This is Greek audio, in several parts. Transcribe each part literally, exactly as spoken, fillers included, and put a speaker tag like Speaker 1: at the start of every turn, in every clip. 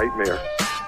Speaker 1: nightmare.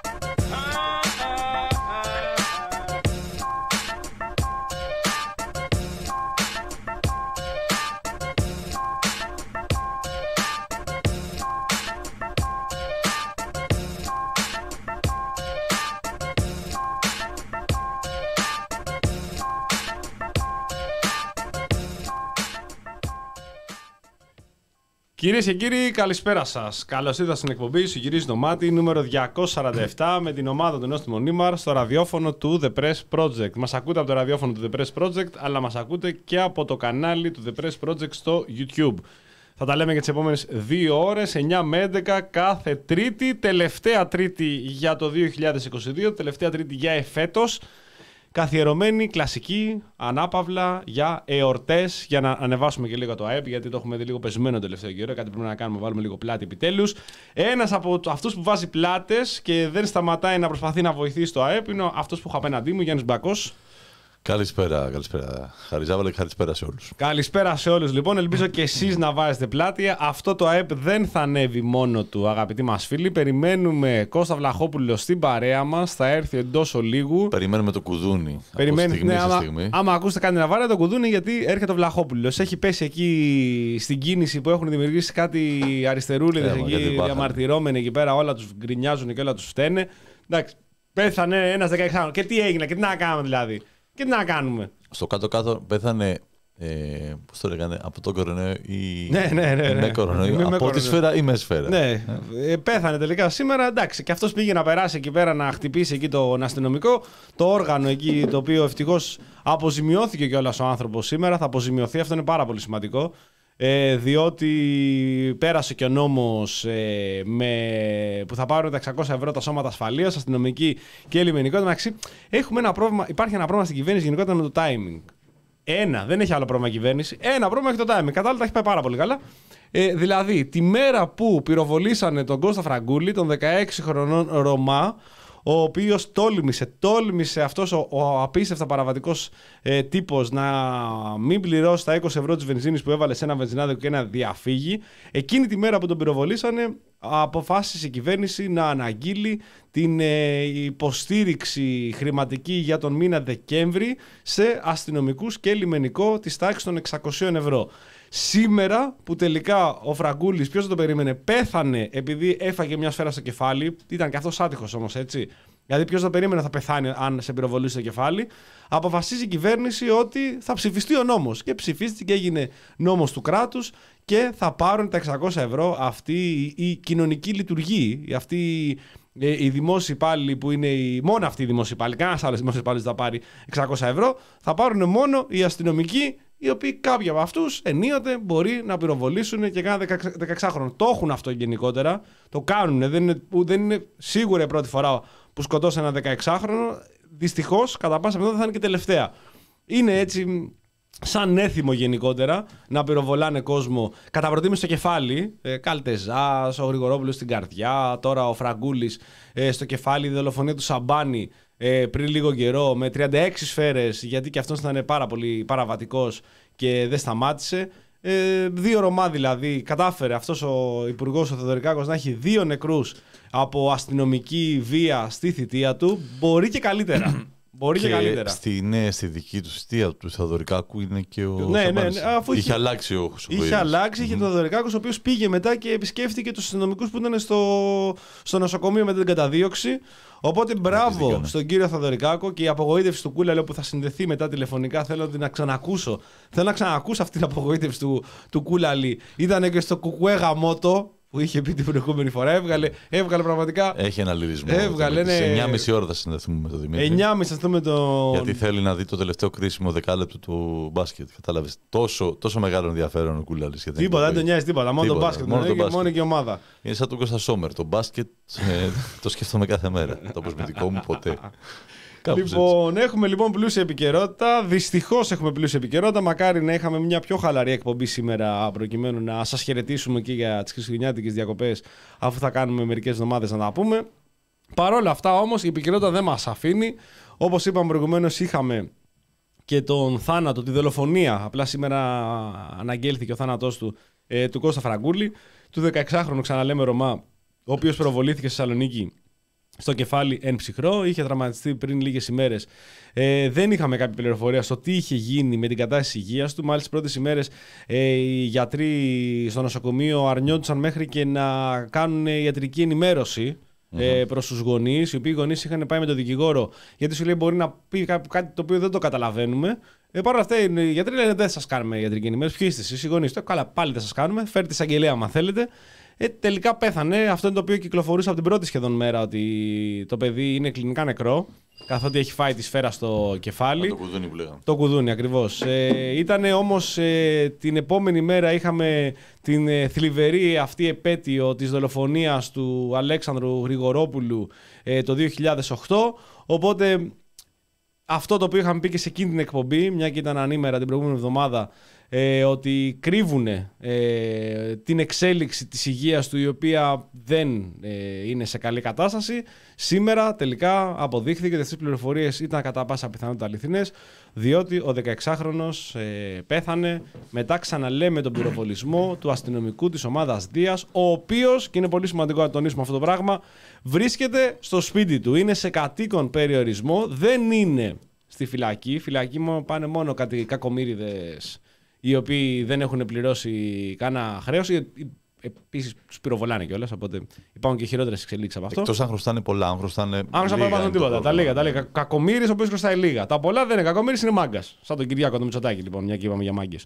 Speaker 2: Κυρίες και κύριοι, καλησπέρα σας. Καλώς ήρθατε στην εκπομπή Σου γυρίζει το μάτι, νούμερο διακόσια σαράντα επτά, με την ομάδα του Νόστιμο Νίμαρ στο ραδιόφωνο του The Press Project. Μας ακούτε από το ραδιόφωνο του The Press Project, αλλά μας ακούτε και από το κανάλι του The Press Project στο YouTube. Θα τα λέμε για τις επόμενες δύο ώρες, εννιά με έντεκα, κάθε Τρίτη, τελευταία Τρίτη για το δύο χιλιάδες είκοσι δύο, τελευταία Τρίτη για εφέτος. Καθιερωμένη, κλασική, ανάπαυλα για εορτές, για να ανεβάσουμε και λίγο το ΑΕΠ, γιατί το έχουμε δει λίγο πεσμένο τελευταίο καιρό. Κάτι πρέπει να κάνουμε, βάλουμε λίγο πλάτη επιτέλους. Ένας από αυτούς που βάζει πλάτες και δεν σταματάει να προσπαθεί να βοηθήσει το ΑΕΠ είναι αυτός που έχω απέναντί μου, Γιάννης Μπακός.
Speaker 3: Καλησπέρα, καλησπέρα. Χαριζάβαλε και καλησπέρα σε όλους.
Speaker 2: Καλησπέρα σε όλους. Λοιπόν, ελπίζω και εσείς να βάζετε πλάτη. Αυτό το ΑΕΠ δεν θα ανέβει μόνο του, αγαπητοί μας φίλοι. Περιμένουμε Κώστα Βλαχόπουλο στην παρέα μας. Θα έρθει εντός ολίγου.
Speaker 3: Περιμένουμε το κουδούνι.
Speaker 2: Περιμένει,
Speaker 3: από στιγμή
Speaker 2: ναι,
Speaker 3: σε
Speaker 2: άμα,
Speaker 3: στιγμή.
Speaker 2: άμα ακούσετε κάτι να βάλετε το κουδούνι, γιατί έρχεται ο Βλαχόπουλος. Έχει πέσει εκεί στην κίνηση που έχουν δημιουργήσει κάτι αριστερούλιδες
Speaker 3: Έμα,
Speaker 2: εκεί, διαμαρτυρώμενοι εκεί πέρα. Όλα τους γκρινιάζουν και όλα τους φταίνε. Εντάξει, πέθανε ένας δεκαεξάχρονος. Και τι έγινε, και τι να κάνουμε δηλαδή. Και τι να κάνουμε.
Speaker 3: Στο κάτω-κάτω πέθανε. Ε, πώς το λέγανε, από τον κορονοϊό ή.
Speaker 2: Ναι, ναι, ναι, ναι.
Speaker 3: Με κορονοϊό.
Speaker 2: Με
Speaker 3: από
Speaker 2: κορονοϊό.
Speaker 3: τη σφαίρα ή με σφαίρα.
Speaker 2: Ναι, ε, πέθανε τελικά σήμερα. Εντάξει, και αυτός πήγε να περάσει εκεί πέρα να χτυπήσει εκεί τον αστυνομικό. Το όργανο εκεί, το οποίο ευτυχώς αποζημιώθηκε κιόλας ο άνθρωπος σήμερα. Θα αποζημιωθεί, αυτό είναι πάρα πολύ σημαντικό. Ε, διότι πέρασε και ο νόμος ε, με, που θα πάρουν τα εξακόσια ευρώ τα σώματα ασφαλείας, αστυνομική και λιμενικό. Εντάξει, έχουμε ένα πρόβλημα, υπάρχει ένα πρόβλημα στην κυβέρνηση γενικότερα με το timing. Ένα, δεν έχει άλλο πρόβλημα η κυβέρνηση. Ένα πρόβλημα έχει το timing. Κατάλαβα, τα έχει πάει πάρα πολύ καλά. Ε, δηλαδή, τη μέρα που πυροβολήσανε τον Κώστα Φραγκούλη, τον δεκαέξι χρονών Ρωμά, ο οποίος τόλμησε, τόλμησε αυτός ο, ο απίστευτα παραβατικός ε, τύπος να μην πληρώσει τα είκοσι ευρώ της βενζίνης που έβαλε σε ένα βενζινάδικο και να διαφύγει. Εκείνη τη μέρα που τον πυροβολήσανε, αποφάσισε η κυβέρνηση να αναγγείλει την ε, υποστήριξη χρηματική για τον μήνα Δεκέμβρη σε αστυνομικούς και λιμενικό της τάξης των εξακοσίων ευρώ. Σήμερα που τελικά ο Φραγκούλης, ποιος δεν το περίμενε, πέθανε επειδή έφαγε μια σφαίρα στο κεφάλι. Ήταν και αυτός άτυχος όμως, έτσι. Δηλαδή, ποιος δεν περίμενε θα πεθάνει αν σε πυροβολήσει στο κεφάλι. Αποφασίζει η κυβέρνηση ότι θα ψηφιστεί ο νόμος. Και ψηφίστηκε και έγινε νόμος του κράτους και θα πάρουν τα εξακόσια ευρώ αυτή η κοινωνική λειτουργή, αυτή οι δημόσιοι υπάλληλοι που είναι οι... μόνο αυτοί οι δημόσιοι υπάλληλοι, κανένας άλλος δημόσιος υπάλληλος θα πάρει εξακόσια ευρώ, θα πάρουν μόνο οι αστυνομικοί, οι οποίοι κάποιοι από αυτούς ενίοτε μπορεί να πυροβολήσουν και κάνα δεκαεξάχρονο. Το έχουν αυτό γενικότερα, το κάνουν, δεν είναι, δεν είναι σίγουρα η πρώτη φορά που σκοτώσαν ένα δεκαεξάχρονο, δυστυχώς κατά πάσα πιθανότητα θα είναι και τελευταία. Είναι έτσι σαν έθιμο γενικότερα να πυροβολάνε κόσμο κατά προτίμηση στο κεφάλι. Ε, Καλτεζάς, ο Γρηγορόπουλος στην καρδιά, τώρα ο Φραγκούλης ε, στο κεφάλι, η δολοφονία του Σαμπάνη ε, πριν λίγο καιρό με τριάντα έξι σφαίρες, γιατί και αυτός ήταν πάρα πολύ παραβατικός και δεν σταμάτησε. Ε, δύο Ρωμά δηλαδή, κατάφερε αυτός ο υπουργός ο Θεοδωρικάκος να έχει δύο νεκρούς από αστυνομική βία στη θητεία του. Μπορεί και καλύτερα. Μπορεί και, και καλύτερα.
Speaker 3: Στη, ναι, στη δική του θητεία του Θεοδωρικάκου είναι και ο.
Speaker 2: Ναι, ναι, ναι, αφού
Speaker 3: είχε,
Speaker 2: είχε
Speaker 3: αλλάξει ο Χρυσοκοίδης.
Speaker 2: Είχε αλλάξει, είχε mm. τον Θεοδωρικάκος, ο οποίος πήγε μετά και επισκέφθηκε τους αστυνομικούς που ήταν στο, στο νοσοκομείο με την καταδίωξη. Οπότε μπράβο ναι. στον κύριο Θεοδωρικάκο, και η απογοήτευση του Κούλα, λέω, που θα συνδεθεί μετά τηλεφωνικά. Θέλω να ξανακούσω. Θέλω να ξανακούσω αυτή την απογοήτευση του, του Κούλαλη. Ήταν και στο Κουκουέ Γαμότο που είχε πει την προηγούμενη φορά. Έβγαλε, έβγαλε πραγματικά.
Speaker 3: Έχει ένα λυρισμό.
Speaker 2: Έβγαλε, ναι.
Speaker 3: Σε εννιά και μισή ώρα θα συνδεθούμε με τον Δημήτρη.
Speaker 2: εννιά και μισή θα συνδεθούμε το.
Speaker 3: Γιατί θέλει να δει το τελευταίο κρίσιμο δεκάλεπτο του μπάσκετ. Κατάλαβες. Τόσο, τόσο μεγάλο ενδιαφέρον ο Κούλαλης.
Speaker 2: Τίποτα, δεν τον νοιάζει τίποτα. Μόνο το μπάσκετ. Μόνο, το μπάσκετ. Μόνο και η ομάδα.
Speaker 3: Είναι σαν τον Κώστα Σόμερ. Το μπάσκετ ε, το σκέφτομαι κάθε μέρα. Το προσωπικό μου ποτέ.
Speaker 2: Λοιπόν, έχουμε λοιπόν πλούσια επικαιρότητα. Δυστυχώς έχουμε πλούσια επικαιρότητα. Μακάρι να είχαμε μια πιο χαλαρή εκπομπή σήμερα, προκειμένου να σας χαιρετήσουμε και για τις χριστουγεννιάτικες διακοπές, αφού θα κάνουμε μερικές εβδομάδες να τα πούμε. Παρ' όλα αυτά όμως η επικαιρότητα δεν μας αφήνει. Όπως είπαμε προηγουμένως, είχαμε και τον θάνατο, τη δολοφονία. Απλά σήμερα αναγγέλθηκε ο θάνατός του, ε, του Κώστα Φραγκούλη, του δεκαεξάχρονου, ξαναλέμε, Ρωμά, ο οποίος προβολήθηκε στη Θεσσαλονίκη στο κεφάλι εν ψυχρό. Είχε τραυματιστεί πριν λίγες ημέρες. Ε, δεν είχαμε κάποια πληροφορία στο τι είχε γίνει με την κατάσταση υγείας του. Μάλιστα, τις πρώτες ημέρες ε, οι γιατροί στο νοσοκομείο αρνιόντουσαν μέχρι και να κάνουν ιατρική ενημέρωση mm-hmm. ε, προς τους γονείς. Οι οποίοι γονείς είχαν πάει με τον δικηγόρο, γιατί σου λέει μπορεί να πει κάτι το οποίο δεν το καταλαβαίνουμε. Ε, Παρ' όλα αυτά, οι γιατροί λένε δεν σας κάνουμε ιατρική ενημέρωση. Ποιοι είστε εσείς, οι γονείς? Το καλά, πάλι δεν σας κάνουμε. Φέρτε εισαγγελέα, αν θέλετε. Ε, τελικά πέθανε. Αυτό είναι το οποίο κυκλοφορούσε από την πρώτη σχεδόν μέρα, ότι το παιδί είναι κλινικά νεκρό, καθότι έχει φάει τη σφαίρα στο κεφάλι.
Speaker 3: Το κουδούνι που λέγαμε.
Speaker 2: Το κουδούνι, ακριβώς. Ε, ήτανε όμως ε, την επόμενη μέρα είχαμε την ε, θλιβερή αυτή επέτειο της δολοφονίας του Αλέξανδρου Γρηγορόπουλου ε, το δύο χιλιάδες οκτώ. Οπότε αυτό το οποίο είχαμε πει και σε εκείνη την εκπομπή, μια και ήταν ανήμερα την προηγούμενη εβδομάδα, ε, ότι κρύβουν ε, την εξέλιξη της υγείας του, η οποία δεν ε, είναι σε καλή κατάσταση. Σήμερα τελικά αποδείχθηκε ότι αυτές τις πληροφορίες ήταν κατά πάσα πιθανότητα αληθινές, διότι ο δεκαεξάχρονος ε, πέθανε μετά, ξαναλέμε, τον πυροβολισμό του αστυνομικού της ομάδας Δίας, ο οποίος, και είναι πολύ σημαντικό να τονίσουμε αυτό το πράγμα, βρίσκεται στο σπίτι του, είναι σε κατοίκον περιορισμό, δεν είναι στη φυλακή. Φυλακή πάνε μόνο κάτι κακομοίριδες οι οποίοι δεν έχουν πληρώσει κανένα χρέος. Επίσης τους πυροβολάνε κιόλας, οπότε υπάρχουν και χειρότερες εξελίξεις από αυτό.
Speaker 3: Εκτός αν χρωστάνε πολλά, αν χρωστάνε.
Speaker 2: Αν χρωστάνε πολλά, τίποτα. Τα λίγα, τα λίγα. Κακομοίρης ο οποίος χρωστάει λίγα. Τα πολλά δεν είναι κακομοίρης, είναι μάγκας. Σαν τον Κυριάκο τον Μητσοτάκη, λοιπόν, μια και είπαμε για μάγκες.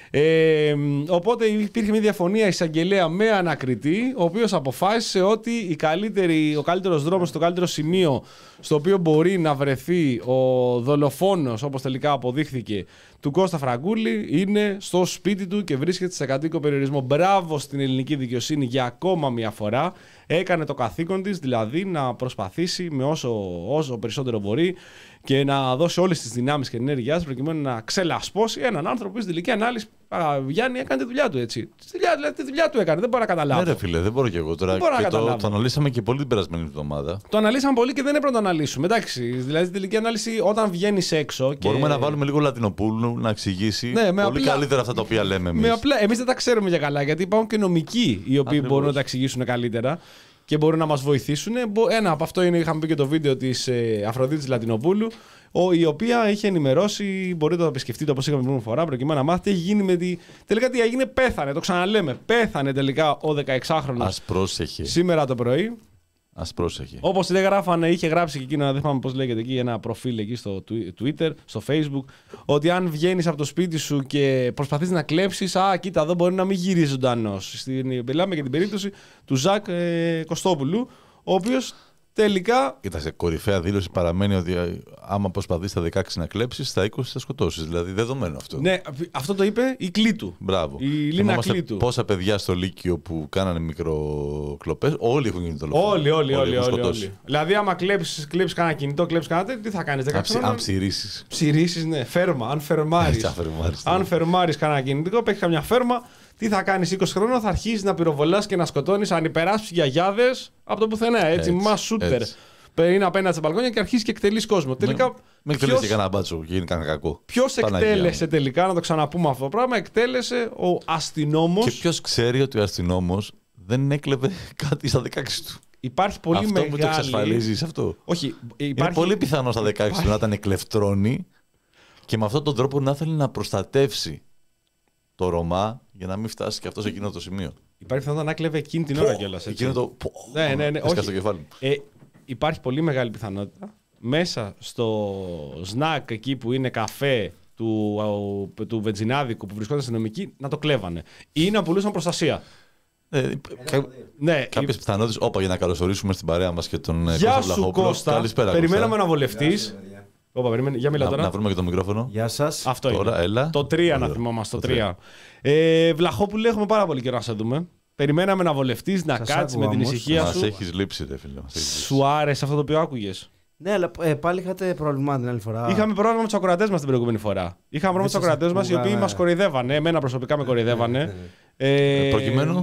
Speaker 2: Ε, οπότε υπήρχε μια διαφωνία εισαγγελέα με ανακριτή, ο οποίος αποφάσισε ότι η καλύτερη, ο καλύτερος δρόμος, το καλύτερο σημείο στο οποίο μπορεί να βρεθεί ο δολοφόνος, όπως τελικά αποδείχθηκε, του Κώστα Φραγκούλη, είναι στο σπίτι του και βρίσκεται σε κατοίκο περιορισμό. Μπράβο στην ελληνική δικαιοσύνη για ακόμα μια φορά. Έκανε το καθήκον της, δηλαδή να προσπαθήσει με όσο, όσο περισσότερο μπορεί και να δώσει όλες τις δυνάμεις και ενέργειάς της προκειμένου να ξελασπώσει έναν άνθρωπο που στην τελική ανάλυση, Γιάννη, έκανε τη δουλειά του έτσι. Τη δουλειά, δηλαδή, τη δουλειά του έκανε, δεν μπορώ να καταλάβω.
Speaker 3: Ναι, ρε φίλε, δεν μπορώ κι εγώ τώρα.
Speaker 2: Και
Speaker 3: το, το αναλύσαμε και πολύ την περασμένη εβδομάδα.
Speaker 2: Το αναλύσαμε πολύ και δεν έπρεπε να το αναλύσουμε. Εντάξει, δηλαδή στην τελική ανάλυση, όταν βγαίνει έξω. Και...
Speaker 3: Μπορούμε να βάλουμε λίγο Λατινοπούλου να εξηγήσει ναι, πολύ απλά... καλύτερα αυτά τα οποία λέμε εμείς.
Speaker 2: Εμείς δεν τα ξέρουμε για καλά, γιατί υπάρχουν και νομικοί οι οποίοι Ακριβώς. μπορούν να τα εξηγήσουν καλύτερα και μπορούν να μας βοηθήσουν. Ένα από αυτό είναι, είχαμε πει και το βίντεο της ε, Αφροδίτης Λατινοπούλου, ο, η οποία είχε ενημερώσει, μπορείτε να το επισκεφτείτε όπως είχαμε την πρώτη φορά, προκειμένου να μάθετε τι έχει γίνει με τη. Τελικά τι έγινε, πέθανε. Το ξαναλέμε. Πέθανε τελικά ο δεκαεξάχρονος.
Speaker 3: Ας πρόσεχε.
Speaker 2: Σήμερα το πρωί.
Speaker 3: Ας πρόσεχε.
Speaker 2: Όπως δεν γράφανε, είχε γράψει και εκείνο, δεν θυμάμαι πώς λέγεται εκεί, ένα προφίλ εκεί στο Twitter, στο Facebook, ότι αν βγαίνεις από το σπίτι σου και προσπαθείς να κλέψεις, α, κοίτα, εδώ μπορεί να μην γυρίζει ζωντανός. Μιλάμε για την περίπτωση του Ζακ ε, Κωστόπουλου, ο οποίος τελικά.
Speaker 3: Κοίταξε, κορυφαία δήλωση παραμένει ότι άμα προσπαθείς στα δεκαέξι να κλέψεις, στα είκοσι θα σκοτώσεις. Δηλαδή, δεδομένο αυτό.
Speaker 2: Ναι, αυτό το είπε η Κλήτου.
Speaker 3: Μπράβο.
Speaker 2: Η Λίνα Κλήτου.
Speaker 3: Πόσα παιδιά στο Λύκειο που κάνανε μικροκλοπές, όλοι έχουν γίνει δολοφόνοι.
Speaker 2: Όλοι, όλοι, όλοι. όλοι, όλοι. Δηλαδή, άμα κλέψεις, κλέψεις κανένα κινητό, κλέψεις κανένα τέτοιο, τι θα κάνεις?
Speaker 3: Αν ψηρίσεις.
Speaker 2: Ψηρίσεις, ναι, φέρμα. Αν φερμάρεις. Αν φερμάρεις κανένα κινητό, παίξεις καμιά φέρμα. Τι θα κάνεις είκοσι χρόνων, θα αρχίσεις να πυροβολάς και να σκοτώνεις ανυπεράσπιστες γιαγιάδες από το πουθενά. Έτσι, μας σούτερ. Παίρνει απέναντι στα μπαλκόνια και αρχίζει και εκτελείς κόσμο.
Speaker 3: Με,
Speaker 2: τελικά.
Speaker 3: Με εκτελέσει και κανένα μπάτσο και γίνει κανένα κακό.
Speaker 2: Ποιος εκτέλεσε τελικά, να το ξαναπούμε αυτό το πράγμα? Εκτέλεσε ο αστυνόμος.
Speaker 3: Και ποιος ξέρει ότι ο αστυνόμος δεν έκλεβε κάτι στα δεκαέξι του?
Speaker 2: Υπάρχει πολύ
Speaker 3: αυτό
Speaker 2: μεγάλη.
Speaker 3: Αυτό που το εξασφαλίζεις αυτό.
Speaker 2: Όχι, υπάρχει...
Speaker 3: Είναι πολύ πιθανό στα δεκαέξι υπάρχει... του να ήταν εκλεφτρώνει και με αυτόν τον τρόπο να θέλει να προστατεύσει το Ρωμά για να μην φτάσει και αυτό σε εκείνο το σημείο.
Speaker 2: Υπάρχει πιθανότητα να κλέβε εκείνη την ώρα κιόλας.
Speaker 3: Εκείνο το.
Speaker 2: Ναι, ναι, ναι.
Speaker 3: Όχι. Στο κεφάλι.
Speaker 2: Ε, υπάρχει πολύ μεγάλη πιθανότητα μέσα στο σνακ εκεί που είναι καφέ του, του βενζινάδικου που βρισκόταν αστυνομικοί να το κλέβανε ή να πουλούσαν προστασία.
Speaker 3: Ε, κα... ναι, κάποιες η... πιθανότητες. Όπα, για να καλωσορίσουμε στην παρέα μας και τον Κώστα Βλαχόπουλο.
Speaker 2: Κώστα. Καλησπέρα. Περιμέναμε να βολευτείς. Όπα, περίμενε. Για μιλά τώρα.
Speaker 3: Να βρούμε και το μικρόφωνο.
Speaker 1: Γεια σας.
Speaker 2: Αυτό
Speaker 3: τώρα,
Speaker 2: είναι.
Speaker 3: Έλα.
Speaker 2: Το τρία να θυμόμαστε. Το τρία. Ε, Βλαχόπουλε, έχουμε πάρα πολύ καιρό να σε δούμε. Περιμέναμε να βολευτείς, να κάτσεις με την ησυχία σου.
Speaker 3: Μας έχεις λείψει, ρε φίλε.
Speaker 2: Σου άρεσε αυτό το οποίο άκουγες?
Speaker 1: Ναι, αλλά ε, πάλι είχατε πρόβλημα την άλλη φορά.
Speaker 2: Είχαμε πρόβλημα με τους ακροατές μας την προηγούμενη φορά. Είχαμε πρόβλημα με τους ακροατές μας οι οποίοι μας κοροϊδεύανε. Εμένα προσωπικά με κοροϊδεύανε.
Speaker 3: ε, προκειμένου.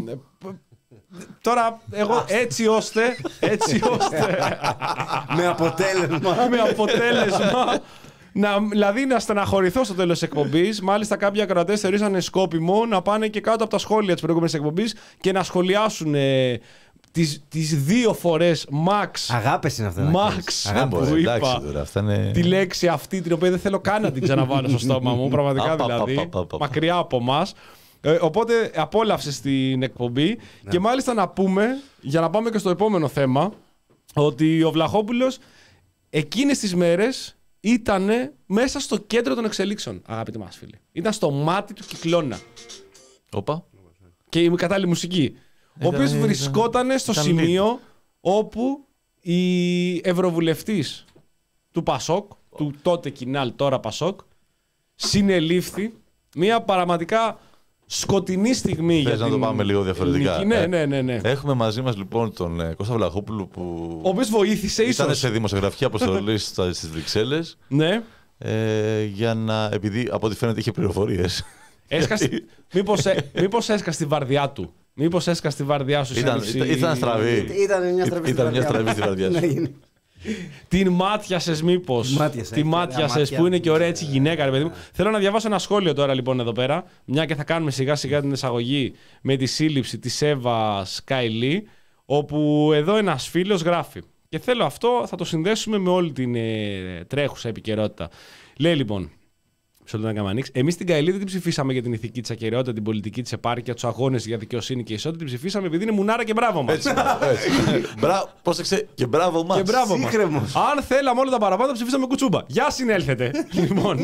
Speaker 2: Τώρα, εγώ έτσι ώστε. Έτσι ώστε.
Speaker 1: με αποτέλεσμα.
Speaker 2: με αποτέλεσμα. Να, δηλαδή να στεναχωρηθώ στο τέλος της εκπομπής. Μάλιστα, κάποιοι ακροατές θεωρήσανε σκόπιμο να πάνε και κάτω από τα σχόλια της προηγούμενης εκπομπής και να σχολιάσουν ε, τις, τις δύο φορές max.
Speaker 1: Αγάπες είναι αυτά.
Speaker 2: Max
Speaker 3: Αγάπη,
Speaker 2: που
Speaker 3: εντάξει,
Speaker 2: είπα
Speaker 3: τώρα, αυτά είναι...
Speaker 2: τη λέξη αυτή την οποία δεν θέλω καν να την ξαναβάλω στο στόμα μου. Πραγματικά
Speaker 3: Απα,
Speaker 2: δηλαδή.
Speaker 3: απα, απα, απα.
Speaker 2: Μακριά από εμάς. Ε, οπότε απόλαυσε την εκπομπή.
Speaker 1: Ναι.
Speaker 2: Και μάλιστα να πούμε, για να πάμε και στο επόμενο θέμα, ότι ο Βλαχόπουλος εκείνες τις μέρες ήταν μέσα στο κέντρο των εξελίξεων, αγαπητοί μας φίλοι. Ήταν στο μάτι του κυκλώνα.
Speaker 3: Όπα.
Speaker 2: Και η κατάλληλη μουσική. Ο
Speaker 3: Ήταν-
Speaker 2: οποίος
Speaker 3: ήταν-
Speaker 2: βρισκόταν στο
Speaker 3: ήταν
Speaker 2: σημείο όπου η ευρωβουλευτής του Πασόκ, του τότε Κινάλ, τώρα Πασόκ, συνελήφθη μια πραγματικά σκοτεινή στιγμή για
Speaker 3: Θες
Speaker 2: την
Speaker 3: να το πάμε λίγο διαφορετικά.
Speaker 2: ελληνική- Ναι,
Speaker 3: Ε,
Speaker 2: ναι, ναι, ναι.
Speaker 3: Έχουμε μαζί μας λοιπόν τον ε, Κώστα Βλαχόπουλο που
Speaker 2: Ο οποίος βοήθησε
Speaker 3: ήταν
Speaker 2: ίσως.
Speaker 3: σε δημοσιογραφική αποστολή στα- στις Βρυξέλλες
Speaker 2: Ναι.
Speaker 3: ε, για να, επειδή από ό,τι φαίνεται είχε πληροφορίες.
Speaker 2: Έσκασε... μήπως, έ... μήπως έσκασε τη βαρδιά του. Μήπως έσκασε τη βαρδιά σου.
Speaker 3: Ήταν,
Speaker 2: συνέλευση-
Speaker 3: ήταν, ήταν στραβή.
Speaker 1: Ήταν μια στραβή
Speaker 3: Ήταν μια στραβή στη βαρδιά σου.
Speaker 1: Ναι, είναι.
Speaker 2: Την μάτιασες μήπως.
Speaker 1: Τη μάτιασα,
Speaker 2: Τη
Speaker 1: έχει
Speaker 2: μάτιασες
Speaker 1: ωραία μάτια.
Speaker 2: που είναι και ωραία έτσι γυναίκα, ρε παιδί μου. Θέλω να διαβάσω ένα σχόλιο τώρα λοιπόν εδώ πέρα. Μια και θα κάνουμε σιγά σιγά την εισαγωγή με τη σύλληψη της Εύα Σκάιλι. Όπου εδώ ένας φίλος γράφει. Και θέλω αυτό, θα το συνδέσουμε με όλη την ε, τρέχουσα επικαιρότητα. Λέει λοιπόν. Εμείς στην Καηλή δεν την ψηφίσαμε για την ηθική της ακεραιότητα, την πολιτική της επάρκεια, τους αγώνες για δικαιοσύνη και ισότητα. Την ψηφίσαμε επειδή είναι μουνάρα και μπράβο μας.
Speaker 3: Έτσι. έτσι. Μπρά- Πρόσεξε και μπράβο μας.
Speaker 2: Και μπράβο μας.
Speaker 1: Σύγχρεμος.
Speaker 2: Αν θέλαμε όλα τα παραπάνω, ψηφίσαμε κουτσούμπα. Γεια συνέλθετε. Λοιπόν.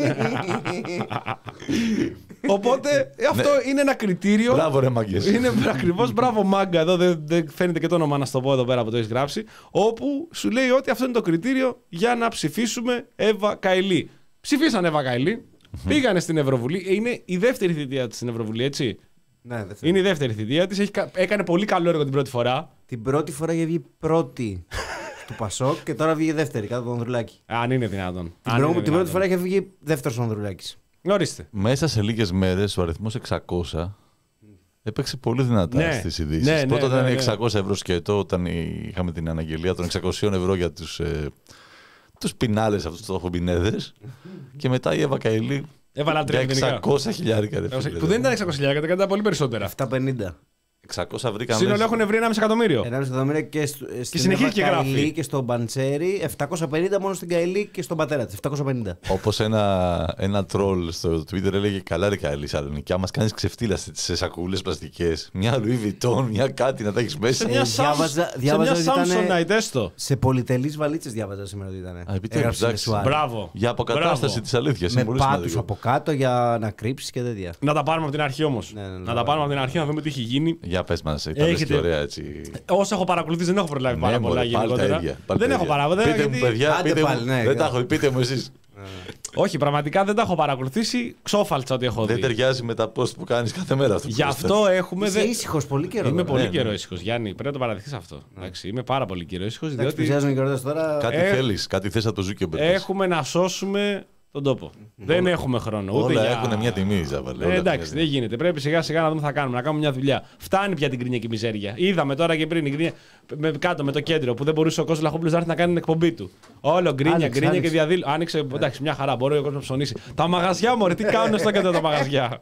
Speaker 2: Οπότε αυτό είναι ένα κριτήριο.
Speaker 3: Μπράβο ρε μάγκες.
Speaker 2: Είναι ακριβώς μπράβο μάγκα. Εδώ δεν, δεν φαίνεται και το όνομα να στο πω εδώ πέρα που το έχει γράψει. Όπου σου λέει ότι αυτό είναι το κριτήριο για να ψηφίσουμε Εύα Καηλή. Ψηφίσαν Εύα Καηλή. Πήγανε στην Ευρωβουλή. Είναι η δεύτερη θητεία της στην Ευρωβουλή, έτσι.
Speaker 1: Ναι, δεν θέλω.
Speaker 2: Είναι η δεύτερη θητεία της. Έκανε πολύ καλό έργο την πρώτη φορά.
Speaker 1: Την πρώτη φορά είχε βγει πρώτη του Πασόκ και τώρα βγήκε δεύτερη κάτω από τον Ανδρουλάκη.
Speaker 2: Αν είναι δυνατόν.
Speaker 1: Την,
Speaker 2: Αν
Speaker 1: προ-
Speaker 2: είναι
Speaker 1: την πρώτη
Speaker 2: δυνατόν.
Speaker 1: φορά είχε βγει δεύτερος ο Ανδρουλάκης.
Speaker 2: Ορίστε.
Speaker 3: Μέσα σε λίγες μέρες ο αριθμός εξακόσια έπαιξε πολύ δυνατά
Speaker 2: Ναι.
Speaker 3: στις ειδήσεις.
Speaker 2: Ναι, ναι,
Speaker 3: Πρώτα
Speaker 2: ναι,
Speaker 3: ήταν
Speaker 2: ναι.
Speaker 3: εξακόσια ευρώ σκέτο όταν είχαμε την αναγγελία των εξακόσια ευρώ για τους, ε, τους πινάλες αυτούς τους οχομπινέδες. Και μετά η Εύα Καηλή
Speaker 2: Έβαλα
Speaker 3: για
Speaker 2: τρία γενικά.
Speaker 3: εξακόσια χιλιάρικα. ρε φίλε.
Speaker 2: Που δεν ήταν εξακόσια χιλιάδες, ήταν πολύ περισσότερα.
Speaker 1: επτακόσια πενήντα.
Speaker 3: εξακόσια βρήκαμε.
Speaker 2: Σύνολο έχουν βρει ένα κόμμα πέντε εκατομμύριο.
Speaker 1: Ένα εκατομμύρια και, στο- στην
Speaker 2: συνεχίζει
Speaker 1: Εύα
Speaker 2: και γράφει.
Speaker 1: Καηλή και στον Παντσέρι. επτακόσια πενήντα μόνο στην Καηλή και στον πατέρα της. επτακόσια πενήντα.
Speaker 3: Όπως ένα, ένα τρόλ στο Twitter έλεγε καλά ρε Καηλή Σαλονίκη, άμα κάνεις ξεφτύλα σε σακούλες πλαστικές, μια Louis Vuitton, μια κάτι να τα έχεις μέσα.
Speaker 2: Σε μια,
Speaker 1: Ε,
Speaker 2: Samsung-
Speaker 1: διάβαζα-
Speaker 2: σε
Speaker 1: διάβαζα
Speaker 2: μια
Speaker 1: ότι ήτανε-
Speaker 2: Samsonite έστω.
Speaker 1: Σε πολυτελείς βαλίτσες διάβαζα σήμερα ότι ήταν.
Speaker 3: επιτέλους, εντάξει.
Speaker 2: Μπράβο.
Speaker 3: Για αποκατάσταση
Speaker 2: Μπράβο.
Speaker 3: της αλήθειας.
Speaker 1: Με
Speaker 3: είναι πολύ
Speaker 1: πάτους
Speaker 3: σημαντικό.
Speaker 1: από κάτω για να κρύψεις και τέτοια.
Speaker 2: Να τα πάρουμε από την αρχή όμως.
Speaker 1: Ναι, ναι, ναι,
Speaker 2: να
Speaker 1: ναι.
Speaker 2: τα πάρουμε από την αρχή να δούμε τι έχει γίνει.
Speaker 3: Για πες μας, τα λες
Speaker 2: Έχετε-
Speaker 3: και ωραία έτσι.
Speaker 2: Όσο έχω παρακολουθήσει, δεν έχω προλάβει πάρα
Speaker 3: Ναι,
Speaker 2: πολλά
Speaker 3: μωρέ, πάλι τα
Speaker 2: γενικότερα.
Speaker 3: ίδια, πάλι
Speaker 2: Δεν
Speaker 3: τα
Speaker 2: έχω
Speaker 3: ίδια.
Speaker 2: παρακολουθήσει.
Speaker 3: Πείτε μου, παιδιά,
Speaker 1: Άντε
Speaker 3: πείτε
Speaker 1: πάλι,
Speaker 3: μου.
Speaker 1: ναι,
Speaker 3: Δεν
Speaker 1: ναι.
Speaker 3: τα έχω, πείτε μου εσείς.
Speaker 2: Όχι, πραγματικά δεν τα έχω παρακολουθήσει. Ξόφαλτσα ότι έχω
Speaker 3: Δεν
Speaker 2: δει.
Speaker 3: ταιριάζει με τα post που κάνεις κάθε μέρα αυτό. που
Speaker 2: Γι'
Speaker 3: λες.
Speaker 2: αυτό έχουμε.
Speaker 1: Είσαι
Speaker 2: δε-
Speaker 1: ήσυχος πολύ καιρό.
Speaker 2: Είμαι
Speaker 1: τώρα.
Speaker 2: πολύ
Speaker 3: ναι,
Speaker 2: καιρό
Speaker 3: ναι.
Speaker 2: ήσυχος, Γιάννη. Πρέπει να το παραδεχτείς αυτό. Εντάξει, είμαι πάρα πολύ καιρό ήσυχος,
Speaker 1: Εντάξει,
Speaker 2: διότι
Speaker 1: πλησιάζουν οι καιρότητες τώρα.
Speaker 3: Κάτι
Speaker 2: Ε,
Speaker 3: θέλεις, κάτι θες από το Zuckerberg.
Speaker 2: έχουμε να σώσουμε τον τόπο. Δεν έχουμε χρόνο. Ούτε
Speaker 3: Όλα
Speaker 2: για...
Speaker 3: έχουν μια τιμή, Ζαβαλέ.
Speaker 2: Ε,
Speaker 3: όλα
Speaker 2: εντάξει,
Speaker 3: έχουν
Speaker 2: δεν
Speaker 3: μια
Speaker 2: γίνεται. Πρέπει σιγά σιγά να δούμε τι θα κάνουμε. Να κάνουμε μια δουλειά. Φτάνει πια την κρίνια και η μιζέρια. Είδαμε τώρα και πριν η κρίνια με, κάτω με το κέντρο που δεν μπορούσε ο Κώστας Βλαχόπουλος να έρθει να κάνει την εκπομπή του. Όλο γκρίνια,
Speaker 1: Άνοιξε,
Speaker 2: γκρίνια και
Speaker 1: άνοιξε.
Speaker 2: διαδήλωση. Άνοιξε, εντάξει, μια χαρά. Μπορεί ο κόσμο να ψωνίσει. Τα μαγαζιά μου, τι κάνουν στο κέντρο τα μαγαζιά.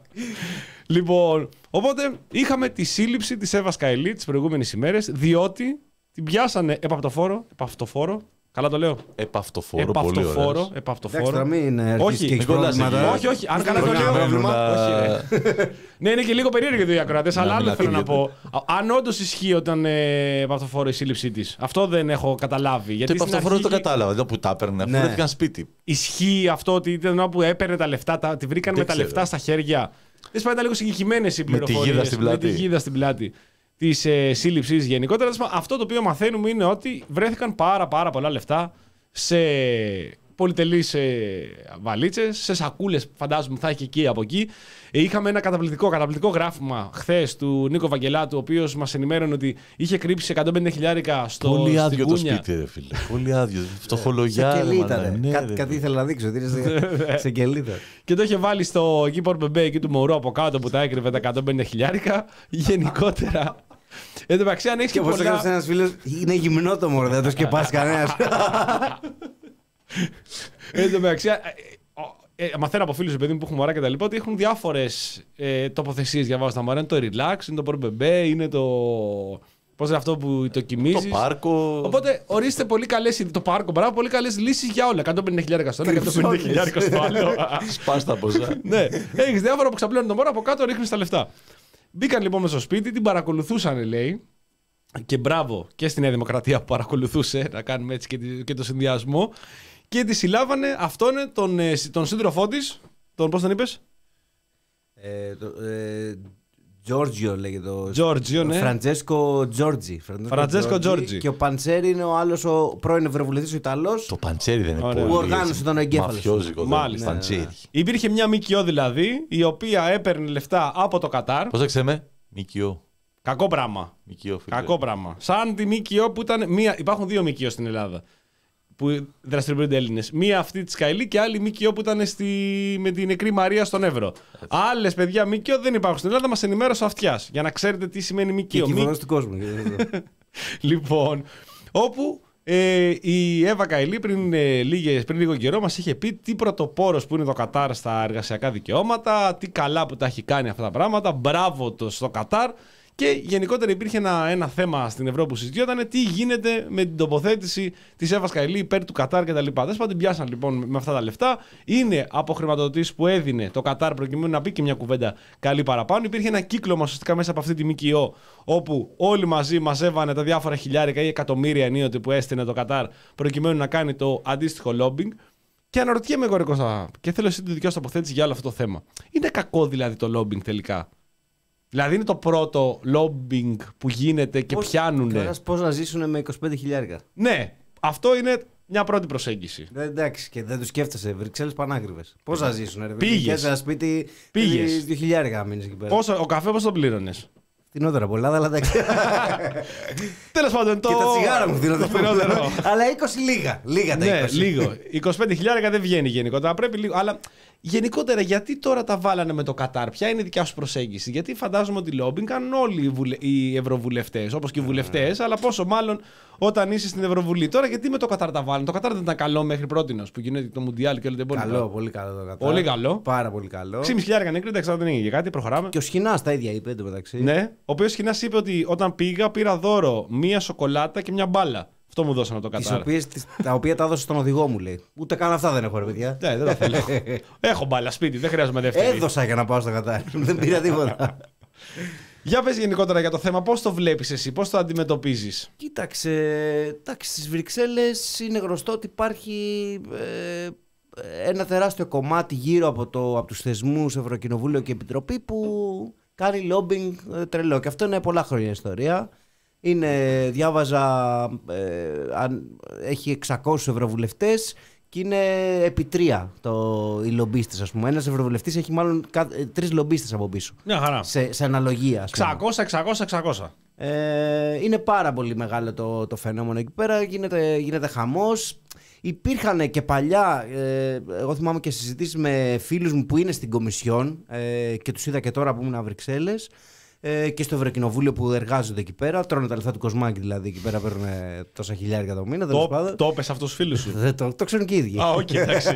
Speaker 2: Λοιπόν, οπότε είχαμε τη σύλληψη τη Εύα Καηλή τι προηγούμενε ημέρε, διότι την πιάσανε επαυτοφόρο. Επαυτοφόρο. Καλά το λέω.
Speaker 3: Επαυτοφόρο, πολύ ωραίο.
Speaker 2: Επαυτοφόρο.
Speaker 1: Εντάξει,
Speaker 2: Επαυτοφόρο.
Speaker 1: τώρα μην αρχίσεις
Speaker 2: Όχι,
Speaker 1: και έχεις
Speaker 3: μην κολλάς
Speaker 1: πρόβλημα
Speaker 3: εκεί.
Speaker 1: τώρα.
Speaker 2: Όχι, όχι, αν καλά το
Speaker 1: Πρόβλημα,
Speaker 2: λέω.
Speaker 1: πρόβλημα.
Speaker 2: Όχι, ρε. Ναι, είναι και λίγο περίεργο οι ακροατέ, αλλά
Speaker 3: Να μην
Speaker 2: άλλο θέλω να
Speaker 3: ακούγεται.
Speaker 2: πω. Α- Αν όντω ισχύει όταν ε, επαυτοφόρο η σύλληψή τη. Αυτό δεν έχω καταλάβει.
Speaker 3: Το
Speaker 2: Γιατί στην
Speaker 3: επαυτοφόρο δεν το
Speaker 2: αρχή
Speaker 3: κατάλαβα. Εδώ που τα έπαιρνε, αφού
Speaker 1: Ναι.
Speaker 3: βρέθηκαν σπίτι.
Speaker 2: ισχύει αυτό ότι ήταν ώρα που έπαιρνε τα λεφτά, τα, τη βρήκαν
Speaker 3: Δεν
Speaker 2: με τα
Speaker 3: ξέρω.
Speaker 2: λεφτά στα χέρια. Δεν σπάει, ήταν λίγο συγκεκριμένε οι
Speaker 3: τη
Speaker 2: πληροφορίες.
Speaker 3: γίδα στην πλάτη.
Speaker 2: Με τη γίδα στην πλάτη τη ε, σύλληψη γενικότερα. Τέλος πάντων, αυτό το οποίο μαθαίνουμε είναι ότι βρέθηκαν πάρα, πάρα πολλά λεφτά σε πολυτελείς ε, βαλίτσες, σε σακούλες, φαντάζομαι θα έχει εκεί από εκεί. Ε, είχαμε ένα καταπληκτικό, καταπληκτικό γράφημα χθες του Νίκο Βαγγελάτου, ο οποίος μας ενημέρωνε ότι είχε κρύψει εκατόν πενήντα χιλιάρικα στο
Speaker 3: Πολύ
Speaker 2: στην
Speaker 3: άδειο το
Speaker 2: κούνια.
Speaker 3: σπίτι, ρε φίλε. Πολύ άδειο. Φτωχολογιά.
Speaker 1: Σε
Speaker 3: ρε,
Speaker 1: κελίτα,
Speaker 3: μάνα.
Speaker 1: ρε.
Speaker 3: Ναι,
Speaker 1: Κάτι-
Speaker 3: ρε,
Speaker 1: Κάτι
Speaker 3: φίλε.
Speaker 1: ήθελα να δείξω. ότι είναι σε- σε κελίτα.
Speaker 2: Και το είχε βάλει στο εκεί Πορμπεμπέ, εκεί του Μωρού από κάτω που τα έκρυβε τα εκατόν πενήντα χιλιάρικα. Γενικότερα. Εν τω μεταξύ, αν έχει
Speaker 1: Και όπως έγραψε ένας φίλος, είναι γυμνό το μωρό, δεν το σκεπάσει κανένας.
Speaker 2: Εν τω μεταξύ, ε, ε, ε, μαθαίνω από φίλους παιδί μου που έχουν μωρά και τα λοιπά ότι έχουν διάφορες ε, τοποθεσίες για βάζω τα μωρά. Είναι το relax, είναι το Πορμπεμπέ, είναι το. Πώς είναι αυτό που το κοιμίζεις.
Speaker 3: Το πάρκο.
Speaker 2: Οπότε ορίστε πολύ καλές, το πάρκο, μπράβο, πολύ καλές λύσεις για όλα. εκατόν πενήντα χιλιάρικα στο ένα, εκατόν πενήντα χιλιάρικα στο άλλο.
Speaker 3: Σπάστα ποσά.
Speaker 2: Ναι, έχεις διάφορα που ξαπλώνουν τον μόρο, από κάτω ρίχνεις τα λεφτά. Μπήκαν λοιπόν μέσα στο σπίτι, την παρακολουθούσαν, λέει. Και μπράβο και στη Νέα Δημοκρατία που παρακολουθούσε, να κάνουμε έτσι και, τη, και το συνδυασμό. Και τη συλλάβανε αυτόν τον, τον σύντροφό της, τον πώς τον είπες?
Speaker 1: Ε, το, ε, Giorgio λέγεται το.
Speaker 2: Giorgio, ναι.
Speaker 1: Φραντζέσκο Τζόρτζι.
Speaker 2: Φραντζέσκο Τζόρτζι.
Speaker 1: Και ο Παντσέρι είναι ο άλλος, ο πρώην Ευρωβουλευτής ο Ιταλός.
Speaker 3: Το Παντσέρι δεν είναι
Speaker 2: Ωραία.
Speaker 3: πολύ.
Speaker 1: Που οργάνωσε τον εγκέφαλο.
Speaker 3: Μαφιόζικο.
Speaker 2: Μάλιστα.
Speaker 3: Παντσέρι.
Speaker 2: Υπήρχε μια ΜΚΟ δηλαδή, η οποία έπαιρνε λεφτά από το Κατάρ.
Speaker 3: Πώς θα ξέρουμε? ΜΚΟ.
Speaker 2: Κακό πράγμα.
Speaker 3: ΜΚΟ, φίλε.
Speaker 2: Κακό πράγμα. Σαν τη ΜΚΟ που ήταν. Μία, υπάρχουν δύο ΜΚΟ στην Ελλάδα που δραστηριοποιούνται Έλληνες. Μία αυτή τη Σκαηλή και άλλη ΜΚΟ που ήταν στη, με την νεκρή Μαρία στον Εύρο. Άλλες παιδιά ΜΚΟ δεν υπάρχουν στην Ελλάδα, μας ενημέρωσε ο Αυτιάς. Για να ξέρετε τι σημαίνει ΜΚΟ.
Speaker 1: Και κυβερνός του κόσμου.
Speaker 2: Λοιπόν, όπου ε, η Εύα Καηλή πριν, ε, λίγες, πριν λίγο καιρό μας είχε πει τι πρωτοπόρος που είναι το Κατάρ στα εργασιακά δικαιώματα, τι καλά που τα έχει κάνει αυτά τα πράγματα, μπράβο το στο Κατάρ. Και γενικότερα υπήρχε ένα, ένα θέμα στην Ευρώπη που συζητιόταν τι γίνεται με την τοποθέτηση της Εύας Καηλή υπέρ του Κατάρ κτλ. Δεν σπάτε, πιάσαν λοιπόν με αυτά τα λεφτά. Είναι από χρηματοδοτήσεις που έδινε το Κατάρ προκειμένου να πει και μια κουβέντα καλή παραπάνω. Υπήρχε ένα κύκλωμα ουσιαστικά μέσα από αυτή τη ΜΚΟ, όπου όλοι μαζί μαζεύανε τα διάφορα χιλιάρικα ή εκατομμύρια ενίοτε που έστεινε το Κατάρ προκειμένου να κάνει το αντίστοιχο lobbying. Και αναρωτιέμαι εγώ, Κώστα, και θέλω εσύ τη δικιά σου τοποθέτηση για όλο αυτό το θέμα. Είναι κακό δηλαδή το lobbying τελικά? Δηλαδή είναι το πρώτο lobbying που γίνεται και
Speaker 1: Πώς,
Speaker 2: πιάνουνε.
Speaker 1: Τώρα πώς να ζήσουν με είκοσι πέντε χιλιάρικα.
Speaker 2: Ναι, αυτό είναι μια πρώτη προσέγγιση.
Speaker 1: Ε, εντάξει, και δεν το σκέφτεσαι. Βρυξέλλες πανάκριβες. Πώς να ζήσουν, ρε?
Speaker 2: Πήγες.
Speaker 1: Ένα σπίτι.
Speaker 2: Πήγες.
Speaker 1: Δύο χιλιάρικα μείνεις εκεί πέρα.
Speaker 2: Πόσο, ο καφέ πώς τον πλήρωνες?
Speaker 1: Φτηνότερα από Ελλάδα, αλλά εντάξει.
Speaker 2: Τέλος πάντων, το.
Speaker 1: Και τα τσιγάρα μου φτηνότερα.
Speaker 2: φθηνότερο.
Speaker 1: Αλλά είκοσι λίγα. Λίγα τα
Speaker 2: Ναι,
Speaker 1: είκοσι.
Speaker 2: λίγο. είκοσι πέντε χιλιάρικα δεν βγαίνει γενικότερα. Πρέπει λίγο. Αλλά γενικότερα, γιατί τώρα τα βάλανε με το Κατάρ? Ποια είναι η δικιά σου προσέγγιση? Γιατί φαντάζομαι ότι lobbying κάνουν όλοι οι, βουλε... οι ευρωβουλευτές, όπως και οι βουλευτές, αλλά πόσο μάλλον όταν είσαι στην Ευρωβουλή. Τώρα, γιατί με το Κατάρ τα βάλανε? Το Κατάρ δεν ήταν καλό μέχρι πρότινος που γίνεται το Μουντιάλ και όλο το υπόλοιπο?
Speaker 1: Καλό, πολύ καλό το Κατάρ.
Speaker 2: Πολύ καλό.
Speaker 1: Πάρα πολύ καλό.
Speaker 2: έξι χιλιάδες χιλιάρικα νεκροί, εντάξει, δεν έγινε κάτι, προχωράμε.
Speaker 1: Και ο Σχοινάς τα ίδια είπε εντωμεταξύ.
Speaker 2: Ναι, ο οποίος Σχοινάς είπε ότι όταν πήγα πήρα δώρο μία σοκολάτα και μια μπάλα. Αυτό μου δώσανε το
Speaker 1: Τις
Speaker 2: Κατάρ.
Speaker 1: οποίες, τις, τα οποία τα έδωσε στον οδηγό μου, λέει. Ούτε καν αυτά δεν έχω, ρε παιδιά.
Speaker 2: Ναι, δεν τα θέλω. Έχω μπάλα σπίτι, δεν χρειάζομαι δεύτερη.
Speaker 1: Έδωσα για να πάω στο Κατάρ. Δεν πήρα τίποτα.
Speaker 2: Για πες γενικότερα για το θέμα, πώς το βλέπεις εσύ, πώς το αντιμετωπίζεις?
Speaker 1: Κοίταξε, εντάξει, στις Βρυξέλλες είναι γνωστό ότι υπάρχει ε, ένα τεράστιο κομμάτι γύρω από, το, από τους θεσμούς Ευρωκοινοβούλιο και Επιτροπή που κάνει lobbying ε, τρελό. Και αυτό είναι πολλά χρόνια ιστορία. Είναι, διάβαζα, ε, αν, έχει εξακόσιους ευρωβουλευτές και είναι επί τρία το, οι λομπίστες, ας πούμε. Ένας ευρωβουλευτής έχει μάλλον κα, τρεις λομπίστες από πίσω.
Speaker 2: Μια χαρά.
Speaker 1: Σε, σε αναλογία, ας πούμε.
Speaker 2: εξακόσια, εξακόσια, εξακόσια.
Speaker 1: Ε, είναι πάρα πολύ μεγάλο το, το φαινόμενο εκεί πέρα, γίνεται, γίνεται χαμός. Υπήρχαν και παλιά, ε, εγώ θυμάμαι και συζητήσεις με φίλους μου που είναι στην Κομισιόν ε, και τους είδα και τώρα που ήμουν Βρυξέλλες ε, και στο Ευρωκοινοβούλιο που εργάζονται εκεί πέρα, τρώνε τα λεφτά του Κοσμάκη δηλαδή, εκεί πέρα παίρνουν τόσα χιλιάρικα το μήνα.
Speaker 2: Το, το έπες αυτούς τους φίλους σου?
Speaker 1: Δεν το, το ξέρουν και οι ίδιοι.
Speaker 2: Α, οκ, εντάξει.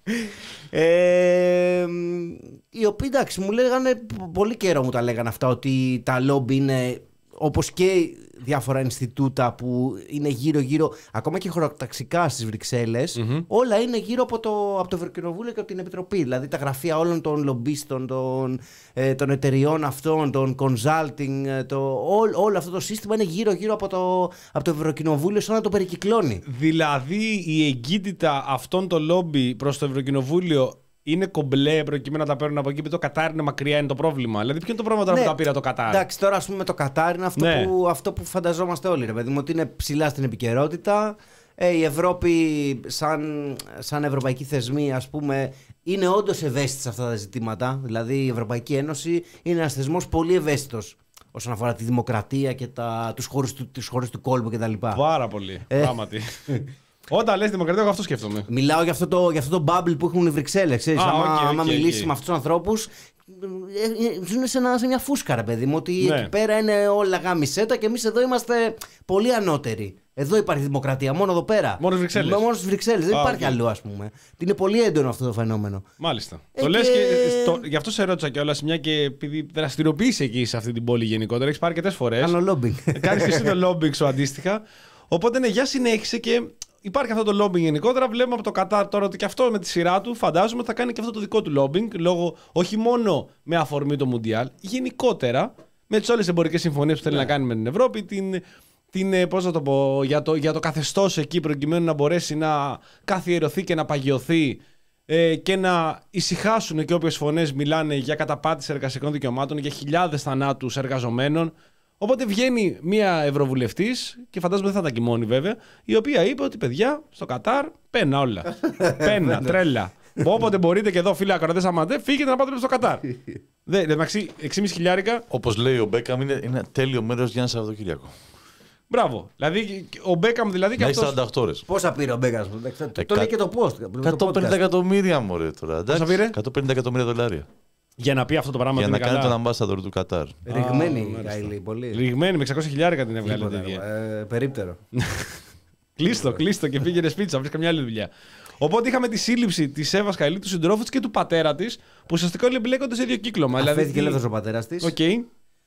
Speaker 1: Ε, οι οποίοι εντάξει μου λέγανε, πολύ καιρό μου τα λέγανε αυτά, ότι τα λόμπι είναι όπως και διάφορα Ινστιτούτα που είναι γύρω-γύρω, ακόμα και χωροταξικά στις Βρυξέλλες,
Speaker 2: Mm-hmm.
Speaker 1: όλα είναι γύρω από το, από το Ευρωκοινοβούλιο και από την Επιτροπή. Δηλαδή τα γραφεία όλων των λομπίστων, των, ε, των εταιριών αυτών, των consulting, το, ό, όλο αυτό το σύστημα είναι γύρω-γύρω από το, από το Ευρωκοινοβούλιο, σαν να το περικυκλώνει.
Speaker 2: Δηλαδή η εγκύτητα αυτών των λόμπι προς το Ευρωκοινοβούλιο είναι κομπλέ προκειμένου να τα παίρνουν από εκεί, που το Κατάρ είναι μακριά, είναι το πρόβλημα? Δηλαδή, ποιο είναι το πρόβλημα τώρα
Speaker 1: Ναι,
Speaker 2: που τα πήρα το Κατάρ?
Speaker 1: Εντάξει, τώρα ας πούμε το Κατάρ είναι αυτό,
Speaker 2: Ναι.
Speaker 1: που, αυτό που φανταζόμαστε όλοι, ρε παιδί μου, ότι είναι ψηλά στην επικαιρότητα. Ε, η Ευρώπη, σαν, σαν ευρωπαϊκή θεσμή, ας πούμε, είναι όντως ευαίσθητη σε αυτά τα ζητήματα. Δηλαδή, η Ευρωπαϊκή Ένωση είναι ένας θεσμός πολύ ευαίσθητος όσον αφορά τη δημοκρατία και τα, τους, χώρους του, τους χώρους του κόλπου κτλ.
Speaker 2: Πάρα πολύ.
Speaker 1: Ε.
Speaker 2: Πράγματι. Όταν λες δημοκρατία, εγώ αυτό σκέφτομαι.
Speaker 1: Μιλάω για αυτό το, για αυτό το bubble που έχουν οι Βρυξέλλες. Ξέρεις,
Speaker 2: Α,
Speaker 1: άμα,
Speaker 2: οκ, οκ,
Speaker 1: άμα
Speaker 2: οκ.
Speaker 1: μιλήσεις με αυτούς τους ανθρώπους, ε, ε, ζουν σε, ένα, σε μια φούσκα, ρε παιδί μου. Ότι
Speaker 2: Ναι.
Speaker 1: εκεί πέρα είναι όλα γάμισέτα και εμείς εδώ είμαστε πολύ ανώτεροι Εδώ υπάρχει δημοκρατία, μόνο εδώ πέρα.
Speaker 2: Μόνο στις Βρυξέλλες.
Speaker 1: Μόνο στις Βρυξέλλες. Δεν
Speaker 2: Α,
Speaker 1: υπάρχει
Speaker 2: okay.
Speaker 1: αλλού, ας πούμε. Είναι πολύ έντονο αυτό το φαινόμενο.
Speaker 2: Μάλιστα.
Speaker 1: Ε,
Speaker 2: το λες
Speaker 1: και...
Speaker 2: και. Το... Γι' αυτό σε ρώτησα κιόλας, μια και επειδή δραστηριοποιείσαι εκεί σε αυτή την πόλη γενικότερα, έχεις πάρει αρκετές φορές.
Speaker 1: Κάνω λόμπινγκ.
Speaker 2: Κάνεις και εσύ το λόμπινγκ σου αντίστοιχα. Οπότε ναι, για συνέχισε και υπάρχει αυτό το λόμπινγκ γενικότερα. Βλέπουμε από το Κατάρ τώρα ότι και αυτό με τη σειρά του φαντάζομαι θα κάνει και αυτό το δικό του λόμπινγκ. Λόγω όχι μόνο με αφορμή το Μουντιάλ, γενικότερα με τις όλες τις εμπορικές συμφωνίες που θέλει
Speaker 1: ναι.
Speaker 2: να κάνει με την Ευρώπη, την, την, πώς να το πω, για το, για το καθεστώς εκεί προκειμένου να μπορέσει να καθιερωθεί και να παγιωθεί ε, και να ησυχάσουν και όποιες φωνές μιλάνε για καταπάτηση εργασιακών δικαιωμάτων, για χιλιάδες θανάτους εργαζομένων. Οπότε βγαίνει μία ευρωβουλευτής, και φαντάζομαι δεν θα ήταν και μόνη βέβαια, η οποία είπε ότι παιδιά στο Κατάρ πένα όλα. Πένα, τρέλα. Όποτε μπορείτε και εδώ, φίλοι ακροατές Αμαντέ, φύγετε να πάτε στο Κατάρ. Δεν, εντάξει, έξι και μισό χιλιάρικα.
Speaker 3: Όπως λέει ο Μπέκαμ, είναι ένα τέλειο μέρος για ένα Σαββατοκύριακο.
Speaker 2: Μπράβο. Δηλαδή, ο Μπέκαμ δηλαδή και
Speaker 3: να έχει
Speaker 2: αυτός...
Speaker 3: σαράντα οκτώ ώρες.
Speaker 1: Πόσα πήρε ο Μπέκαμ, το, το λέει και το post.
Speaker 3: εκατόν πενήντα εκατομμύρια μωρέ τώρα.
Speaker 2: Πόσα πήρε?
Speaker 3: εκατόν πενήντα εκατομμύρια δολάρια.
Speaker 2: Για να πει αυτό το πράγμα.
Speaker 3: Για
Speaker 2: να
Speaker 3: κάνει τον ambassador του Κατάρ.
Speaker 1: Ριγμένη η Καηλή, πολύ.
Speaker 2: Ριγμένη με εξακόσια χιλιάρικα την έβγαλε.
Speaker 1: Ε, περίπτερο.
Speaker 2: Κλείστο, κλείστο και πήγαινε σπίτι, θα βρει καμιά άλλη δουλειά. Οπότε είχαμε τη σύλληψη τη Εύα Καηλή, του συντρόφου της και του πατέρα τη, που ουσιαστικά όλοι εμπλέκονται σε ίδιο κύκλωμα.
Speaker 1: Αφέθηκε δηλαδή, ελεύθερος ο πατέρας της.
Speaker 2: Okay.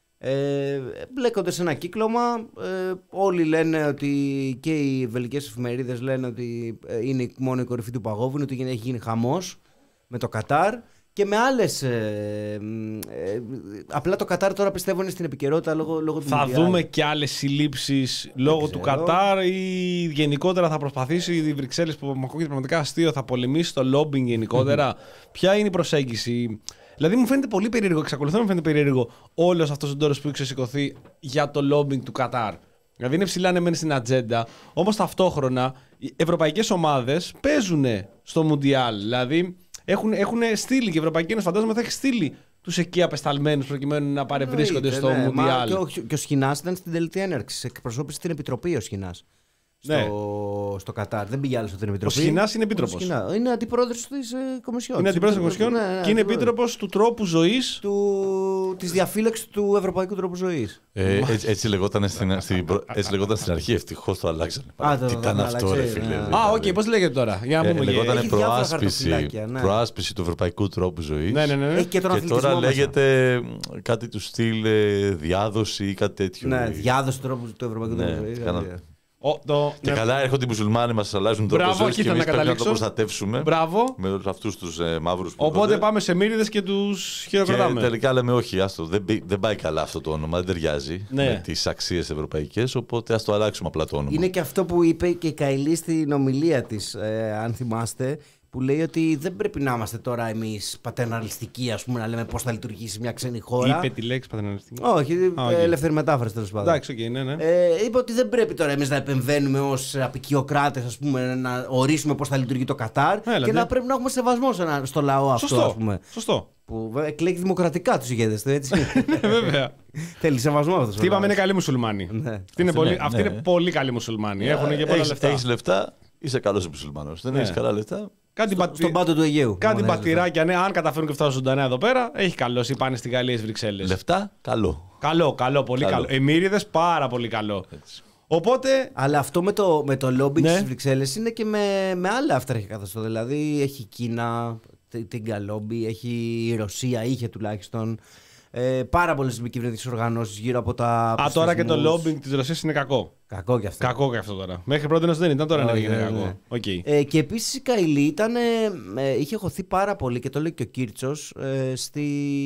Speaker 1: Ε, μπλέκονται σε ένα κύκλωμα. Ε, όλοι λένε ότι και οι βελγικές εφημερίδες λένε ότι είναι μόνο η κορυφή του παγόβουνου, ότι έχει γίνει χαμός με το Κατάρ. Και με άλλες. Ε, ε, απλά το Κατάρ τώρα πιστεύω είναι στην επικαιρότητα λόγω, λόγω του
Speaker 2: Θα
Speaker 1: Μουντιάλ.
Speaker 2: δούμε και άλλες συλλήψεις λόγω του Κατάρ ή γενικότερα θα προσπαθήσει οι Βρυξέλλες, που μου ακούγεται πραγματικά αστείο, θα πολεμήσει το lobbying γενικότερα. Ποια είναι η προσέγγιση? Δηλαδή μου φαίνεται πολύ περίεργο, εξακολουθώ να μου φαίνεται περίεργο όλος αυτός ο τόρος που έχει ξεσηκωθεί για το lobbying του Κατάρ. Δηλαδή είναι ψηλά ναι μεν στην ατζέντα, όμως ταυτόχρονα οι ευρωπαϊκές ομάδες παίζουν στο Μουντιάλ. Δηλαδή έχουν, έχουν στείλει και η Ευρωπαϊκή Ένωση, φαντάζομαι θα έχει στείλει τους εκεί απεσταλμένους προκειμένου να παρευρίσκονται στο
Speaker 1: ναι,
Speaker 2: Μουντιάλ.
Speaker 1: Και ο, και ο Σχοινάς ήταν στην τελετή έναρξη. Εκπροσώπησε την Επιτροπή ο Σχοινάς. Στο,
Speaker 2: Ναι.
Speaker 1: στο Κατάρ. Δεν πήγε άλλο στην Επιτροπή.
Speaker 2: Ο Σχοινάς είναι επίτροπος.
Speaker 1: Είναι αντιπρόεδρος της ε, Κομισιόν.
Speaker 2: Είναι αντιπρόεδρος της Κομισιόν
Speaker 1: ναι, ναι,
Speaker 2: και είναι επίτροπος του τρόπου ζωής.
Speaker 1: Του... της διαφύλαξης του ευρωπαϊκού τρόπου ζωής.
Speaker 3: Ε, έτσι, έτσι, λεγόταν στην, στην, έτσι λεγόταν στην αρχή, ευτυχώς το αλλάξανε.
Speaker 1: Α, το-
Speaker 3: Τι
Speaker 1: το
Speaker 3: ήταν αυτό,
Speaker 1: άλλαξε,
Speaker 3: ρε φίλε.
Speaker 1: ναι.
Speaker 3: δηλαδή.
Speaker 2: Α, οκ, okay, πώς λέγεται τώρα. Για να
Speaker 3: Ε,
Speaker 2: πούμε.
Speaker 3: λεγόταν
Speaker 1: Έχει διάφορα
Speaker 3: προάσπιση,
Speaker 1: χαρτοφυλάκια, ναι.
Speaker 3: προάσπιση του ευρωπαϊκού τρόπου ζωής.
Speaker 2: Ναι, ναι, ναι. ναι.
Speaker 1: Έχει και τον
Speaker 3: Και
Speaker 1: αθλητισμό
Speaker 3: τώρα
Speaker 1: μέσα.
Speaker 3: λέγεται κάτι του στυλ ε, διάδοση ή κάτι τέτοιο.
Speaker 1: Ναι, διάδοση του τρόπου του ευρωπαϊκού
Speaker 3: Ναι,
Speaker 1: τρόπου ζωής.
Speaker 3: κάνα-
Speaker 1: δηλαδή.
Speaker 2: Ο, το,
Speaker 3: Και
Speaker 2: ναι.
Speaker 3: καλά έρχονται οι μουσουλμάνοι, μας αλλάζουν τον τρόπο
Speaker 2: Μπράβο,
Speaker 3: ζωής
Speaker 2: εκεί
Speaker 3: και
Speaker 2: ήθελα
Speaker 3: εμείς
Speaker 2: να
Speaker 3: πρέπει να το
Speaker 2: καταλήξω.
Speaker 3: προστατεύσουμε
Speaker 2: Μπράβο.
Speaker 3: με όλους αυτούς τους ε, μαύρους που
Speaker 2: Οπότε
Speaker 3: έρχονται.
Speaker 2: πάμε σε μύριδες και τους
Speaker 3: Και
Speaker 2: χειροκροτάμε.
Speaker 3: τελικά λέμε όχι, άστο, δεν, μπη- δεν πάει καλά αυτό το όνομα, δεν ταιριάζει
Speaker 2: Ναι.
Speaker 3: με τις αξίες ευρωπαϊκές, οπότε ας το αλλάξουμε απλά το όνομα.
Speaker 1: Είναι και αυτό που είπε και η Καηλή στην ομιλία της, ε, αν θυμάστε, που λέει ότι δεν πρέπει να είμαστε τώρα εμείς πατερναλιστικοί, ας πούμε, να λέμε πώς θα λειτουργήσει μια ξένη χώρα.
Speaker 2: Είπε τη λέξη πατερναλιστική.
Speaker 1: Όχι,
Speaker 2: Α, οκ.
Speaker 1: ελεύθερη μετάφραση τέλος πάντων.
Speaker 2: Εντάξει, οκ, ναι, ναι.
Speaker 1: Ε, είπε ότι δεν πρέπει τώρα εμείς να επεμβαίνουμε ως απικιοκράτες, ας πούμε, να ορίσουμε πώς θα λειτουργεί το Κατάρ
Speaker 2: Έλα,
Speaker 1: και
Speaker 2: ναι.
Speaker 1: να πρέπει να έχουμε σεβασμό σε ένα- στο λαό αυτό,
Speaker 2: Σωστό.
Speaker 1: ας πούμε.
Speaker 2: Σωστό.
Speaker 1: Που βέβαια εκλέγει δημοκρατικά τους ηγέτες του, έτσι.
Speaker 2: Ε, Βέβαια.
Speaker 1: Θέλει σεβασμό αυτός.
Speaker 2: Τι είπαμε, είναι καλοί μουσουλμάνοι.
Speaker 1: Ναι.
Speaker 2: Αυτή είναι
Speaker 3: Αυτό
Speaker 2: πολύ,
Speaker 3: ναι,
Speaker 2: αυτοί
Speaker 3: ναι.
Speaker 2: είναι πολύ καλοί μουσουλμάνοι. Έχουν και πολλά
Speaker 3: έχεις,
Speaker 2: λεφτά.
Speaker 3: έχεις λεφτά, είσαι καλός μουσουλμάνος. Δεν
Speaker 2: Ναι.
Speaker 3: έχεις καλά λεφτά.
Speaker 2: Κάτι, πατη...
Speaker 1: Στον πάντο του Αιγαίου.
Speaker 2: κάτι
Speaker 1: Μόνο έτσι.
Speaker 2: πατηράκια, ναι, αν καταφέρουν και φτάσουν ζωντανά εδώ πέρα, έχει καλός ή πάνε στη Γαλλία ή στις Βρυξέλλες.
Speaker 3: Λεφτά, καλό.
Speaker 2: Καλό, καλό, πολύ καλό.
Speaker 3: Καλό.
Speaker 2: Εμμύριδες, πάρα πολύ καλό.
Speaker 3: Έτσι.
Speaker 2: Οπότε.
Speaker 1: Αλλά αυτό με το, με το lobbying
Speaker 2: Ναι.
Speaker 1: στις Βρυξέλλες είναι και με, με άλλα αυταρχικά καθεστώτα. Δηλαδή έχει η Κίνα, τε- την Καλόμπι, έχει η Ρωσία, είχε τουλάχιστον. Ε, πάρα πολλές μη κυβερνητικές οργανώσεις γύρω από τα.
Speaker 2: Α, τώρα και το
Speaker 1: πληθυσμούς.
Speaker 2: lobbying της Ρωσίας είναι κακό.
Speaker 1: Κακό κι αυτό.
Speaker 2: Κακό και αυτό τώρα. Μέχρι πρώτη δεν ήταν, τώρα είναι
Speaker 1: Όχι,
Speaker 2: έγινε
Speaker 1: ναι,
Speaker 2: κακό.
Speaker 1: ναι.
Speaker 2: Οκ.
Speaker 1: Ε, και επίσης η Καηλή ήταν, ε, ε, είχε χωθεί πάρα πολύ, και το λέει και ο Κίρτσος, ε, στη,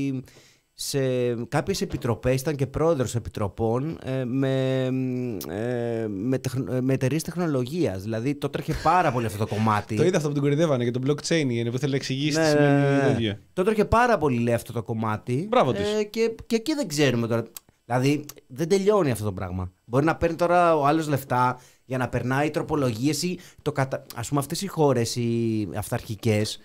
Speaker 1: σε κάποιες επιτροπές, ήταν και πρόεδρος επιτροπών ε, με, ε, με, τεχνο, ε, με εταιρείες τεχνολογίας. Δηλαδή το τρέχε πάρα πολύ αυτό το κομμάτι.
Speaker 2: Το είδα αυτό που την κορυδεύανε και το blockchain είναι που θέλει να εξηγήσει
Speaker 1: Ναι,
Speaker 2: τι
Speaker 1: ναι,
Speaker 2: σημαίνει
Speaker 1: ναι, ναι.
Speaker 2: τέτοιο.
Speaker 1: Το τρέχε πάρα πολύ, λέει, αυτό το κομμάτι.
Speaker 2: Μπράβο της.
Speaker 1: Ε, και, και εκεί δεν ξέρουμε τώρα. Δηλαδή δεν τελειώνει αυτό το πράγμα. Μπορεί να παίρνει τώρα ο άλλος λεφτά για να περνάει τροπολογίες ή το κατα... ας πούμε αυτές οι χώρες οι αυταρχικές,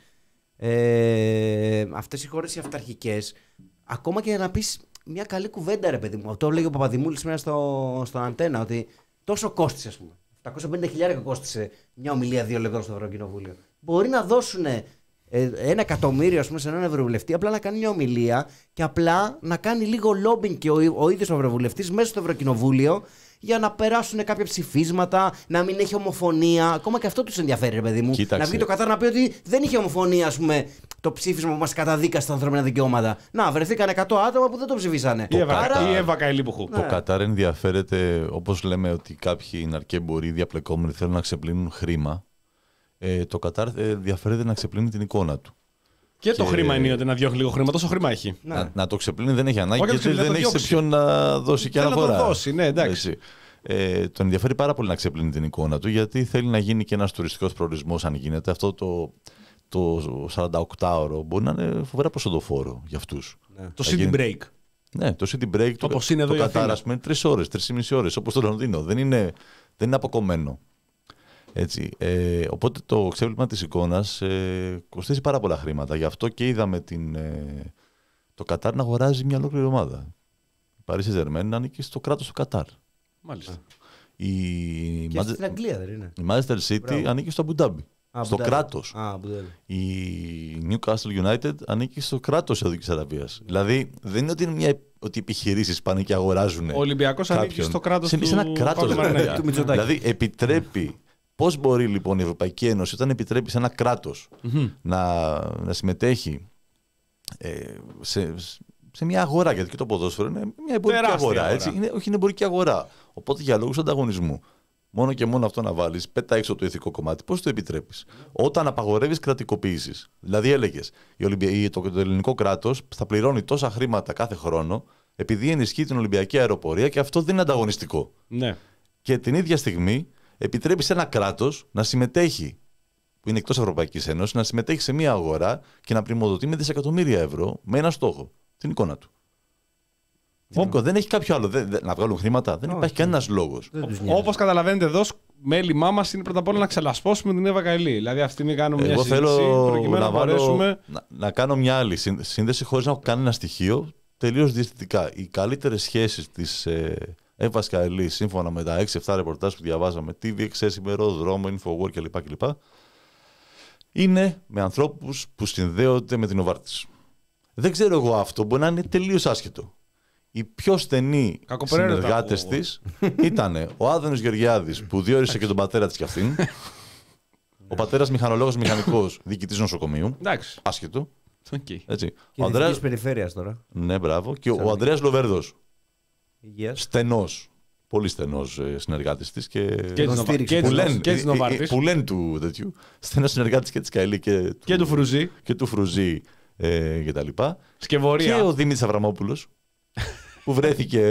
Speaker 1: ε, αυτές οι χώρες οι αυταρχικές, ακόμα και για να πεις μια καλή κουβέντα, ρε παιδί μου. Αυτό έλεγε ο Παπαδημούλης σήμερα στο, στον Αντένα, ότι τόσο κόστησε, ας πούμε. επτακόσια πενήντα χιλιάδες κόστησε μια ομιλία δύο λεπτών στο Ευρωκοινοβούλιο. Μπορεί να δώσουν ε, ένα εκατομμύριο ας πούμε, σε έναν ευρωβουλευτή, απλά να κάνει μια ομιλία και απλά να κάνει λίγο lobbying και ο, ο ίδιος ο ευρωβουλευτής μέσα στο Ευρωκοινοβούλιο για να περάσουν κάποια ψηφίσματα, να μην έχει ομοφωνία. Ακόμα και αυτό τους ενδιαφέρει, ρε παιδί μου.
Speaker 3: Κοίταξε.
Speaker 1: Να βγει το Κατάρ να πει ότι δεν είχε ομοφωνία, ας πούμε, το ψήφισμα που μας καταδίκα στα ανθρώπινα δικαιώματα. Να, βρεθήκαν εκατό άτομα που δεν το ψηφίσανε.
Speaker 2: Η Εύα,
Speaker 1: Άρα...
Speaker 2: η Εύα Καηλίποχου.
Speaker 3: Το Κατάρ ενδιαφέρεται, όπως λέμε ότι κάποιοι ναρκέμποροι διαπλεκόμενοι θέλουν να ξεπλύνουν χρήμα. Ε, το Κατάρ ενδιαφέρεται να ξεπλύνει την εικόνα του.
Speaker 2: Και, και το χρήμα είναι ότι να διώχνει λίγο χρήμα. Τόσο χρήμα έχει.
Speaker 1: Ναι.
Speaker 3: Να, να το ξεπλύνει δεν έχει ανάγκη, γιατί δεν έχει
Speaker 2: διώξει.
Speaker 3: σε ποιον να δώσει και αναφορά.
Speaker 2: Να το δώσει, ναι, εντάξει.
Speaker 3: Ε, τον ενδιαφέρει πάρα πολύ να ξεπλύνει την εικόνα του, γιατί θέλει να γίνει και ένας τουριστικός προορισμός, αν γίνεται. Αυτό το, το σαρανταοκτάωρο μπορεί να είναι φοβερά προσοδοφόρο για αυτούς.
Speaker 1: Ναι.
Speaker 2: Το
Speaker 3: Θα
Speaker 2: city
Speaker 3: γίνει...
Speaker 2: break.
Speaker 3: Ναι, το city break. Το,
Speaker 2: όπως είναι εδώ
Speaker 3: το
Speaker 2: η
Speaker 3: Κατάρ,
Speaker 2: Αθήνα.
Speaker 3: ας πούμε, είναι τρεις ώρες, τρεις και μισή ώρες, όπως το Λονδίνο. Δεν είναι, δεν είναι αποκομμένο. Έτσι, ε, οπότε το ξέπλυμα της εικόνας ε, κοστίζει πάρα πολλά χρήματα. Γι' αυτό και είδαμε την, ε, το Κατάρ να αγοράζει μια ολόκληρη ομάδα. Η Παρίσι Ζερμέν ανήκει στο κράτος του Κατάρ.
Speaker 2: Μάλιστα.
Speaker 3: Η,
Speaker 1: Και στην Αγγλία δεν είναι.
Speaker 3: η Manchester City
Speaker 1: Μπράβο.
Speaker 3: ανήκει στο Αμπουντάμπι.
Speaker 1: Α,
Speaker 3: Στο
Speaker 1: Αμπουδάμπι.
Speaker 3: κράτος.
Speaker 1: Α, Αμπουδάμπι.
Speaker 3: Η Newcastle United ανήκει στο κράτος της Σαουδικής Αραβίας. Δηλαδή δεν είναι ότι, είναι μια, ότι οι επιχειρήσεις πάνε και αγοράζουν.
Speaker 2: Ο Ολυμπιακός ανήκει στο κράτος
Speaker 3: σε,
Speaker 2: του
Speaker 3: σε ένα κράτος,
Speaker 2: Παύλου
Speaker 3: ρε,
Speaker 2: Μαρινάκη.
Speaker 1: του Μητσοτάκη.
Speaker 3: Δηλαδή επιτρέπει. Πώς μπορεί λοιπόν η Ευρωπαϊκή Ένωση, όταν επιτρέπει σε ένα κράτος να, να συμμετέχει ε, σε, σε μια αγορά, γιατί και το ποδόσφαιρο είναι μια εμπορική
Speaker 2: Τεράστια
Speaker 3: αγορά,
Speaker 2: αγορά.
Speaker 3: έτσι, είναι, όχι είναι εμπορική αγορά. Οπότε για λόγους ανταγωνισμού, μόνο και μόνο αυτό να βάλεις, πέτα έξω το ηθικό κομμάτι, πώς το επιτρέπεις? Όταν απαγορεύεις κρατικοποίησεις. Δηλαδή έλεγες, η Ολυμπια... το, το ελληνικό κράτος θα πληρώνει τόσα χρήματα κάθε χρόνο, επειδή ενισχύει την Ολυμπιακή αεροπορία και αυτό δεν είναι ανταγωνιστικό.
Speaker 2: Ναι.
Speaker 3: Και την ίδια στιγμή επιτρέπει σε ένα κράτος να συμμετέχει, που είναι εκτός Ευρωπαϊκής Ένωσης, να συμμετέχει σε μια αγορά και να πρημοδοτεί με δισεκατομμύρια ευρώ με ένα στόχο, την εικόνα του. Την εικόνα. Δεν έχει κάποιο άλλο. Δεν, δεν, να βγάλουν χρήματα, δεν
Speaker 1: Όχι.
Speaker 3: υπάρχει κανένας λόγος.
Speaker 1: Δεν τους νοιάζει.
Speaker 2: Όπως καταλαβαίνετε εδώ, μέλημά μας είναι πρώτα απ' όλα να ξελασπώσουμε την Εύα Καηλή. Δηλαδή αυτή τη στιγμή κάνουμε μια
Speaker 3: Εγώ
Speaker 2: συζήτηση
Speaker 3: θέλω
Speaker 2: προκειμένου
Speaker 3: να,
Speaker 2: να
Speaker 3: βάλω,
Speaker 2: μπορέσουμε.
Speaker 3: να, να κάνω μια άλλη σύνδε- σύνδεση χωρίς να έχω κανένα στοιχείο, τελείως διαισθητικά. Οι καλύτερες σχέσεις της ε, Εύας Καηλής, σύμφωνα με τα έξι εφτά ρεπορτάζ που διαβάζαμε, τι βι εξ, Ημερόδρομο, Infowar κλπ. κλπ. Είναι με ανθρώπους που συνδέονται με την Νοβάρτις. Δεν ξέρω εγώ αυτό, μπορεί να είναι τελείως άσχετο. Οι πιο στενοί
Speaker 2: Κακοπεραίρετα
Speaker 3: συνεργάτες
Speaker 2: ακούω.
Speaker 3: της ήταν ο Άδωνης Γεωργιάδης, που διόρισε και τον πατέρα της κι αυτήν. Ο πατέρας μηχανολόγος μηχανικός, διοικητής νοσοκομείου.
Speaker 2: Εντάξει.
Speaker 3: Άσχετο.
Speaker 2: Okay.
Speaker 3: Έτσι.
Speaker 1: Και
Speaker 3: Ο Ανδρέας...
Speaker 1: Εθνικής Περιφέρειας τώρα.
Speaker 3: Ναι, μπράβο. Και ο Ανδρέας Λοβέρδος.
Speaker 1: Υγείας.
Speaker 3: Στενός. Πολύ στενός ε, συνεργάτης της. Και,
Speaker 2: Και της
Speaker 1: τον
Speaker 2: Νοβα-
Speaker 1: στήριξε.
Speaker 2: και
Speaker 3: που
Speaker 2: της
Speaker 3: λένε,
Speaker 2: Νο- και της
Speaker 3: ε, ε,
Speaker 2: Νοβάρτης.
Speaker 3: που λένε του τέτοιου. Στενός συνεργάτης και της Καηλή και,
Speaker 2: Και του Φρουζή.
Speaker 3: και του Φρουζή ε, και τα λοιπά.
Speaker 2: Σκευωρία.
Speaker 3: Και ο Δήμητρης Αβραμόπουλος που βρέθηκε,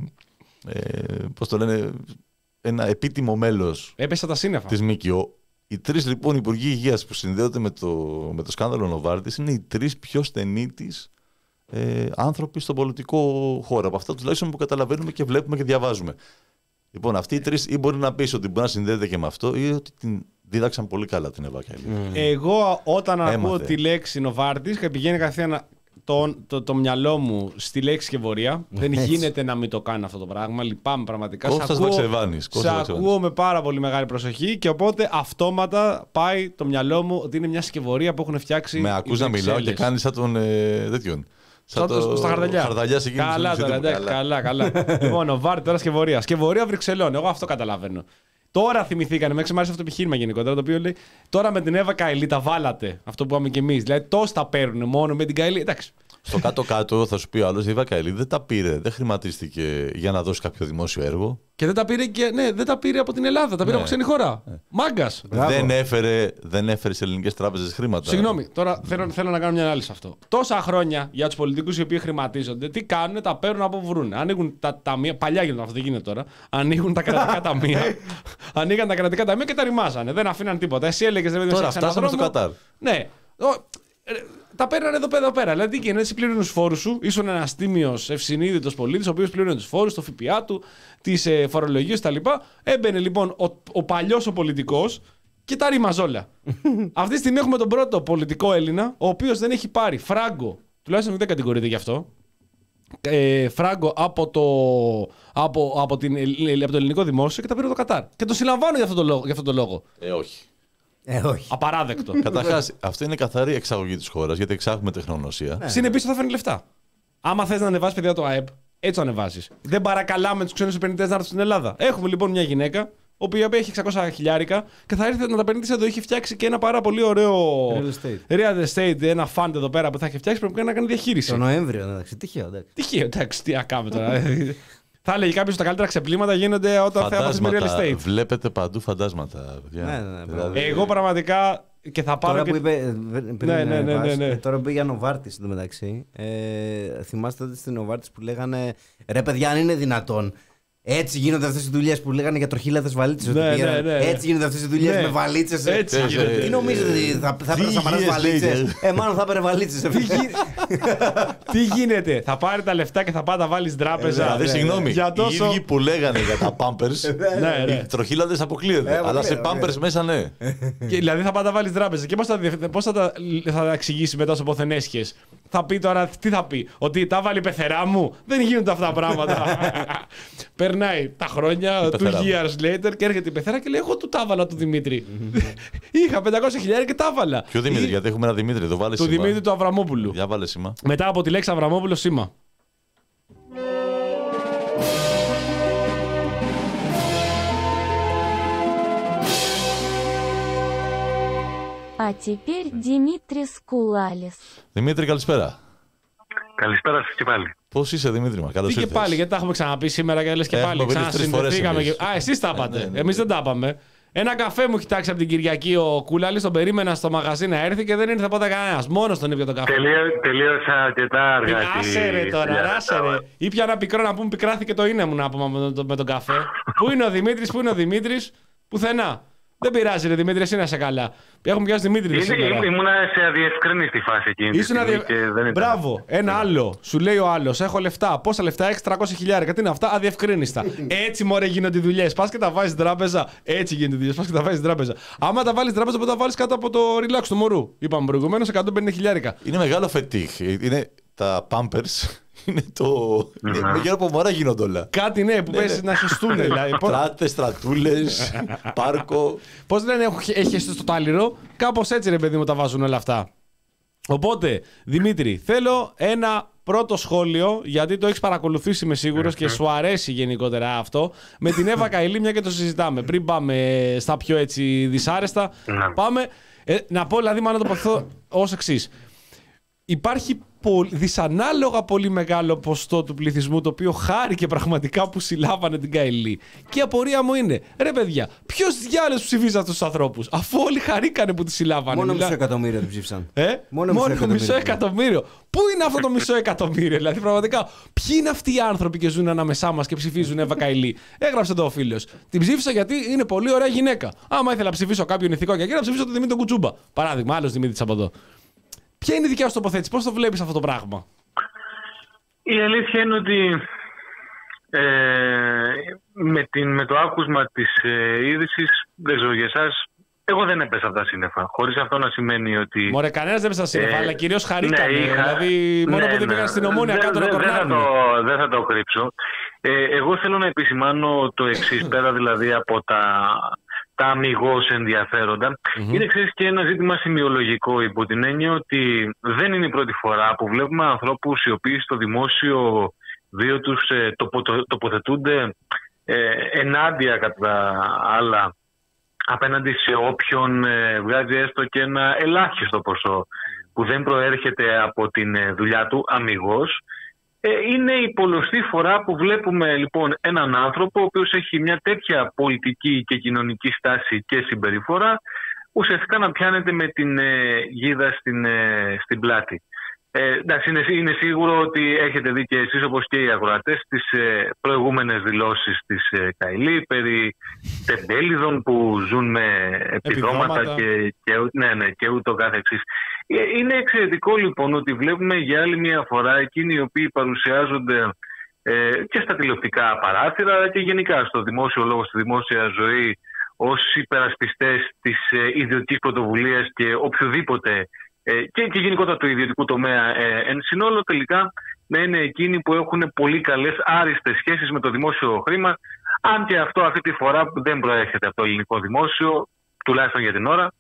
Speaker 3: ε, πώς το λένε, ένα επίτιμο μέλος
Speaker 2: Έπεσε τα σύννεφα.
Speaker 3: της ΜΚΟ. Οι τρεις λοιπόν υπουργοί υγείας που συνδέονται με το, με το σκάνδαλο Νοβάρτης είναι οι τρεις πιο στενοί της ε, άνθρωποι στον πολιτικό χώρο. Από αυτά τουλάχιστον που καταλαβαίνουμε και βλέπουμε και διαβάζουμε. Λοιπόν, αυτοί οι τρεις ή μπορεί να πεις ότι μπορεί να συνδέεται και με αυτό ή ότι την δίδαξαν πολύ καλά την Εύα Καηλή.
Speaker 2: Εγώ όταν
Speaker 3: Έμαθε.
Speaker 2: ακούω τη λέξη Νοβάρτης και πηγαίνει κατευθείαν το, το, το μυαλό μου στη λέξη σκευωρία. Δεν
Speaker 1: Έτσι.
Speaker 2: γίνεται να μην το κάνω αυτό το πράγμα. Λυπάμαι πραγματικά.
Speaker 3: Κώστας
Speaker 2: Σ' ακούω-
Speaker 3: Βαξεβάνης, Κώστας
Speaker 2: σ'
Speaker 3: Βαξεβάνης.
Speaker 2: ακούω με πάρα πολύ μεγάλη προσοχή και οπότε αυτόματα πάει το μυαλό μου ότι είναι μια σκευωρία που έχουν φτιάξει.
Speaker 3: Με
Speaker 2: οι
Speaker 3: ακούς να μιλάω και
Speaker 2: Βρυξέλλες.
Speaker 3: κάνεις σαν τον ε, τέτοιον.
Speaker 2: Σαν το, στα χαρδαλιά.
Speaker 3: Χαρδαλιάς εκείνος
Speaker 2: Καλά
Speaker 3: που
Speaker 2: τώρα,
Speaker 3: ξέρετε
Speaker 2: εντάξει,
Speaker 3: που καλά.
Speaker 2: καλά, καλά. Λοιπόν, ο Βάρ τώρα σκευωρία. Σκευωρία Βρυξελών. Εγώ αυτό καταλαβαίνω. Τώρα θυμηθήκανε, με ξεμάρει αυτό το επιχείρημα γενικότερα, το οποίο λέει τώρα με την Εύα Καηλή τα βάλατε. Αυτό που είπαμε κι εμεί. Δηλαδή τόσοι τα παίρνουν μόνο με την Καηλή. Εντάξει.
Speaker 3: Στο κάτω-κάτω θα σου πει ο άλλος, η Εύα Καηλή δεν τα πήρε, δεν χρηματίστηκε για να δώσει κάποιο δημόσιο έργο.
Speaker 2: Και δεν τα πήρε, και, ναι, δεν τα πήρε από την Ελλάδα, τα πήρε
Speaker 3: Ναι.
Speaker 2: από ξένη χώρα. Μάγκα.
Speaker 1: Μπράβο.
Speaker 3: Δεν έφερε, δεν έφερε σε ελληνικές τράπεζες χρήματα.
Speaker 2: Συγγνώμη, τώρα θέλω, θέλω να κάνω μια ανάλυση σε αυτό. Τόσα χρόνια για του πολιτικού οι οποίοι χρηματίζονται, τι κάνουν, τα παίρνουν από που βρουν. Ανοίγουν τα ταμεία, παλιά γίνονταν αυτό, δεν γίνεται τώρα. Ανοίγουν τα κρατικά ταμεία. Ανοίγαν τα κρατικά ταμεία και τα ρημάζανε. Δεν αφήναν τίποτα. Εσύ έλεγε δεν
Speaker 3: Τώρα φτάσαμε στο Κατάρ.
Speaker 2: Ναι. Ο- ε, τα παίρνανε εδώ πέρα, εδώ πέρα. Δηλαδή, τι γίνεται, εσύ πλήρωνε του φόρου σου, ήσουν ένα τίμιο ευσυνείδητο πολίτη, ο οποίο πλήρωνε του φόρου, το ΦΠΑ του, τι ε, φορολογίε κτλ. Έμπαινε λοιπόν ο, ο παλιό ο πολιτικό και τα ρημαζόλα. Αυτή τη στιγμή έχουμε τον πρώτο πολιτικό Έλληνα, ο οποίο δεν έχει πάρει φράγκο, τουλάχιστον δεν κατηγορείται γι' αυτό. Ε, φράγκο από το, από, από, την, από το ελληνικό δημόσιο και τα πήρε το Κατάρ. Και το συλλαμβάνω για αυτόν τον λόγο. Για αυτόν τον λόγο.
Speaker 3: Ε, όχι.
Speaker 1: Ε, όχι.
Speaker 2: Απαράδεκτο.
Speaker 3: Καταρχάς, αυτό είναι καθαρή εξαγωγή της χώρας, γιατί εξάγουμε τεχνογνωσία.
Speaker 2: Ναι. Συνεπής θα φέρνει λεφτά. Άμα θες να ανεβάσεις παιδιά το ΑΕΠ, έτσι το ανεβάζεις. Δεν παρακαλάμε τους ξένους επενδυτές να έρθουν στην Ελλάδα. Έχουμε λοιπόν μια γυναίκα, η οποία έχει εξακόσια χιλιάρικα και θα έρθει να τα επενδύσει εδώ. Έχει φτιάξει και ένα πάρα πολύ ωραίο
Speaker 1: Real estate.
Speaker 2: real estate, ένα fund εδώ πέρα που θα έχει φτιάξει. Πρέπει να κάνει διαχείριση.
Speaker 1: Το Νοέμβριο, εντάξει. Τυχαίο, εντάξει.
Speaker 2: Τυχαίο, εντάξει, τι να κάνουμε τώρα. Θα έλεγε κάποιο ότι τα καλύτερα ξεπλήματα γίνονται όταν θα έπαθει με real estate.
Speaker 3: Βλέπετε παντού φαντάσματα.
Speaker 1: Ναι, ναι, ναι,
Speaker 3: δηλαδή...
Speaker 2: Εγώ πραγματικά και θα πάρω.
Speaker 1: Τώρα
Speaker 2: και...
Speaker 1: που είπε. Πριν,
Speaker 2: ναι, ναι, ναι, ναι, ναι.
Speaker 1: Τώρα που είπε για Νοβάρτης εντωμεταξύ. Ε, θυμάστε τότε στην Νοβάρτης που λέγανε ρε παιδιά, αν είναι δυνατόν. Έτσι γίνονται αυτές οι δουλειές που λέγανε για τροχύλαδες βαλίτσες.
Speaker 2: Ναι, ναι, ναι, ναι.
Speaker 1: Έτσι γίνονται αυτές οι δουλειές
Speaker 2: ναι.
Speaker 1: με βαλίτσες.
Speaker 2: Έτσι γίνεται.
Speaker 1: Τι νομίζετε, θα, θα έπαιρνε να παράσει βαλίτσες. Ε, μάλλον θα έπαιρνε βαλίτσες.
Speaker 2: Τι γίνεται, θα πάρει τα λεφτά και θα πάει να τα βάλει τράπεζα.
Speaker 3: Δηλαδή, συγγνώμη,
Speaker 2: για τόσο...
Speaker 3: οι ίδιοι που λέγανε για τα Pampers,
Speaker 2: ναι, ναι.
Speaker 3: οι τροχύλαδες αποκλείονται. Αλλά σε Pampers μέσα ναι.
Speaker 2: Και, δηλαδή θα πάει να τα βάλει τράπεζα. Και πώς θα, πώς θα, τα, θα τα εξηγήσει μετά στο ποθενέσχες. Θα πει τώρα, τι θα πει, ότι τα βάλει η πεθερά μου. Δεν γίνονται αυτά τα πράγματα. Περνάει τα χρόνια, two years later και έρχεται η πεθερά και λέει: εγώ του τα έβαλα του Δημήτρη. Είχα πεντακόσια χιλιάδες και τα έβαλα.
Speaker 3: Ποιο Δημήτρη, γιατί έχουμε ένα Δημήτρη, το βάλε
Speaker 2: του
Speaker 3: σήμα.
Speaker 2: Δημήτρη του Αβραμόπουλου.
Speaker 3: Για βάλε σήμα.
Speaker 2: Μετά από τη λέξη Αβραμόπουλο, σήμα.
Speaker 4: А теперь Димитрис Кулалис.
Speaker 3: Δημήτρη, καλησπέρα.
Speaker 5: Καλησπέρα σας και πάλι.
Speaker 3: Πώς είσαι, Δημήτρη, μα, καλώς
Speaker 2: Τι και
Speaker 3: ήρθες.
Speaker 2: πάλι, γιατί τα έχουμε ξαναπεί σήμερα και λες και
Speaker 3: Ε,
Speaker 2: πάλι.
Speaker 3: έχουμε πει τρεις φορές
Speaker 2: Ξανασυνδεθήκαμε. Και...
Speaker 3: εμείς.
Speaker 2: Α, εσείς τα είπατε.
Speaker 3: Ε, ναι, ναι,
Speaker 2: Εμείς
Speaker 3: ναι.
Speaker 2: δεν τα είπαμε. Ένα καφέ μου έχει τάξει από την Κυριακή ο Κούλαλης, τον περίμενα στο μαγαζί να έρθει και δεν ήρθε ποτέ κανένας. Μόνος τον ήπια το καφέ.
Speaker 5: Τελείω, τελείωσα αρκετά αργά.
Speaker 2: Άσε ρε τώρα, άσε ρε. Ήπια ένα πικρό να πούμε, πικράθηκε το είναι μου να πούμε με, το, με τον καφέ. Πού είναι ο Δημήτρης, πού είναι ο Δημήτρης, πουθενά. Δεν πειράζει, ρε Δημήτρη, εσύ να είσαι καλά. Έχουμε πιάσει Δημήτρη σήμερα.
Speaker 5: Ήμουνα σε αδιευκρίνηστη φάση εκείνη.
Speaker 2: Ήσουν αδια... Μπράβο, ένα άλλο. Σου λέει ο άλλο: έχω λεφτά. Πόσα λεφτά έχει, τριακόσια χιλιάδες. Τι είναι αυτά, αδιευκρίνηστα. Έτσι μωρέ γίνονται οι δουλειές. Πα και τα βάζει τράπεζα. Έτσι γίνονται οι δουλειές. Πα και τα βάζει τράπεζα. Άμα τα βάλει τράπεζα, μπορεί να τα βάλει κάτω από το relax του μωρού. Είπαμε προηγουμένω εκατόν πενήντα χιλιάδες.
Speaker 3: Είναι μεγάλο φετίχ. Είναι τα Pampers. Είναι το. Με γύρω από μωρά γίνονται όλα.
Speaker 2: Κάτι ναι, που πέσει να χεστούν. Δηλαδή.
Speaker 3: Στράτες, στρατούλες, πάρκο.
Speaker 2: Πώς λένε, έχει χεστεί στο τάλιρο. Κάπως έτσι ρε παιδί μου τα βάζουν όλα αυτά. Οπότε, Δημήτρη, θέλω ένα πρώτο σχόλιο, γιατί το έχεις παρακολουθήσει είμαι σίγουρος και σου αρέσει γενικότερα αυτό, με την Εύα Καηλή, μια και το συζητάμε. Πριν πάμε στα πιο έτσι δυσάρεστα, πάμε. Ε, να πω δηλαδή, μάλλον να τοποθετώ ως εξής. Υπάρχει πολύ, δυσανάλογα πολύ μεγάλο ποστό του πληθυσμού το οποίο χάρηκε πραγματικά που συλλάβανε την Καηλή. Και η απορία μου είναι, ρε παιδιά, ποιος διάλογος ψηφίζει αυτούς τους ανθρώπους, αφού όλοι χαρήκανε που τη συλλάβανε.
Speaker 1: Μόνο
Speaker 2: Μιλά...
Speaker 1: μισό εκατομμύριο του ψήφισαν.
Speaker 2: Ε?
Speaker 1: Μόνο,
Speaker 2: Μόνο
Speaker 1: μισό,
Speaker 2: μισό
Speaker 1: εκατομμύριο.
Speaker 2: εκατομμύριο. Πού είναι αυτό το μισό εκατομμύριο, δηλαδή πραγματικά. Ποιοι είναι αυτοί οι άνθρωποι και ζουν ανάμεσά μας και ψηφίζουν Εύα Καηλή. Έγραψε εδώ ο φίλος. Την ψήφισα γιατί είναι πολύ ωραία γυναίκα. Άμα ήθελα να ψηφίσω κάποιον ηθικό και να ψηφίσω τον Δημήτρη Κουτσούμπα. Παράδειγμα, άλλο Δημήτρη από εδώ. Ποια είναι η δικιά σου τοποθέτηση, πώς το βλέπεις αυτό το πράγμα?
Speaker 5: Η αλήθεια είναι ότι ε, με, την, με το άκουσμα της ε, είδησης, δεν ξέρω για εσάς, εγώ δεν έπεσα από τα σύννεφα. Χωρίς αυτό να σημαίνει ότι.
Speaker 2: Μωρέ, κανένας δεν έπεσε στα σύννεφα,
Speaker 5: ε,
Speaker 2: αλλά κυρίως χαρήκανε.
Speaker 5: Ναι, είχα,
Speaker 2: δηλαδή, μόνο
Speaker 5: ναι,
Speaker 2: που δεν
Speaker 5: ναι,
Speaker 2: πήγαν στην Ομόνια
Speaker 5: δε,
Speaker 2: κάτω
Speaker 5: δε,
Speaker 2: να
Speaker 5: δεν θα,
Speaker 2: κορνάρουν.
Speaker 5: δεν θα το κρύψω. Ε, εγώ θέλω να επισημάνω το εξής, πέρα δηλαδή από τα. τα αμιγώς ενδιαφέροντα. Mm-hmm. Είναι ξέρεις και ένα ζήτημα σημειολογικό υπό την έννοια ότι δεν είναι η πρώτη φορά που βλέπουμε ανθρώπους οι οποίοι στο δημόσιο βίο τους ε, τοπο, το, τοποθετούνται ε, ενάντια κατά άλλα απέναντι σε όποιον ε, βγάζει έστω και ένα ελάχιστο ποσό που δεν προέρχεται από την ε, δουλειά του αμιγώς. Είναι η πολλωστή φορά που βλέπουμε λοιπόν έναν άνθρωπο ο οποίος έχει μια τέτοια πολιτική και κοινωνική στάση και συμπεριφορά ουσιαστικά να πιάνεται με την ε, γίδα στην, ε, στην πλάτη. Ε, εντάξει, είναι, είναι σίγουρο ότι έχετε δει και εσείς όπως και οι ακροατές τις ε, προηγούμενες δηλώσεις της ε, Καηλή περί τεμπέληδων που ζουν με επιδόματα και, και, ναι, ναι, και ούτω καθεξής. Είναι εξαιρετικό λοιπόν ότι βλέπουμε για άλλη μια φορά εκείνοι οι οποίοι παρουσιάζονται ε, και στα τηλεοπτικά παράθυρα αλλά και γενικά στο δημόσιο λόγο, στη δημόσια ζωή ως υπερασπιστές της ε, ιδιωτικής πρωτοβουλίας και οποιοδήποτε ε, και, και γενικότερα του ιδιωτικού τομέα ε, εν συνόλο τελικά να είναι εκείνοι που έχουν πολύ καλές άριστες σχέσεις με το δημόσιο χρήμα, αν και αυτό αυτή τη φορά δεν προέρχεται από το ελληνικό δημόσιο, τουλάχιστον για την ώρα.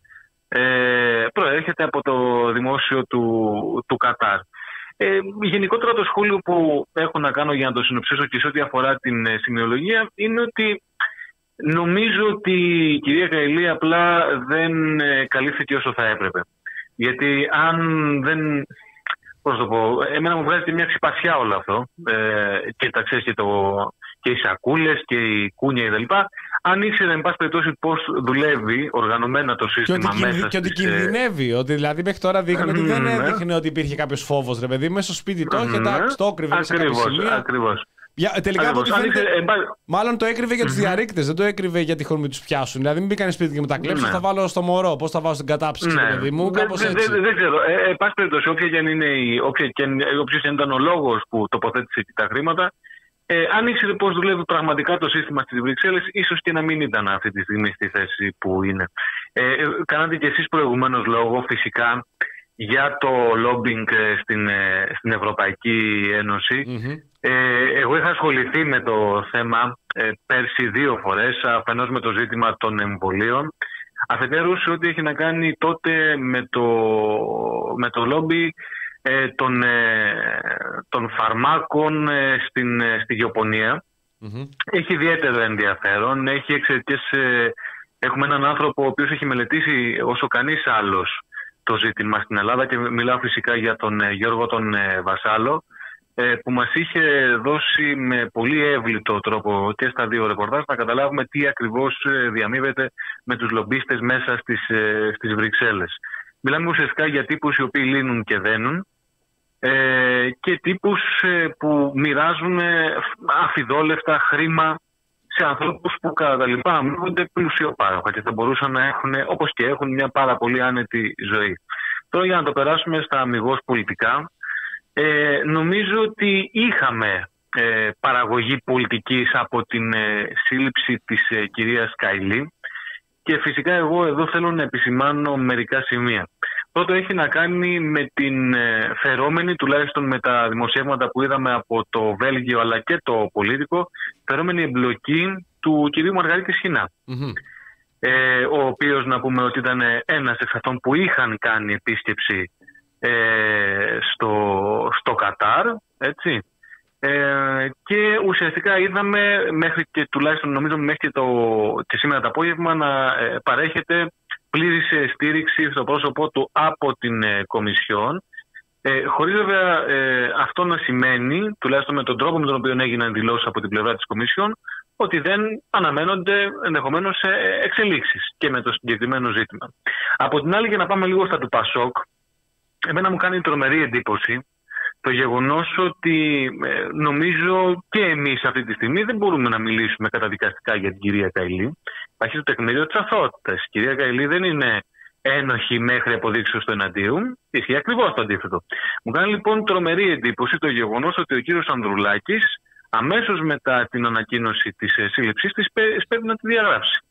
Speaker 5: ε, προέρχεται από το δημόσιο του, του Κατάρ. Ε, γενικότερα το σχόλιο που έχω να κάνω για να το συνοψίσω και σε ό,τι αφορά την ε, σημειολογία είναι ότι νομίζω ότι η κυρία Καηλή απλά δεν ε, καλύφθηκε όσο θα έπρεπε. Γιατί αν δεν... Πώς το πω, εμένα μου βγάζει μια ξυπασιά όλο αυτό ε, και τα ξέρεις και, το, και οι σακούλες και οι κούνια κτλ. Αν ήξερε, εν πάση περιπτώσει, πώς δουλεύει οργανωμένα το σύστημα
Speaker 2: και
Speaker 5: μέσα.
Speaker 2: Και ότι
Speaker 5: στις,
Speaker 2: κινδυνεύει. Ότι δηλαδή μέχρι τώρα δείχνει ότι δεν
Speaker 5: ναι.
Speaker 2: έδειχνε ότι υπήρχε κάποιος φόβος. Ρε παιδί, μέσα στο σπίτι το είχε,
Speaker 5: ναι.
Speaker 2: το έκρυβε σε κάποια σημεία.
Speaker 5: Ακριβώς.
Speaker 2: Για, τελικά από ό,τι φαίνεται,
Speaker 5: ε,
Speaker 2: μάλλον το έκρυβε για τους
Speaker 5: mm-hmm.
Speaker 2: διαρρήκτες, δεν το έκρυβε για τη χορμή τους πιάσουν. Δηλαδή, μην μπήκανε σπίτι και με τα κλέψουν,
Speaker 5: ναι.
Speaker 2: θα βάλω στο μωρό. Πώς θα βάλω στην κατάψυξη, ναι. παιδί μου, κάπως έτσι.
Speaker 5: Δεν δε, δε ξέρω. Ε, πάση περιπτώσει, όποιος και αν ήταν ο λόγος που τοποθέτησε τα χρήματα, ε, αν ήξερε πώς δουλεύει πραγματικά το σύστημα στις Βρυξέλλες, ίσως και να μην ήταν αυτή τη στιγμή στη θέση που είναι. Ε, κάνατε κι εσείς προηγουμένως λόγο, φυσικά, για το lobbying στην, στην Ευρωπαϊκή Ένωση. Mm-hmm. Ε, εγώ είχα ασχοληθεί με το θέμα ε, πέρσι δύο φορές, αφενός με το ζήτημα των εμβολίων, αφετέρου σε ό,τι έχει να κάνει τότε με το, με το lobby ε, των, ε, των φαρμάκων ε, στην, ε, στη γεωπονία. Mm-hmm. Έχει ιδιαίτερο ενδιαφέρον, έχει εξαιρετικές, ε, έχουμε έναν άνθρωπο ο οποίος έχει μελετήσει όσο κανείς άλλος το ζήτημα στην Ελλάδα και μιλάω φυσικά για τον ε, Γιώργο τον ε, Βασάλο, που μας είχε δώσει με πολύ εύληπτο τρόπο και στα δύο ρεπορτάζ να καταλάβουμε τι ακριβώς διαμείβεται με τους λομπίστες μέσα στις, στις Βρυξέλλες. Μιλάμε ουσιαστικά για τύπους οι οποίοι λύνουν και δένουν ε, και τύπους που μοιράζουν αφιδόλευτα χρήμα σε ανθρώπους που κατά τα λοιπά αμείβονται πλουσιοπάροχα και θα μπορούσαν να έχουν, όπως και έχουν, μια πάρα πολύ άνετη ζωή. Τώρα για να το περάσουμε στα αμιγώς πολιτικά, Ε, νομίζω ότι είχαμε ε, παραγωγή πολιτικής από την ε, σύλληψη της ε, κυρίας Καηλή και φυσικά εγώ εδώ θέλω να επισημάνω μερικά σημεία. Πρώτο έχει να κάνει με την ε, φερόμενη, τουλάχιστον με τα δημοσιεύματα που είδαμε από το Βέλγιο αλλά και το Πολίτικο, φερόμενη εμπλοκή του κυρίου Μαργαρίτη Σχοινά. Mm-hmm. Ε, ο οποίος, να πούμε ότι ήταν ένας εξ αυτών που είχαν κάνει επίσκεψη Ε, στο, στο Κατάρ, έτσι. Ε, και ουσιαστικά είδαμε μέχρι και τουλάχιστον νομίζω μέχρι και, το, και σήμερα το απόγευμα να ε, παρέχεται πλήρης στήριξη στο πρόσωπό του από την ε, Κομισιόν, ε, χωρίς βέβαια ε, αυτό να σημαίνει, τουλάχιστον με τον τρόπο με τον οποίο έγιναν δηλώσεις από την πλευρά της Κομισιόν, ότι δεν αναμένονται ενδεχομένως εξελίξεις και με το συγκεκριμένο ζήτημα. Από την άλλη, για να πάμε λίγο στα του Πασόκ, εμένα μου κάνει τρομερή εντύπωση το γεγονός ότι ε, νομίζω και εμείς αυτή τη στιγμή δεν μπορούμε να μιλήσουμε καταδικαστικά για την κυρία Καηλή. Υπάρχει το τεκμήριο της αθωότητας. Η κυρία Καηλή δεν είναι ένοχη μέχρι αποδείξεως του εναντίου. Ισχύει ακριβώς το αντίθετο. Μου κάνει λοιπόν τρομερή εντύπωση το γεγονός ότι ο κύριος Ανδρουλάκης αμέσως μετά την ανακοίνωση της σύλληψής της σπέβει να τη διαγράψει.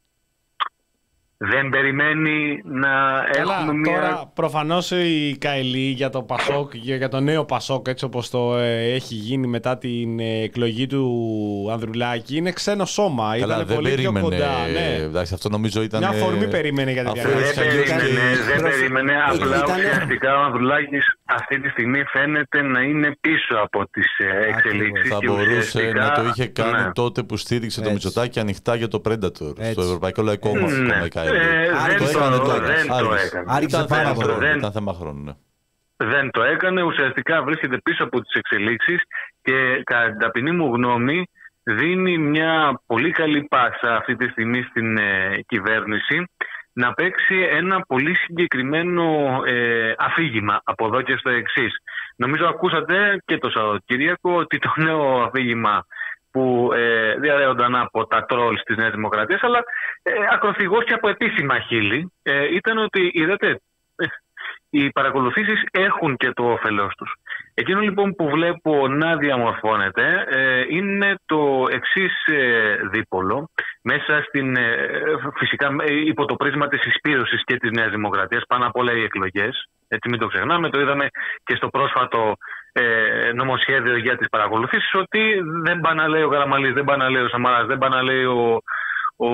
Speaker 5: Δεν περιμένει να
Speaker 2: Καλά,
Speaker 5: έχουμε μια...
Speaker 2: Τώρα προφανώς η Καηλή για το Πασόκ, για το νέο Πασόκ, έτσι όπως το ε, έχει γίνει μετά την ε, εκλογή του Ανδρουλάκη, είναι ξένο σώμα.
Speaker 3: Καλά,
Speaker 2: ήταν
Speaker 3: δεν
Speaker 2: πολύ
Speaker 3: περίμενε.
Speaker 2: πιο κοντά. Ναι.
Speaker 3: Εντάξει, αυτό νομίζω ήταν...
Speaker 2: Μια αφορμή περίμενε για την
Speaker 5: διαδικασία. Δεν περίμενε, δεν περίμενε. Απλά
Speaker 1: Ήταν...
Speaker 5: ουσιαστικά ο Ανδρουλάκης αυτή τη στιγμή φαίνεται να είναι πίσω από τις εξελίξεις.
Speaker 3: Θα μπορούσε ουσιαστικά... να το είχε κάνει ναι. τότε που στήριξε έτσι. Το Μητσοτάκη ανοιχτά για το Predator έτσι. Στο Ευρωπαϊκό Λαϊκό Κόμμα.
Speaker 5: Ε, δεν το έκανε.
Speaker 3: Ήταν θέμα χρόνου. Ναι.
Speaker 5: Δεν το έκανε. Ουσιαστικά βρίσκεται πίσω από τις εξελίξεις και κατά την ταπεινή μου γνώμη δίνει μια πολύ καλή πάσα αυτή τη στιγμή στην ε, κυβέρνηση να παίξει ένα πολύ συγκεκριμένο ε, αφήγημα από εδώ και στο εξής. Νομίζω ακούσατε και το Σαββατοκύριακο ότι το νέο αφήγημα που ε, διαρρέονταν από τα τρόλς της Νέας Δημοκρατίας, αλλά ε, ακροθυγώς και από επίσημα χείλη, ε, ήταν ότι είδατε, ε, οι παρακολουθήσεις έχουν και το όφελός τους. Εκείνο λοιπόν που βλέπω να διαμορφώνεται ε, είναι το εξής ε, δίπολο, μέσα στην, ε, φυσικά υπό το πρίσμα της συσπήρωσης και της Νέας Δημοκρατίας, πάνω απ' όλα οι εκλογές, έτσι μην το ξεχνάμε, το είδαμε και στο πρόσφατο ε, νομοσχέδιο για τις παρακολουθήσεις, ότι δεν πάνε να λέει ο Καραμανλής, δεν πάνε να λέει ο Σαμαράς, δεν πάνε να λέει ο, ο,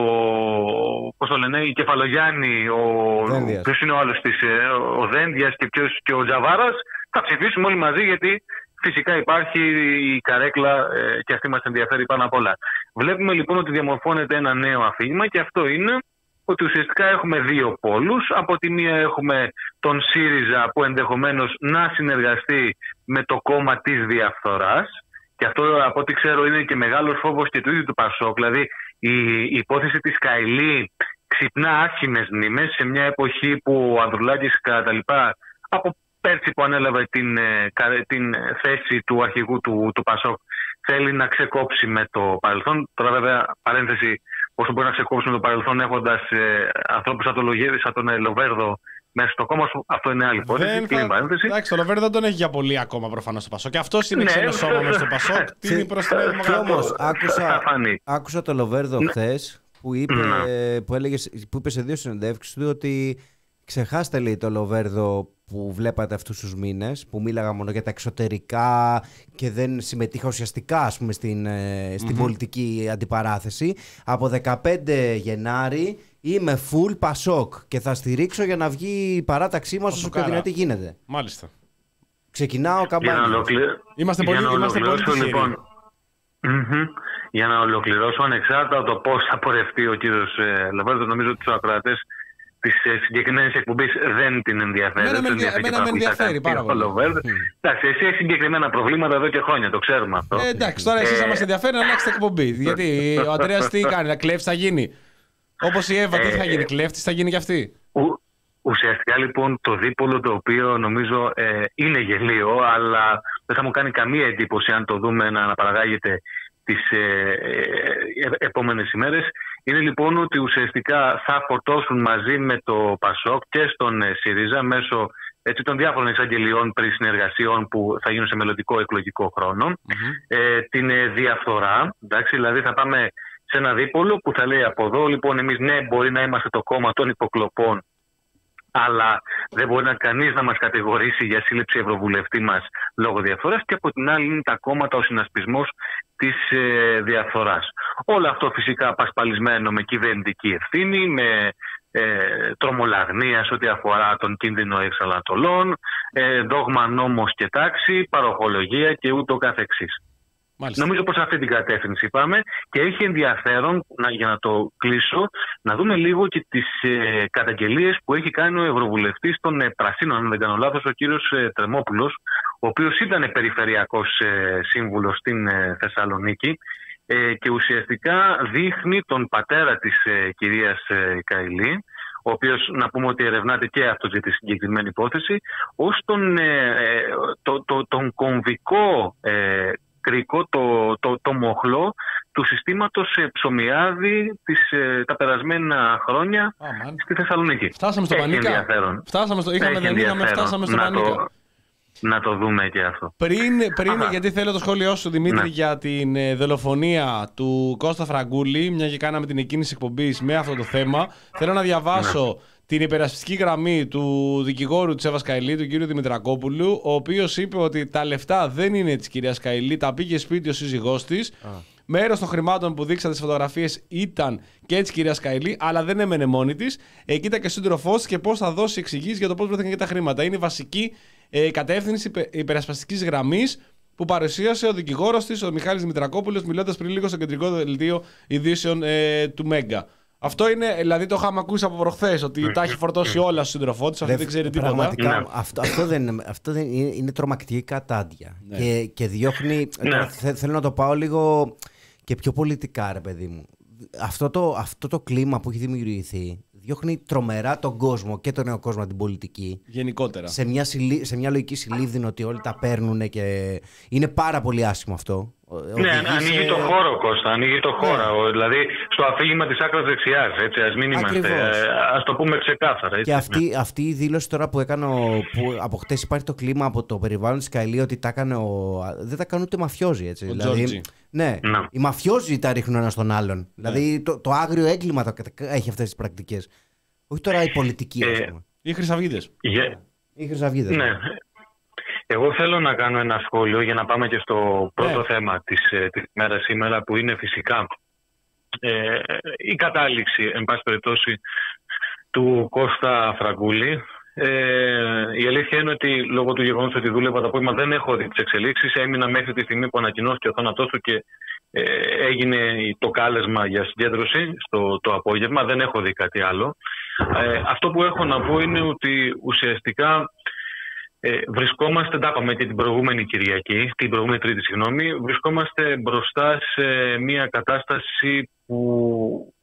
Speaker 5: πώς το λένε, η Κεφαλογιάννη, ο, ποιος είναι ο άλλος της, ο Δένδιας και, ποιος, και ο Τζαβάρας, θα ψηφίσουμε όλοι μαζί, γιατί φυσικά υπάρχει η καρέκλα ε, και αυτή μας ενδιαφέρει πάνω απ' όλα. Βλέπουμε λοιπόν ότι διαμορφώνεται ένα νέο αφήγημα, και αυτό είναι ότι ουσιαστικά έχουμε δύο πόλους. Από τη μία έχουμε τον ΣΥΡΙΖΑ, που ενδεχομένως να συνεργαστεί με το κόμμα της διαφθοράς, και αυτό από ό,τι ξέρω είναι και μεγάλος φόβος και του ίδιου του Πασόκ. Δηλαδή η, η υπόθεση της Καηλή ξυπνά άσχημες μνήμες σε μια εποχή που ο Ανδρουλάκης κατά τα λοιπά, από πέρσι που ανέλαβε την, την θέση του αρχηγού του, του Πασόκ, θέλει να ξεκόψει με το παρελθόν. Τώρα βέβαια, παρένθεση, πόσο μπορεί να ξεκόψει με το παρελθόν έχοντας ε, ανθρώπους σαν τον, σαν τον Λοβέρδο μέσα στο κόμμα σου, αυτό είναι άλλη υπόθεση.
Speaker 2: Θα... Εντάξει, το Λοβέρδο δεν τον έχει για πολύ ακόμα προφανώς στο Πασόκ. Και αυτός είναι ναι, ξένο σώμα μέσα στο Πασόκ. Τι είναι προς την Ελλάδα.
Speaker 1: Όμως, άκουσα, άκουσα το Λοβέρδο χθες που, είπε, που, έλεγε, που είπε σε δύο συνεντεύξεις του ότι ξεχάστε, λέει, το Λοβέρδο που βλέπατε αυτούς τους μήνες, που μίλαγα μόνο για τα εξωτερικά και δεν συμμετείχα ουσιαστικά, ας πούμε, στην, στην mm-hmm. πολιτική αντιπαράθεση. Από δεκαπέντε Γενάρη είμαι full Πασόκ και θα στηρίξω για να βγει η παράταξή μας όσο πιο δυνατή γίνεται.
Speaker 2: Μάλιστα.
Speaker 1: Ξεκινάω καμπάνια.
Speaker 5: Για να, ολοκληρω...
Speaker 2: Είμαστε πολύ,
Speaker 5: για να
Speaker 2: είμαστε πολύ τυχεροί.
Speaker 5: Λοιπόν, mm-hmm. για να ολοκληρώσω, ανεξάρτητα από το πώς θα πορευτεί ο κύριος ε, Λοβέρδο, νομίζω ότι τους ακροατές της συγκεκριμένης εκπομπής δεν την ενδιαφέρει.
Speaker 2: Εμένα με ενδιαφέρει πάρα πολύ.
Speaker 5: Εντάξει, εσύ έχει συγκεκριμένα προβλήματα εδώ και χρόνια, το ξέρουμε αυτό.
Speaker 2: Ε, εντάξει, τώρα εσείς θα μας ενδιαφέρει να αλλάξετε εκπομπή. Γιατί ο Αντρέας τι κάνει, να κλέφτης θα γίνει. Όπως η Εύα, τι θα γίνει, κλέφτης θα γίνει κι αυτή.
Speaker 5: Ουσιαστικά λοιπόν το δίπολο, το οποίο νομίζω ε, είναι γελίο, αλλά δεν θα μου κάνει καμία εντύπωση αν το δούμε να αναπαραγάγεται τις ε, ε, επόμενες ημέρες, είναι λοιπόν ότι ουσιαστικά θα φορτώσουν μαζί με το Πασόκ και στον ε, ΣΥΡΙΖΑ μέσω έτσι, των διάφορων εισαγγελιών περί συνεργασιών που θα γίνουν σε μελλοντικό εκλογικό χρόνο mm-hmm. ε, την ε, διαφθορά. Εντάξει, δηλαδή θα πάμε σε ένα δίπολο που θα λέει από εδώ λοιπόν εμείς ναι, μπορεί να είμαστε το κόμμα των υποκλοπών, αλλά δεν μπορεί να κανείς να μας κατηγορήσει για σύλληψη ευρωβουλευτή μας λόγω διαφθοράς, και από την άλλη είναι τα κόμματα ο συνασπισμός της ε, διαφθοράς. Όλο αυτό φυσικά πασπαλισμένο με κυβερνητική ευθύνη, με ε, τρομολαγνία σε ό,τι αφορά τον κίνδυνο εξανατολών, ε, δόγμα νόμος και τάξη, παροχολογία και ούτω καθεξής. Μάλιστα. Νομίζω πως αυτή την κατεύθυνση πάμε, και έχει ενδιαφέρον, να, για να το κλείσω, να δούμε λίγο και τις ε, καταγγελίες που έχει κάνει ο Ευρωβουλευτής των ε, Πρασίνων, αν δεν κάνω λάθος, ο κύριος ε, Τρεμόπουλος, ο οποίος ήταν περιφερειακός ε, σύμβουλος στην ε, Θεσσαλονίκη ε, και ουσιαστικά δείχνει τον πατέρα της ε, κυρίας ε, Καηλή, ο οποίος να πούμε ότι ερευνάται και αυτό για τη συγκεκριμένη υπόθεση, ως τον, ε, το, το, τον κομβικό ε, κρίκο, το, το, το μοχλό του συστήματος ψωμιάδη τις, ε, τα περασμένα χρόνια oh, στη Θεσσαλονίκη.
Speaker 2: Φτάσαμε στο Πανίκα. Φτάσαμε στο, είχαμε δεν είχαμε, φτάσαμε στο Πανίκα.
Speaker 5: Το, να το δούμε και αυτό.
Speaker 2: Πριν, πριν γιατί θέλω το σχόλιο σου, Δημήτρη, ναι. για την ε, δολοφονία του Κώστα Φραγκούλη, μια και κάναμε την εκκίνηση εκπομπής με αυτό το θέμα, θέλω να διαβάσω ναι. την υπερασπιστική γραμμή του δικηγόρου της Εύας Καηλή, του κύριου Δημητρακόπουλου, ο οποίος είπε ότι τα λεφτά δεν είναι της κυρίας Καηλή, τα πήγε σπίτι ο σύζυγός της. Ah. Μέρος των χρημάτων που δείξατε στις φωτογραφίες ήταν και της κυρίας Καηλή, αλλά δεν έμενε μόνη της. Ε, κοίτα και ο σύντροφός της και πώς θα δώσει εξηγήσεις για το πώς βρέθηκαν και τα χρήματα. Είναι η βασική ε, κατεύθυνση υπερασπιστικής γραμμής που παρουσίασε ο δικηγόρος της, ο Μιχάλης Δημητρακόπουλος, μιλώντας πριν λίγο στο κεντρικό δελτίο ειδήσεων ε, του Μέγκα. Αυτό είναι, δηλαδή το είχαμε ακούσει από προχθές, ότι τα έχει φορτώσει όλα στο σύντροφό της, αυτή δεν ξέρει τίποτα.
Speaker 1: Πραγματικά, αυτό, αυτό, δεν, αυτό δεν είναι, είναι τρομακτική κατάντια. Ναι. Και, και διώχνει, ναι. τώρα θε, θέλω να το πάω λίγο και πιο πολιτικά, ρε παιδί μου. Αυτό το, αυτό το κλίμα που έχει δημιουργηθεί διώχνει τρομερά τον κόσμο και τον νέο κόσμο, την πολιτική.
Speaker 2: Γενικότερα.
Speaker 1: Σε μια, σε μια λογική συλλήβδινο ότι όλοι τα παίρνουν και είναι πάρα πολύ άσχημο αυτό.
Speaker 5: Ναι, ανοίγει σε... το χώρο, Κώστα, ανοίγει το χώρο. Ναι. Δηλαδή στο αφήγημα της άκρας δεξιάς, έτσι, ας μην είμαστε, ας το πούμε ξεκάθαρα. Έτσι,
Speaker 1: και αυτή, ναι. αυτή η δήλωση τώρα που έκανε, που από χτες υπάρχει το κλίμα από το περιβάλλον της Καηλή ότι τα έκανε ο... δεν τα κάνουν ούτε μαφιόζοι, έτσι.
Speaker 2: Ο
Speaker 1: δηλαδή, ναι, ναι, οι μαφιόζοι τα ρίχνουν ένα στον άλλον. Ναι. Δηλαδή το, το άγριο έγκλημα το, έχει αυτές τις πρακτικές. Όχι τώρα η πολιτική, ε, ας πούμε.
Speaker 2: Οι Χρυσαυγίδες.
Speaker 5: Yeah.
Speaker 1: Οι Χρυσαυγίδες.
Speaker 5: Ναι. Εγώ θέλω να κάνω ένα σχόλιο για να πάμε και στο πρώτο yeah. θέμα της, της μέρας σήμερα, που είναι φυσικά ε, η κατάληξη, εν πάση περιπτώσει, του Κώστα Φραγκούλη. Ε, η αλήθεια είναι ότι λόγω του γεγονότος ότι δούλευα το απόγευμα δεν έχω δει τις εξελίξεις. Έμεινα μέχρι τη στιγμή που ανακοινώθηκε ο θάνατός του και ε, έγινε το κάλεσμα για συγκέντρωση στο το απόγευμα. Δεν έχω δει κάτι άλλο. Ε, αυτό που έχω να πω είναι ότι ουσιαστικά ε, βρισκόμαστε, τα είπαμε και την προηγούμενη Κυριακή, την προηγούμενη Τρίτη, συγγνώμη, βρισκόμαστε μπροστά σε μια κατάσταση που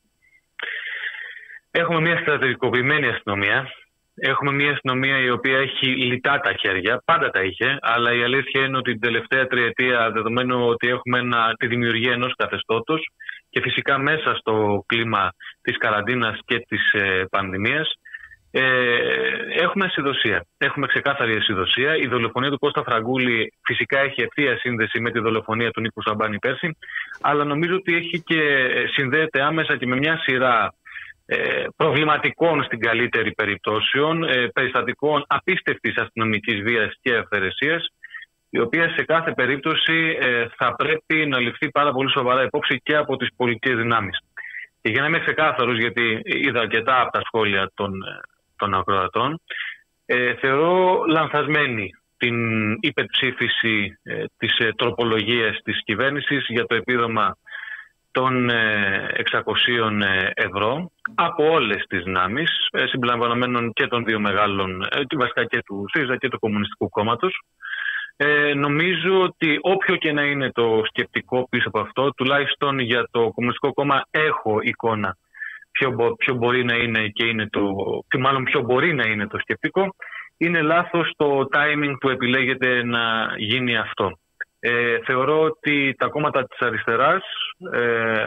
Speaker 5: έχουμε μια στρατηγικοποιημένη αστυνομία. Έχουμε μια αστυνομία η οποία έχει λιτά τα χέρια, πάντα τα είχε, αλλά η αλήθεια είναι ότι την τελευταία τριετία, δεδομένου ότι έχουμε ένα, τη δημιουργία ενός καθεστώτος και φυσικά μέσα στο κλίμα της καραντίνας και της ε, πανδημίας, ε, έχουμε ασυδοσία. Έχουμε ξεκάθαρη ασυδοσία. Η δολοφονία του Κώστα Φραγκούλη φυσικά έχει ευθεία σύνδεση με τη δολοφονία του Νίκου Σαμπάνη πέρσι, αλλά νομίζω ότι έχει και συνδέεται άμεσα και με μια σειρά προβληματικών στην καλύτερη περιπτώσεων, περιστατικών απίστευτης αστυνομικής βίας και αυθαιρεσίας, η οποία σε κάθε περίπτωση θα πρέπει να ληφθεί πάρα πολύ σοβαρά υπόψη και από τις πολιτικές δυνάμεις. Και για να είμαι ξεκάθαρος, γιατί είδα αρκετά από τα σχόλια των, των ακροατών, ε, θεωρώ λανθασμένη την υπερψήφιση ε, της ε, τροπολογίας της κυβέρνησης για το επίδομα των εξακοσίων ευρώ από όλες τις δυνάμεις, συμπεριλαμβανομένων και των δύο μεγάλων, βασικά και του ΣΥΡΙΖΑ και του Κομμουνιστικού Κόμματος. Ε, νομίζω ότι όποιο και να είναι το σκεπτικό πίσω από αυτό, τουλάχιστον για το Κομμουνιστικό Κόμμα έχω εικόνα ποιο, ποιο μπορεί να είναι και είναι το, και μάλλον ποιο μπορεί να είναι το σκεπτικό, είναι λάθος το timing που επιλέγεται να γίνει αυτό. Ε, θεωρώ ότι τα κόμματα της αριστεράς, ε,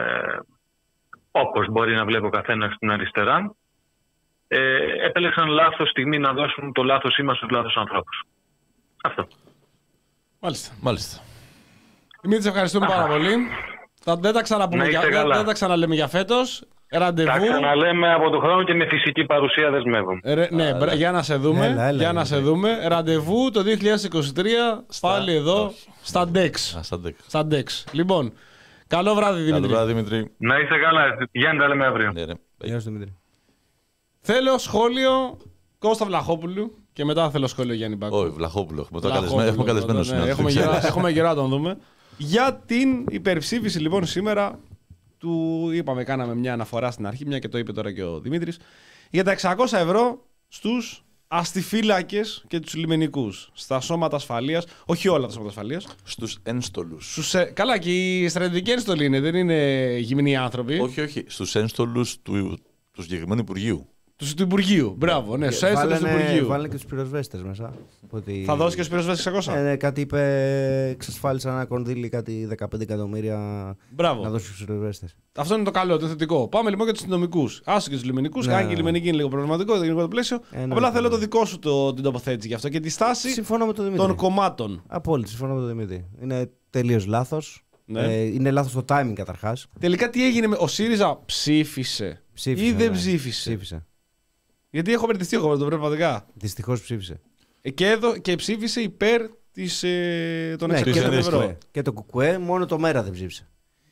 Speaker 5: όπως μπορεί να βλέπει ο καθένας στην αριστερά, ε, επέλεξαν λάθος στιγμή να δώσουν το λάθος σήμα στους λάθος ανθρώπους. Αυτό.
Speaker 2: Μάλιστα.
Speaker 3: Μάλιστα.
Speaker 2: Δημήτρη, ευχαριστούμε πάρα πολύ. Θα, δεν, τα ξαναπούμε για, δεν, δεν τα ξαναλέμε για φέτος. Ραντεβού.
Speaker 5: Τα ξαναλέμε από τον χρόνο και με φυσική παρουσία δεσμεύω.
Speaker 2: Ρε, ναι, Άρα. για να σε δούμε. Έλα, έλα, για να έλα. σε δούμε. Ραντεβού το δύο χιλιάδες είκοσι τρία στα... πάλι εδώ όχι. στα Ντεξ. Στα Ντεξ. Λοιπόν, καλό βράδυ Δημήτρη.
Speaker 3: Καλό βράδυ Δημήτρη.
Speaker 5: Να είστε καλά. Γιάννη, τα λέμε αύριο.
Speaker 3: Ναι, ναι.
Speaker 1: Γεια σου Δημήτρη.
Speaker 2: Θέλω σχόλιο Κώστα Βλαχόπουλου και μετά θέλω σχόλιο Γιάννη Μπάκου.
Speaker 3: Όχι, Βλαχόπουλο. Έχουμε καλεσμένο σήμερα.
Speaker 2: Έχουμε γερά να τον δούμε. Για την υπερψήφιση λοιπόν σήμερα. Του είπαμε, κάναμε μια αναφορά στην αρχή, μια και το είπε τώρα και ο Δημήτρης, για τα εξακόσια ευρώ στους αστιφύλακες και τους λιμενικούς, στα σώματα ασφαλείας, όχι όλα τα σώματα ασφαλείας.
Speaker 3: Στους ένστολους.
Speaker 2: Στους, ε, καλά, και οι στρατιωτικοί ένστολοι είναι, δεν είναι γυμνοί άνθρωποι.
Speaker 3: Όχι, όχι, στους ένστολους του, του συγκεκριμένου Υπουργείου.
Speaker 2: Του του Υπουργείου, μπράβο, ναι, στους ένστολους του Υπουργείου.
Speaker 1: Βάλανε και τους πυροσβέστες μέσα. Ότι...
Speaker 2: Θα δώσει και στους πυροσβέστες εξακόσια.
Speaker 1: Ε, ναι, κάτι είπε, εξασφάλισαν ένα κονδύλι, κάτι δεκαπέντε εκατομμύρια
Speaker 2: μπράβο.
Speaker 1: Να δώσει στους πυροσβέστες. Αυτό
Speaker 2: είναι το καλό, το θετικό. Πάμε λοιπόν για τους αστυνομικούς. Άσου και τους λιμενικούς. Ναι, αν και οι λιμενικοί είναι λίγο προβληματικό, το γενικό το πλαίσιο. Ε, ναι, Απλά ναι, θέλω ναι. το δικό σου το, την τοποθέτηση γι' αυτό και τη στάση των κομμάτων.
Speaker 1: Απόλυτα, συμφωνώ με τον Δημήτρη. Είναι τελείως λάθος. Ναι. Ε, είναι λάθος το timing καταρχάς.
Speaker 2: Τελικά τι έγινε με. Ο ΣΥΡΙΖΑ ψήφισε, ψήφισε ή δεν ναι. ψήφισε.
Speaker 1: ψήφισε.
Speaker 2: Γιατί έχω μπερδευτεί εγώ με το πνευματικά.
Speaker 1: Δυστυχώς ψήφισε.
Speaker 2: Ε, και, εδώ, και ψήφισε υπέρ της, ε, των
Speaker 1: ναι,
Speaker 2: εξακόσιων ευρώ.
Speaker 1: Και το Κουκουέ, μόνο το ΜΕΡΑ δεν ψήφισε.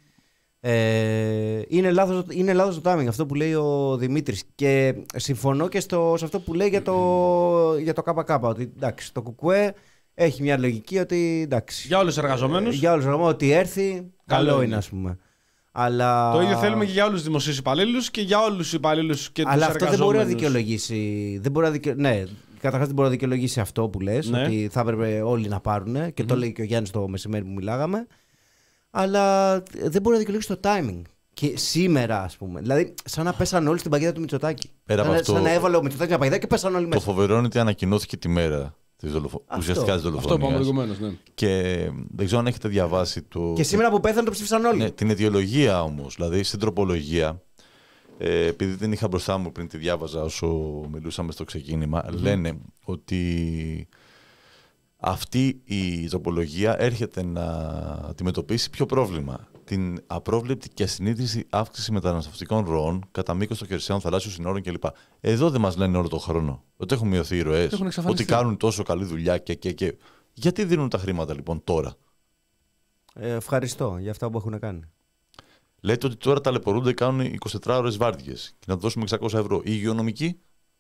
Speaker 1: Ε, είναι, λάθος, είναι λάθος το timing, αυτό που λέει ο Δημήτρης. Και συμφωνώ και στο, σε αυτό που λέει για το, για το ΚΚ. Ότι εντάξει, το Κουκουέ έχει μια λογική ότι εντάξει.
Speaker 2: Για όλους τους εργαζομένους.
Speaker 1: Για όλους τους εργαζομένους, ότι έρθει, καλό, καλό είναι, ας πούμε. Αλλά...
Speaker 2: Το ίδιο θέλουμε και για όλους τους δημοσίους υπαλλήλους και για όλους τους υπαλλήλους και τους
Speaker 1: Αλλά
Speaker 2: εργαζόμενους.
Speaker 1: αυτό δεν μπορεί να δικαιολογήσει. Δεν μπορεί να δικαι... Ναι, καταρχάς δεν μπορεί να δικαιολογήσει αυτό που λες, ναι. ότι θα έπρεπε όλοι να πάρουν. Και mm-hmm. το λέει και ο Γιάννης το μεσημέρι που μιλάγαμε. Αλλά δεν μπορεί να δικαιολογήσει το timing. Και σήμερα, ας πούμε. Δηλαδή, σαν να πέσαν όλοι στην παγίδα του Μητσοτάκη.
Speaker 3: Πέρα
Speaker 1: σαν,
Speaker 3: αυτό...
Speaker 1: σαν να έβαλε ο Μητσοτάκη μια παγίδα και πέσαν όλοι μέσα.
Speaker 3: Το φοβερό είναι ότι ανακοινώθηκε τη μέρα. Δολοφο... Ουσιαστικά τη δολοφονία.
Speaker 2: Αυτό είπαμε προηγουμένως, ναι.
Speaker 3: Και δεν ξέρω αν έχετε διαβάσει το.
Speaker 1: Και σήμερα που πέθανε το ψήφισαν όλοι.
Speaker 3: Ναι, την αιτιολογία όμως. Δηλαδή στην τροπολογία, ε, επειδή την είχα μπροστά μου πριν τη διάβαζα όσο μιλούσαμε στο ξεκίνημα, mm-hmm. λένε ότι αυτή η τροπολογία έρχεται να αντιμετωπίσει ποιο πρόβλημα. Την απρόβλεπτη και ασυνείδητη αύξηση μεταναστευτικών ροών κατά μήκος των χερσαίων θαλάσσιων συνόρων κλπ. Εδώ δεν μας λένε όλο τον χρόνο ότι έχουν μειωθεί οι ροές, ότι κάνουν τόσο καλή δουλειά και, και, και. Γιατί δίνουν τα χρήματα λοιπόν τώρα.
Speaker 1: Ε, ευχαριστώ για αυτά που έχουν κάνει.
Speaker 3: Λέτε ότι τώρα ταλαιπωρούνται, κάνουν είκοσι τέσσερις ώρες βάρδιες και να δώσουμε εξακόσια ευρώ. Οι υγειονομικοί.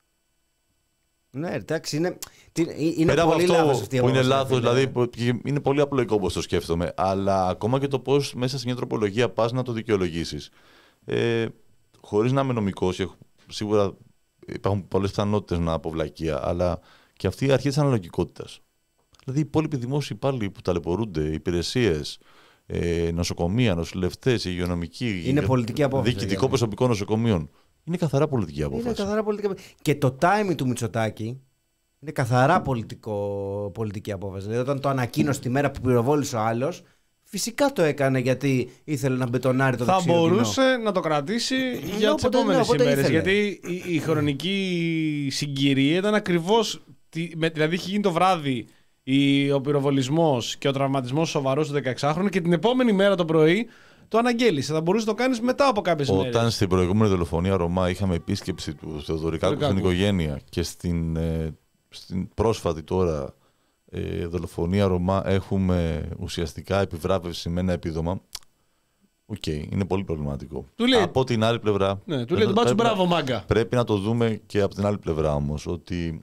Speaker 1: Ναι, εντάξει, είναι, είναι
Speaker 3: πέρα
Speaker 1: πολύ
Speaker 3: από αυτό
Speaker 1: λάθος αυτή η
Speaker 3: που είναι
Speaker 1: απόφαση,
Speaker 3: λάθος,
Speaker 1: δηλαδή.
Speaker 3: δηλαδή είναι πολύ απλοϊκό όπως το σκέφτομαι, αλλά ακόμα και το πώς μέσα σε μια τροπολογία πας να το δικαιολογήσεις. Ε, χωρίς να είμαι νομικός, σίγουρα υπάρχουν πολλές πιθανότητες να αποβλακεία, αλλά και αυτή η αρχή της αναλογικότητας. Δηλαδή οι υπόλοιποι δημόσιοι υπάλληλοι που ταλαιπωρούνται, υπηρεσίες, ε, νοσοκομεία, νοσηλευτές, υγειονομικοί,
Speaker 1: είναι πολιτική απόφαση.
Speaker 3: Διοικητικό προσωπικό νοσοκομείων. Είναι καθαρά πολιτική απόφαση.
Speaker 1: Είναι καθαρά πολιτική. Και το timing του Μητσοτάκη είναι καθαρά πολιτικό, πολιτική απόφαση. Δηλαδή, όταν το ανακοίνωσε τη μέρα που πυροβόλησε ο άλλος, φυσικά το έκανε γιατί ήθελε να μπετονάρει το δεξιό.
Speaker 2: Θα μπορούσε κοινό. να το κρατήσει για τις επόμενες ημέρες. Γιατί η, η χρονική συγκυρία ήταν ακριβώς. Δηλαδή, είχε γίνει το βράδυ η, ο πυροβολισμός και ο τραυματισμός σοβαρός του δεκαεξάχρονου και την επόμενη μέρα το πρωί. Το αναγγέλισε. Θα μπορούσε να το κάνει μετά από κάποιες μέρες.
Speaker 3: Όταν στην προηγούμενη δολοφονία Ρωμά είχαμε επίσκεψη του Θεοδωρικάκου στην οικογένεια και στην, ε, στην πρόσφατη τώρα ε, δολοφονία Ρωμά έχουμε ουσιαστικά επιβράβευση με ένα επίδομα. Οκ, okay, είναι πολύ προβληματικό.
Speaker 2: Λέει,
Speaker 3: από την άλλη πλευρά.
Speaker 2: Ναι, του λέει τον μπάτσο μπράβο, μάγκα.
Speaker 3: Πρέπει να το δούμε και από την άλλη πλευρά όμως. Ότι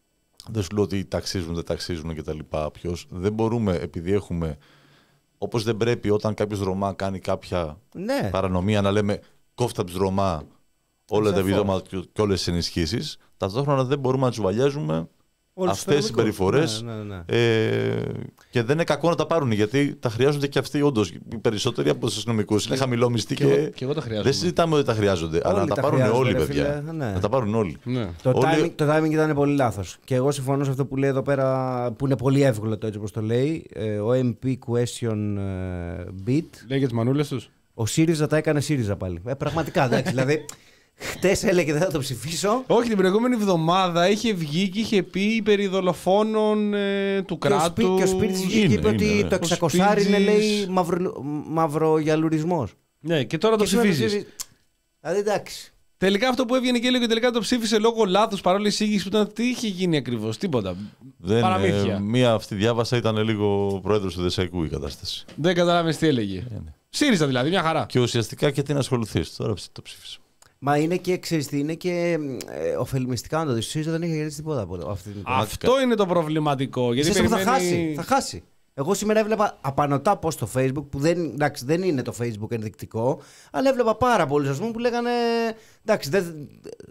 Speaker 3: δεν σου λέω ότι ταξίζουν, δεν ταξίζουν κτλ. Ποιος δεν μπορούμε, επειδή έχουμε. Όπως δεν πρέπει όταν κάποιος Ρωμά κάνει κάποια
Speaker 1: ναι.
Speaker 3: παρανομία να λέμε κόφτα τους Ρωμά όλα τα επιδόματα και όλες τις ενισχύσεις, ταυτόχρονα δεν μπορούμε να τσουβαλιάζουμε αυτές τις συμπεριφορές
Speaker 1: ναι, ναι, ναι.
Speaker 3: ε, και δεν είναι κακό να τα πάρουν γιατί τα χρειάζονται και αυτοί όντως. Οι περισσότεροι από τους αστυνομικούς είναι χαμηλό μισθή και,
Speaker 2: και, και εγώ τα
Speaker 3: δεν συζητάμε ότι τα χρειάζονται, όλοι αλλά να τα, τα πάρουν όλοι, ρε, παιδιά.
Speaker 1: Φίλε, ναι.
Speaker 3: Να τα πάρουν όλοι.
Speaker 1: Ναι. Το, όλοι... Timing, το timing ήταν πολύ λάθος. Και εγώ συμφωνώ σε αυτό που λέει εδώ πέρα, που είναι πολύ εύκολο το έτσι όπως το λέει. Ο εμ πι Question Beat.
Speaker 2: Λέει για τις μανούλες τους.
Speaker 1: Ο ΣΥΡΙΖΑ τα έκανε ΣΥΡΙΖΑ πάλι. Ε, πραγματικά, εντάξει. Δηλαδή, χτες έλεγε δεν θα το ψηφίσω.
Speaker 2: Όχι, την προηγούμενη εβδομάδα είχε βγει και είχε πει περί δολοφόνων ε, του κράτους.
Speaker 1: Και ο Σπίρτζης είπε ότι είναι, το εξακόσια είναι, λέει, μαυρο, μαυρογιαλουρισμός.
Speaker 2: Ναι, και τώρα το ψηφίζεις.
Speaker 1: Δηλαδή, εντάξει.
Speaker 2: Τελικά αυτό που έβγαινε και έλεγε ότι τελικά το ψήφισε λόγω λάθους παρόλη εισήγηση που ήταν. Τι είχε γίνει ακριβώς, τίποτα.
Speaker 3: Δεν, παραμύθια. Ε, μία αυτή διάβασα ήταν λίγο πρόεδρος του Δεσσαϊκού η κατάσταση.
Speaker 2: Δεν καταλάβεις τι έλεγε. Ε, ναι. ΣΥΡΙΖΑ δηλαδή, μια χαρά.
Speaker 3: Και ουσιαστικά και τι να ασχοληθείς. Τώρα το ψήφισε.
Speaker 1: Μα είναι και, ξέρεις τι, είναι και ε, ωφελημιστικά να το δεις. Ο ΣΥΡΙΖΑ δεν έχει κερδίσει τίποτα από αυτή την
Speaker 2: Αυτό είναι το προβληματικό. Γιατί περιμένει...
Speaker 1: θα χάσει. Θα χάσει. Εγώ σήμερα έβλεπα απανωτά post στο Facebook που δεν, εντάξει, δεν είναι το Facebook ενδεικτικό, αλλά έβλεπα πάρα πολλούς ας πούμε, που λέγανε εντάξει, δεν,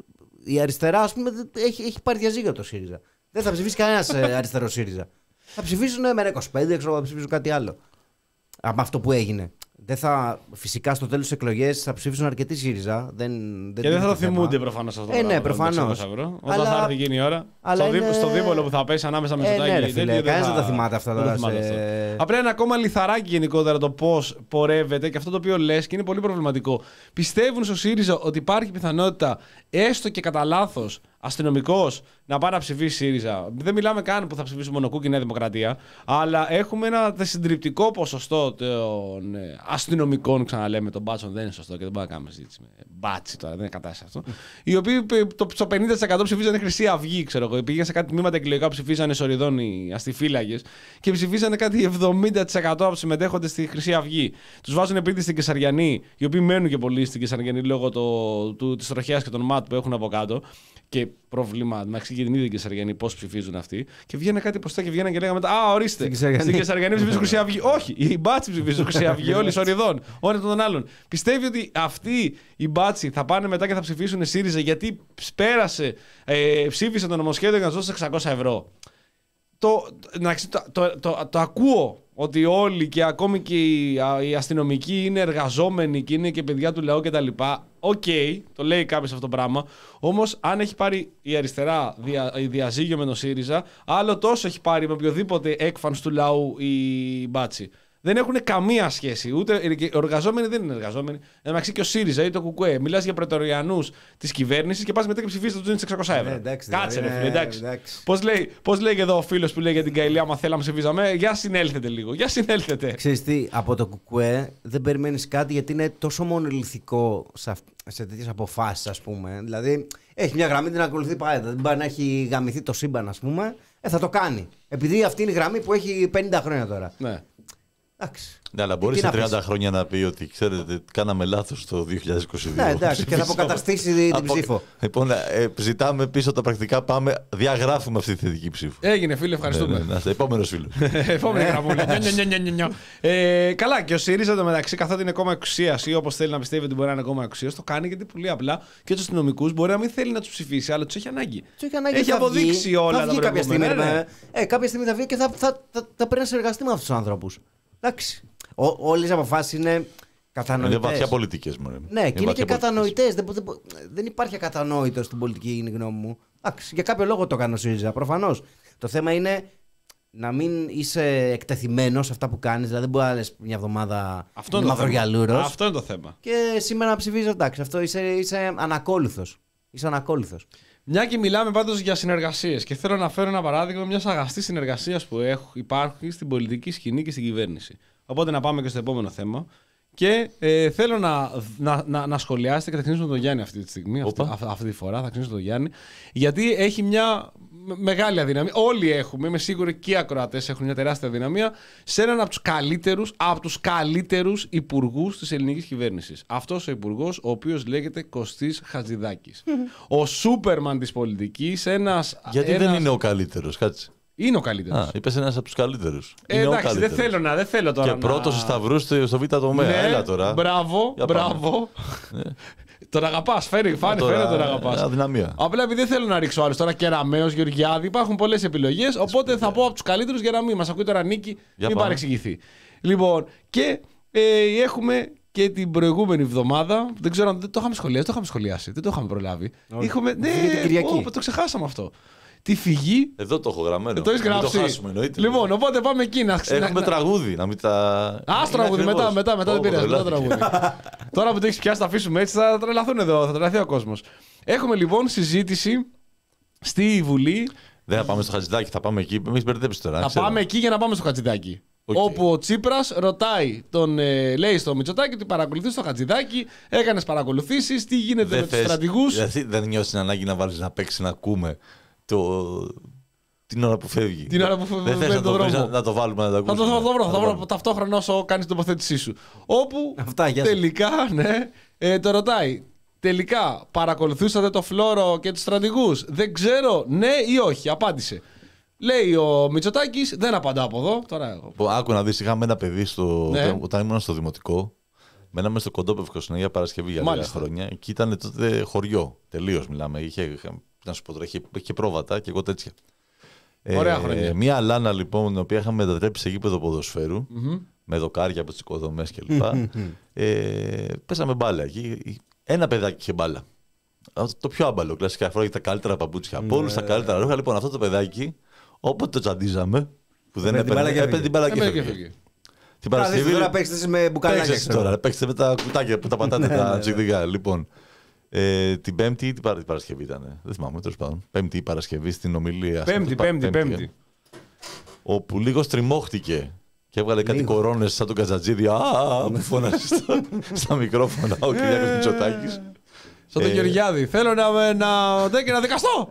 Speaker 1: η αριστερά ας πούμε, έχει, έχει πάρει διαζύγιο το ΣΥΡΙΖΑ. Δεν θα ψηφίσει κανένας αριστερό ΣΥΡΙΖΑ. Θα ψηφίσουν με ένα είκοσι πέντε, ξέρω, θα ψηφίσουν κάτι άλλο. Από αυτό που έγινε. Δεν θα, φυσικά στο τέλος της εκλογές θα ψήφισουν αρκετοί ΣΥΡΙΖΑ. Δεν, δεν
Speaker 2: και δεν θα το θυμούνται προφανώς αυτό.
Speaker 1: Ε, ναι, προφανώς.
Speaker 2: Όταν αλλά... θα έρθει εκείνη η ώρα. Στο, είναι... στο δίπολο που θα πέσει ανάμεσα με
Speaker 1: Μητσοτάκη. Ε, ναι, φίλε, κανένας δεν τα θυμάται αυτά τώρα. Σε...
Speaker 2: Απλά είναι ακόμα λιθαράκι γενικότερα το πώς πορεύεται και αυτό το οποίο λες και είναι πολύ προβληματικό. Πιστεύουν στο ΣΥΡΙΖΑ ότι υπάρχει πιθανότητα έστω και κατά λάθος αστυνομικός να πάει να ψηφίσει ΣΥΡΙΖΑ. Δεν μιλάμε καν που θα ψηφίσει Μονοκούκη Νέα Δημοκρατία, αλλά έχουμε ένα συντριπτικό ποσοστό των αστυνομικών, ξαναλέμε, των μπάτσων δεν είναι σωστό και δεν μπορούμε να κάνουμε συζήτηση με μπάτσι τώρα, δεν είναι κατάσταση αυτό. Οι οποίοι το πενήντα τοις εκατό ψηφίζανε Χρυσή Αυγή, ξέρω εγώ. Πήγαν σε κάτι τμήματα εκλογικά που ψηφίζανε Σοριδών οι αστιφύλακες και ψηφίζανε κάτι εβδομήντα τοις εκατό από τους συμμετέχοντες στη Χρυσή Αυγή. Τους βάζουν επίτηδες στην Κεσαριανή, οι οποίοι μένουν και πολύ στην Κεσαριανή λόγω της τροχέας και των ΜΑΤ που έχουν από κάτω. Και πρόβλημα, να εξηγεί την ίδια Κεσαριανή πώς ψηφίζουν αυτοί. Και βγαίνουν κάτι ποστά και βγαίνουν και λέγαμε μετά, α, ορίστε. Στην Κεσαριανή ψηφίζουν Χρυσή Αυγή. Όχι, οι μπάτσοι ψηφίζουν Χρυσή Αυγή, όλοι Σοριδών, όλοι των άλλων. Πιστεύει ότι αυτοί οι μπάτσοι θα πάνε μετά και θα ψηφίσουν ΣΥΡΙΖΑ γιατί πέρασε, ε, ψήφισε το νομοσχέδιο για να δώσει εξακόσια ευρώ. Το, το, το, το, το ακούω ότι όλοι και ακόμη και οι, οι αστυνομικοί είναι εργαζόμενοι και είναι και παιδιά του λαού κτλ. Οκ, okay, το λέει κάποιος αυτό το πράγμα. Όμως, αν έχει πάρει η αριστερά δια, η διαζύγιο με τον ΣΥΡΙΖΑ, άλλο τόσο έχει πάρει με οποιοδήποτε έκφανς του λαού η μπάτσι. Δεν έχουν καμία σχέση. Ούτε οι εργαζόμενοι δεν είναι εργαζόμενοι. Εντάξει, και ο ΣΥΡΙΖΑ ή το ΚΚΕ. Μιλάς για πρετοριανούς της κυβέρνησης και πας μετά και ψηφίσεις το δίνεις εξακόσια ευρώ. Ναι, εντάξει, κάτσε, ρε φίλε, εντάξει. Πώς λέει, πώς λέει εδώ ο φίλος που λέει για την Καηλή, άμα θέλαμε ψηφίζαμε, για συνέλθετε λίγο. Για συνέλθετε.
Speaker 1: Ξέρεις τι, από το ΚΚΕ δεν περιμένεις κάτι γιατί είναι τόσο μονολυθικό σε, σε τέτοιες αποφάσεις, ας πούμε. Δηλαδή, έχει μια γραμμή την ακολουθεί πάντα. Δεν πάει να έχει γαμηθεί το σύμπαν, ας πούμε. Ε, θα το κάνει. Επειδή αυτή είναι η γραμμή που έχει πενήντα χρόνια τώρα.
Speaker 2: Ναι.
Speaker 1: Εντάξει.
Speaker 3: Ναι, αλλά μπορεί
Speaker 1: Τι
Speaker 3: σε
Speaker 1: να
Speaker 3: τριάντα
Speaker 1: πεις.
Speaker 3: χρόνια να πει ότι ξέρετε, κάναμε λάθος το δύο χιλιάδες είκοσι δύο.
Speaker 1: Ναι, εντάξει, και θα αποκαταστήσει την
Speaker 3: Απο-
Speaker 1: ψήφο.
Speaker 3: Λοιπόν, ε, ζητάμε πίσω τα πρακτικά, πάμε, διαγράφουμε αυτή τη θετική ψήφο.
Speaker 2: Έγινε, φίλε, ευχαριστούμε.
Speaker 3: Ναι, ναι, ναι, επόμενος φίλος.
Speaker 2: Επόμενη γραμμούλα. Νιο, νιο, νιο, νιο, νιο. Ε, καλά, και ο ΣΥΡΙΖΑ εντωμεταξύ, καθότι είναι κόμμα εξουσίας ή όπως θέλει να πιστεύει ότι μπορεί να είναι κόμμα εξουσίας, το κάνει γιατί πολύ απλά και του αστυνομικούς μπορεί να μην θέλει να του ψηφίσει, αλλά του έχει ανάγκη.
Speaker 1: Του έχει ανάγκη,
Speaker 2: Έχει
Speaker 1: θα
Speaker 2: αποδείξει
Speaker 1: βγει,
Speaker 2: όλα
Speaker 1: θα
Speaker 2: τα
Speaker 1: βγει κάποια στιγμή.
Speaker 2: προηγούμενα, ναι.
Speaker 1: ρε. Ε, κάποια στιγμή θα βγει και θα, θα, θα, θα πρέπει να συνεργαστεί με αυτού του άνθρωπου. Εντάξει. Όλε οι αποφάσει είναι
Speaker 3: Είναι
Speaker 1: κατανοητές.
Speaker 3: βαθιά πολιτικές μόνο.
Speaker 1: Ναι, και είναι και
Speaker 3: βαθιά
Speaker 1: κατανοητές. Δεν, δεν, δεν υπάρχει ακατανόητο στην πολιτική, είναι η γνώμη μου. Εντάξει, για κάποιο λόγο το έκανε ο ΣΥΡΙΖΑ, προφανώς. Το θέμα είναι να μην είσαι εκτεθειμένος σε αυτά που κάνεις. Δηλαδή, δεν μπορεί να λες μια εβδομάδα
Speaker 2: Αυτό είναι το θέμα.
Speaker 1: μαυρογιαλούρος.
Speaker 2: Αυτό είναι το θέμα.
Speaker 1: Και σήμερα να ψηφίζω, εντάξει, αυτό είσαι, είσαι ανακόλουθος. Είσαι ανακόλουθος.
Speaker 2: Μια και μιλάμε πάντως για συνεργασίες και θέλω να φέρω ένα παράδειγμα μιας αγαστής συνεργασίας που έχω, υπάρχει στην πολιτική σκηνή και στην κυβέρνηση. Οπότε να πάμε και στο επόμενο θέμα. Και ε, θέλω να, να, να, να σχολιάσετε και θα ξεκινήσουμε τον Γιάννη αυτή τη στιγμή. Αυτή,
Speaker 3: Οπα.
Speaker 2: αυτή, αυτή τη φορά θα ξεκινήσουμε τον Γιάννη. Γιατί έχει μια με- μεγάλη αδυναμία. Όλοι έχουμε, είμαι σίγουρη και οι ακροατές έχουν μια τεράστια αδυναμία σε έναν από τους καλύτερους, από τους καλύτερους υπουργούς της ελληνικής κυβέρνησης. Αυτός ο υπουργός, ο οποίος λέγεται Κωστής Χατζηδάκης. Ο Σούπερμαν της πολιτικής, ένας.
Speaker 3: Γιατί
Speaker 2: ένας...
Speaker 3: δεν είναι ο καλύτερος, κάτσε.
Speaker 2: Είναι ο καλύτερος.
Speaker 3: Α, είπες ένας από τους καλύτερους.
Speaker 2: Ε,
Speaker 3: Είναι ο
Speaker 2: εντάξει, δεν
Speaker 3: καλύτερος.
Speaker 2: θέλω, να, δεν θέλω τώρα.
Speaker 3: Και
Speaker 2: να...
Speaker 3: πρώτος στους σταυρούς στο, στο β' τομέα.
Speaker 2: Ναι,
Speaker 3: Έλα τώρα.
Speaker 2: Μπράβο,
Speaker 3: Για πάμε.
Speaker 2: μπράβο. Τον αγαπά, φέρει, φάνη,
Speaker 3: Τώρα,
Speaker 2: φαίνεται τον αγαπά.
Speaker 3: αδυναμία.
Speaker 2: Απλά επειδή δεν θέλω να ρίξω άλλου τώρα, Κεραμέο, Γεωργιάδη, υπάρχουν πολλές επιλογές. Οπότε θα πω από τους καλύτερους για να μην μας ακούει τώρα Νίκη,
Speaker 3: Για
Speaker 2: μην
Speaker 3: πάμε.
Speaker 2: παρεξηγηθεί. Λοιπόν, και ε, έχουμε και την προηγούμενη εβδομάδα. Δεν ξέρω αν δεν το είχαμε σχολιάσει, το είχαμε σχολιάσει, δεν το είχαμε προλάβει. Είχαμε, ναι,
Speaker 1: Φύγε την Κυριακή.
Speaker 2: Ω, το ξεχάσαμε αυτό. Τη φυγή.
Speaker 3: Εδώ το έχω γραμμένο.
Speaker 2: Το έχει
Speaker 3: Να μην
Speaker 2: γράψει.
Speaker 3: Το χάσουμε, εννοείται.
Speaker 2: Λοιπόν, οπότε πάμε εκεί να
Speaker 3: Έχουμε
Speaker 2: να-
Speaker 3: τραγούδι, να μην τα.
Speaker 2: Α,
Speaker 3: Είναι
Speaker 2: τραγούδι,
Speaker 3: ακριβώς.
Speaker 2: μετά, μετά, μετά δεν
Speaker 3: Ω,
Speaker 2: πειράζει. Μετά
Speaker 3: τρελάθηκε.
Speaker 2: τραγούδι. Τώρα που το έχει πιάσει, θα αφήσουμε έτσι, θα τρελαθούν εδώ, θα τρελαθεί ο κόσμο. Έχουμε λοιπόν συζήτηση στη Βουλή.
Speaker 3: Δεν θα πάμε στο Χατζηδάκι, θα πάμε εκεί. Εμεί μπερδέψει τώρα.
Speaker 2: Θα
Speaker 3: ξέρω.
Speaker 2: πάμε εκεί για να πάμε στο Χατζηδάκι.
Speaker 3: Οκ.
Speaker 2: Όπου ο Τσίπρας ρωτάει, τον ε, λέει στο Μητσοτάκη ότι παρακολουθεί το Χατζηδάκι, έκανε παρακολουθήσει, τι γίνεται
Speaker 3: Δεν
Speaker 2: με του
Speaker 3: θες-
Speaker 2: στρατηγού.
Speaker 3: Δηλαδή δεν νιώθει την ανάγκη να βάλει να παίξει να ακούμε το... την ώρα που φεύγει.
Speaker 2: Την ώρα που φεύγει
Speaker 3: Δεν θες
Speaker 2: με
Speaker 3: να
Speaker 2: τον
Speaker 3: το βρεις,
Speaker 2: δρόμο.
Speaker 3: να, να το βάλουμε να το
Speaker 2: Θα
Speaker 3: ακούσουμε.
Speaker 2: το, θα το βρω, θα το βρω
Speaker 3: βάλουμε.
Speaker 2: ταυτόχρονα όσο κάνει την τοποθέτησή σου. Όπου
Speaker 1: Αυτά, γεια σας.
Speaker 2: τελικά, ναι, ε, το ρωτάει. Τελικά, παρακολουθούσατε το Φλόρο και τους στρατηγούς? Δεν ξέρω, ναι ή όχι. Απάντησε. Λέει ο Μητσοτάκης, δεν απαντά από εδώ. Τώρα εγώ.
Speaker 3: Λοιπόν, άκου να δεις, είχαμε ένα παιδί στο...
Speaker 2: Ναι.
Speaker 3: όταν ήμουν στο δημοτικό. Μέναμε στο Κοντόπευκο στην Αγία Παρασκευή για λίγα
Speaker 2: Μάλιστα.
Speaker 3: χρόνια. Εκεί ήταν τότε χωριό. Τελείως μιλάμε. Είχε, είχε- να σου πω τώρα, είχε, είχε πρόβατα και εγώ τέτοια.
Speaker 2: Ωραία χρόνια.
Speaker 3: Μία λάνα λοιπόν, την οποία είχαμε μετατρέψει σε γήπεδο ποδοσφαίρου, με δοκάρια από τις οικοδομές κλπ. ε, πέσαμε μπάλα εκεί. Ένα παιδάκι είχε μπάλα. Αυτό το πιο άμπαλο, κλασικά. Φοράγε τα καλύτερα παπούτσια από όλους, τα καλύτερα ρούχα. Λοιπόν, αυτό το παιδάκι, όποτε το τσαντίζαμε, που δεν
Speaker 1: Έπαιρνε την
Speaker 3: έπαιρνε,
Speaker 1: μπάλα και
Speaker 3: έπαιρνε την μπάλα και
Speaker 2: Έπαιρνε και
Speaker 3: έφευγε.
Speaker 2: έφυγε.
Speaker 3: Την
Speaker 1: Τώρα
Speaker 3: Παρασκευή.
Speaker 1: τώρα παίξτε εσείς με μπουκαλάκια.
Speaker 3: Παίξτε εσείς
Speaker 1: ξέρω.
Speaker 3: τώρα, παίξτε με τα κουτάκια που τα πατάτε τα τσικτικά. Λοιπόν, ε, την Πέμπτη, την, Παρα- την Παρασκευή ήταν. Δεν θυμάμαι, τέλος πάντων. Πέμπτη η Παρασκευή στην ομιλία.
Speaker 2: Πέμπτη,
Speaker 3: στο-
Speaker 2: πέμπτη,
Speaker 3: ε,
Speaker 2: πέμπτη.
Speaker 3: Όπου λίγο στριμώχτηκε και έβγαλε κάτι
Speaker 1: Λίγο.
Speaker 3: κορώνες σαν τον Κατζατζίδη. Α, που φώνασε στα, στα μικρόφωνα ο Κυριάκος Μητσοτάκης.
Speaker 2: Σαν τον
Speaker 3: Ε,
Speaker 2: Γεωργιάδη. Θέλω να, να, να, να δικαστώ.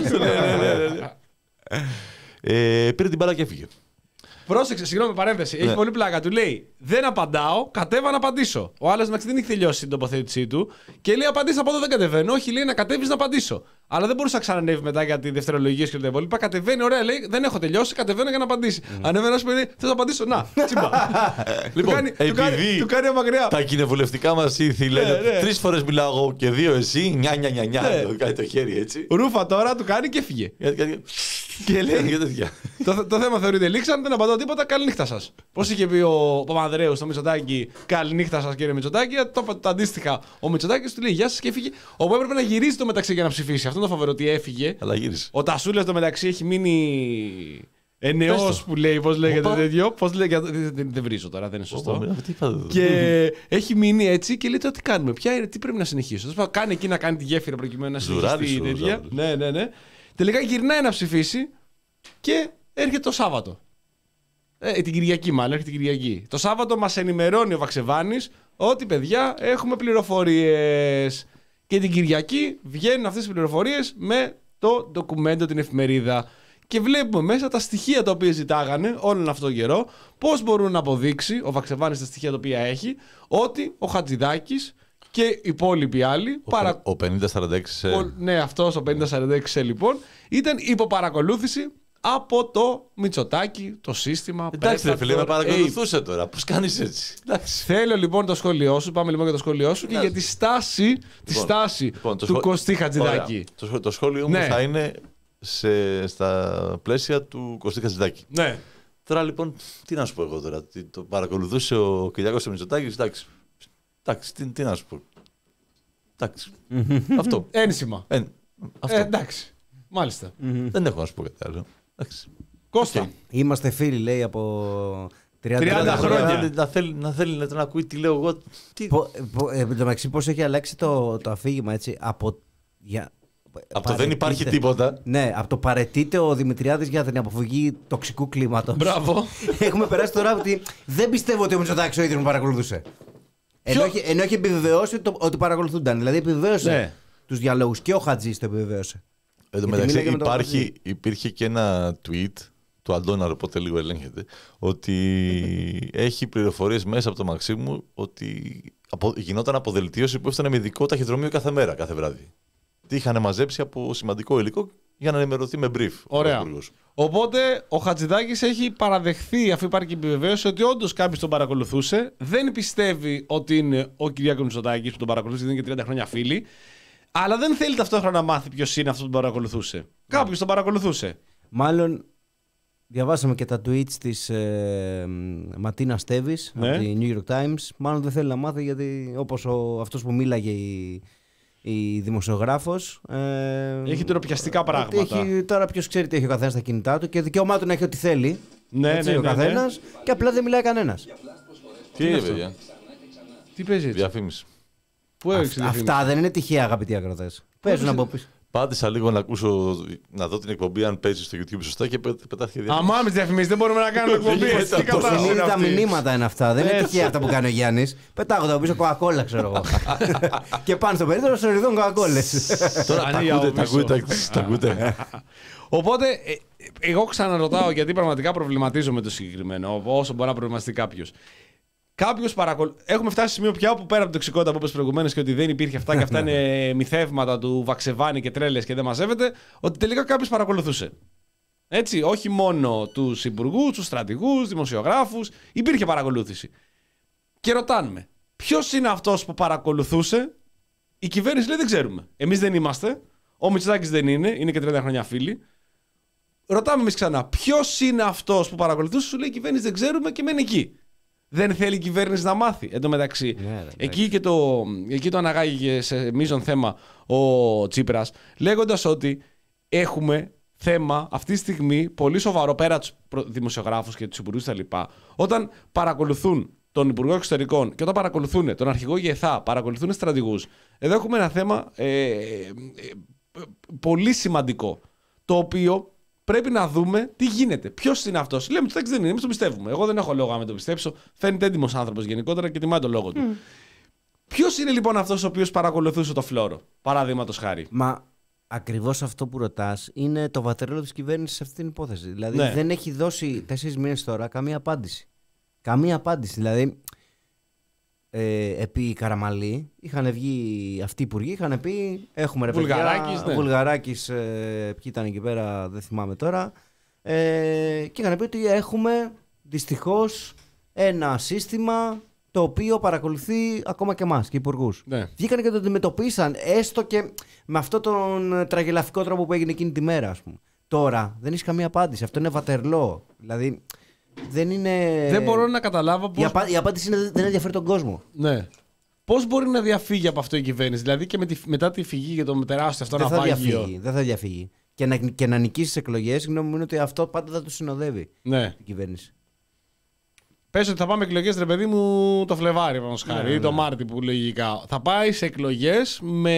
Speaker 3: Ε, πήρε την μπάλα και έφυγε.
Speaker 2: Πρόσεξε, συγγνώμη, παρένθεση. Έχει
Speaker 3: Ναι.
Speaker 2: πολύ πλάκα. Του λέει: Δεν απαντάω, κατέβα να απαντήσω. Ο άλλο δεν έχει τελειώσει την τοποθέτησή του και λέει: Απαντήσει από εδώ, δεν κατεβαίνω. Όχι, λέει να κατέβει να απαντήσω. Αλλά δεν μπορούσε να ξανανεύει μετά για τη δευτερολογία και τα υπόλοιπα. Κατεβαίνει, ωραία, λέει: Δεν έχω τελειώσει, κατεβαίνω για να απαντήσει. Mm. Ανεβαίνει, α πούμε, θε να απαντήσω. Να, τσιμπά.
Speaker 3: Λοιπόν,
Speaker 2: του, κάνει, του, κάνει,
Speaker 3: επειδή
Speaker 2: του κάνει μακριά.
Speaker 3: τα κοινοβουλευτικά μας ήθη λένε
Speaker 2: Ναι, ναι.
Speaker 3: τρεις φορές μιλάω εγώ και δύο εσύ, νιά νιά νιά νιά,
Speaker 2: Ναι.
Speaker 3: το κάνει το χέρι έτσι.
Speaker 2: Ρούφα τώρα του κάνει και έφυγε.
Speaker 3: Γιατί- γιατί-
Speaker 2: Και λέει:
Speaker 3: για τέτοια.
Speaker 2: το, το θέμα θεωρείται λήξαν, δεν απαντώ τίποτα. Καληνύχτα σα. Πώ είχε πει ο Παπανδρέου στο Μητσοτάκη, καληνύχτα σα κύριε Μητσοτάκη, το, το, το αντίστοιχα ο Μητσοτάκη του λέει γεια σα και έφυγε. Όπου έπρεπε να γυρίσει το μεταξύ για να ψηφίσει. Αυτό είναι το φοβερό ότι έφυγε.
Speaker 3: Αλλά γύρισε.
Speaker 2: Ο Τασούλα το μεταξύ έχει μείνει ενεό
Speaker 3: Πες το.
Speaker 2: που λέει, πώ λέγεται
Speaker 3: Οπα.
Speaker 2: τέτοιο. Πώς λέγεται, δεν, δεν, δεν βρίζω τώρα, δεν είναι σωστό.
Speaker 3: Ω, τι είπα εδώ.
Speaker 2: Και έχει μείνει έτσι και λέει τώρα τι κάνουμε, ποια είναι, τι πρέπει να συνεχίσω. Τέλος πάντων, κάνει εκεί να κάνει τη γέφυρα προκειμένου να
Speaker 3: Ζουράρης
Speaker 2: συνεχίσει η
Speaker 3: ο
Speaker 2: τέτοια.
Speaker 3: Ζάβρης.
Speaker 2: Ναι, ναι, ναι. Τελικά γυρνάει να ψηφίσει και έρχεται το Σάββατο. Ε, την Κυριακή, μάλλον έρχεται την Κυριακή. Το Σάββατο μας ενημερώνει ο Βαξεβάνης ότι παιδιά έχουμε πληροφορίες. Και την Κυριακή βγαίνουν αυτές τις πληροφορίες με το ντοκουμέντο, την εφημερίδα. και βλέπουμε μέσα τα στοιχεία τα οποία ζητάγανε όλον αυτόν τον καιρό, πώς μπορούν να αποδείξει ο Βαξεβάνης τα στοιχεία τα οποία έχει, ότι ο Χατζηδάκης και οι υπόλοιποι άλλοι.
Speaker 3: Ο,
Speaker 2: παρα...
Speaker 3: ο πενήντα σαράντα έξι σε...
Speaker 2: ο, ναι, αυτός ο πενήντα σαράντα έξι σε λοιπόν ήταν υποπαρακολούθηση από το Μητσοτάκη, το σύστημα.
Speaker 3: Εντάξει, ρε φίλε, με παρακολουθούσε τώρα. Πώς κάνεις έτσι? Εντάξει.
Speaker 2: Θέλω λοιπόν το σχόλιο σου, πάμε λοιπόν για το σχόλιο σου και για τη στάση,
Speaker 3: λοιπόν,
Speaker 2: τη στάση
Speaker 3: λοιπόν,
Speaker 2: του
Speaker 3: σχο...
Speaker 2: Κωστή Χατζηδάκη.
Speaker 3: Το, το σχόλιο μου
Speaker 2: ναι.
Speaker 3: θα είναι σε, στα πλαίσια του Κωστή Χατζηδάκη.
Speaker 2: Ναι.
Speaker 3: Τώρα λοιπόν, τι να σου πω εγώ τώρα. Τι, το παρακολουθούσε ο Κυριάκος Μητσοτάκης. Εντάξει, εντάξει τι, τι να σου πω. Εντάξει. Αυτό.
Speaker 2: Ένσημα.
Speaker 3: Ε, αυτό.
Speaker 2: Ε, εντάξει. Μάλιστα.
Speaker 3: Δεν έχω να σου πω κάτι άλλο. Εντάξει.
Speaker 2: Κώστα.
Speaker 3: Okay.
Speaker 1: Είμαστε φίλοι, λέει, από τριάντα,
Speaker 2: τριάντα χρόνια.
Speaker 3: Να, να θέλει να, θέλει να τον ακούει τι λέω εγώ. Τι...
Speaker 1: Πο, πο, ε, εν τω μεταξύ, πώς έχει αλλάξει το, το αφήγημα, έτσι, από... Για,
Speaker 3: από το δεν υπάρχει τίποτα.
Speaker 1: Ναι, από το παρετείται ο Δημητριάδης για την αποφυγή τοξικού κλίματος.
Speaker 2: Μπράβο.
Speaker 1: Έχουμε περάσει τώρα ότι δεν πιστεύω ότι ο Μητσοτάκης ο ίδιος μου παρακολουθούσε. Ενώ έχει, ενώ έχει επιβεβαιώσει το, ότι παρακολουθούνταν. Δηλαδή επιβεβαίωσε
Speaker 2: ναι.
Speaker 1: τους διαλόγους και ο Χατζής το επιβεβαίωσε.
Speaker 3: Εν τω μεταξύ υπάρχει, υπήρχε και ένα tweet του Αντώναρο, οπότε λίγο ελέγχεται, ότι έχει πληροφορίες μέσα από το Μαξίμου ότι απο, γινόταν αποδελτίωση που έφτανε με ειδικό ταχυδρομείο κάθε μέρα, κάθε βράδυ. Τι είχαν μαζέψει από σημαντικό υλικό για να ενημερωθεί με brief.
Speaker 2: Ωραία. Οπότε ο Χατζηδάκης έχει παραδεχθεί, αφού υπάρχει και επιβεβαίωση, ότι όντως κάποιος τον παρακολουθούσε. Δεν πιστεύει ότι είναι ο Κυριάκος Μητσοτάκης που τον παρακολουθούσε, είναι και τριάντα χρόνια φίλοι. Αλλά δεν θέλει ταυτόχρονα να μάθει ποιος είναι αυτός που τον παρακολουθούσε. Κάποιος τον παρακολουθούσε.
Speaker 1: Μάλλον διαβάσαμε και τα tweets της ε, Ματίνα Στέβης, ναι, από τη New York Times. Μάλλον δεν θέλει να μάθει γιατί όπως ο, αυτός που μίλαγε η, η δημοσιογράφος. Ε,
Speaker 2: έχει τροπιαστικά πράγματα.
Speaker 1: Έχει, τώρα ποιος ξέρει τι έχει ο καθένας στα κινητά του και δικαίωμά του να έχει ό,τι θέλει.
Speaker 2: Ναι,
Speaker 1: έτσι,
Speaker 2: ναι,
Speaker 1: ο
Speaker 2: ναι,
Speaker 1: καθένας
Speaker 2: ναι.
Speaker 1: Και απλά δεν μιλάει κανένας.
Speaker 3: Τι είναι, παιδιά?
Speaker 2: Τι παίζει έτσι?
Speaker 3: Διαφήμιση.
Speaker 2: Πού έριξε διαφήμιση?
Speaker 1: Αυτά δεν είναι τυχαία, αγαπητοί ακροατές. Παίζουν από πίσω.
Speaker 3: Πάτησα λίγο να ακούσω, να δω την εκπομπή αν παίζει στο YouTube σωστά και πετάχθηκε διαφήμιση.
Speaker 2: Αμά, διαφημίσεις, δεν μπορούμε να κάνουμε εκπομπή.
Speaker 1: Συνείδητα μηνύματα είναι αυτά. Δεν είναι τυχαία αυτά που κάνει ο Γιάννης. Πετάγονται από πίσω κοκακόλα, ξέρω εγώ. Και πάνω στο περίπτωμα στο ριδόν κοκακόλες.
Speaker 3: Τώρα τα ακούτε, τα ακούτε.
Speaker 2: Οπότε, εγώ ξαναρωτάω γιατί πραγματικά προβληματίζομαι το συγκεκριμένο, όσο μπορεί να προβληματιστεί κάποιο. Κάποιος παρακολου... Έχουμε φτάσει σε σημείο πια όπου πέρα από την τοξικότητα που είπες προηγουμένως και ότι δεν υπήρχε αυτά και αυτά είναι μυθεύματα του Βαξεβάνη και τρέλες και δεν μαζεύεται, ότι τελικά κάποιος παρακολουθούσε. Έτσι, όχι μόνο τους υπουργούς, τους στρατηγούς, δημοσιογράφους, υπήρχε παρακολούθηση. Και ρωτάμε, ποιος είναι αυτός που παρακολουθούσε? Η κυβέρνηση λέει δεν ξέρουμε. Εμείς δεν είμαστε. Ο Μητσοτάκης δεν είναι, είναι και τριάντα χρόνια φίλοι. Ρωτάμε εμείς ξανά, ποιος είναι αυτός που παρακολουθούσε? Σου λέει η κυβέρνηση δεν ξέρουμε και μένει εκεί. Δεν θέλει η κυβέρνηση να μάθει. Εν τω μεταξύ, ναι, εκεί, και το, εκεί το αναγάγηκε σε μείζον θέμα ο Τσίπρας, λέγοντας ότι έχουμε θέμα αυτή τη στιγμή πολύ σοβαρό πέρα τους δημοσιογράφους και τους υπουργούς κτλ. Όταν παρακολουθούν τον Υπουργό Εξωτερικών και όταν παρακολουθούν τον Αρχηγό ΓΕΘΑ, παρακολουθούν στρατηγούς, εδώ έχουμε ένα θέμα ε, ε, ε, πολύ σημαντικό, το οποίο πρέπει να δούμε τι γίνεται. Ποιος είναι αυτός? Λέμε ότι δεν είναι, εμείς το πιστεύουμε. Εγώ δεν έχω λόγο να μην το πιστέψω. Φαίνεται έντιμος άνθρωπος γενικότερα και τιμάει τον λόγο του. Mm. Ποιος είναι λοιπόν αυτός ο οποίος παρακολουθούσε το Φλόρο, παραδείγματος χάρη?
Speaker 1: Μα ακριβώς αυτό που ρωτάς είναι το βατερόλο της κυβέρνησης σε αυτή την υπόθεση. Δηλαδή
Speaker 2: ναι.
Speaker 1: δεν έχει δώσει τέσσερις μήνες τώρα καμία απάντηση. Καμία απάντηση. Δηλαδή ε, επί Καραμαλή είχαν βγει αυτοί οι υπουργοί, είχαν πει έχουμε ρε παιδιά,
Speaker 2: Βουλγαράκης, ναι.
Speaker 1: Βουλγαράκης ε, ποιοι ήταν εκεί πέρα δεν θυμάμαι τώρα, ε, και είχαν πει ότι έχουμε δυστυχώς ένα σύστημα το οποίο παρακολουθεί ακόμα και εμάς και υπουργούς.
Speaker 2: Ναι.
Speaker 1: Βγήκαν και το αντιμετωπίσαν έστω και με αυτόν τον τραγελαφικό τρόπο που έγινε εκείνη τη μέρα, ας πούμε. Τώρα δεν έχει καμία απάντηση. Αυτό είναι βατερλό. Δηλαδή δεν είναι.
Speaker 2: Δεν μπορώ να καταλάβω πώς...
Speaker 1: Η, απα... η απάντηση είναι δεν ενδιαφέρει τον κόσμο.
Speaker 2: Ναι. Πώς μπορεί να διαφύγει από αυτό η κυβέρνηση? Δηλαδή και με τη... μετά τη φυγή για το τεράστιο αυτό
Speaker 1: δεν
Speaker 2: ναυάγιο.
Speaker 1: Θα διαφύγει, δεν θα διαφύγει. Και να, και να νικήσει τις εκλογές, γνώμη μου είναι ότι αυτό πάντα θα του συνοδεύει.
Speaker 2: Ναι.
Speaker 1: Η κυβέρνηση.
Speaker 2: Πες ότι θα πάμε εκλογές, ρε παιδί μου, το Φλεβάρι, πάνω χάρη, ή το Μάρτι που λογικά. Θα πάει σε εκλογές με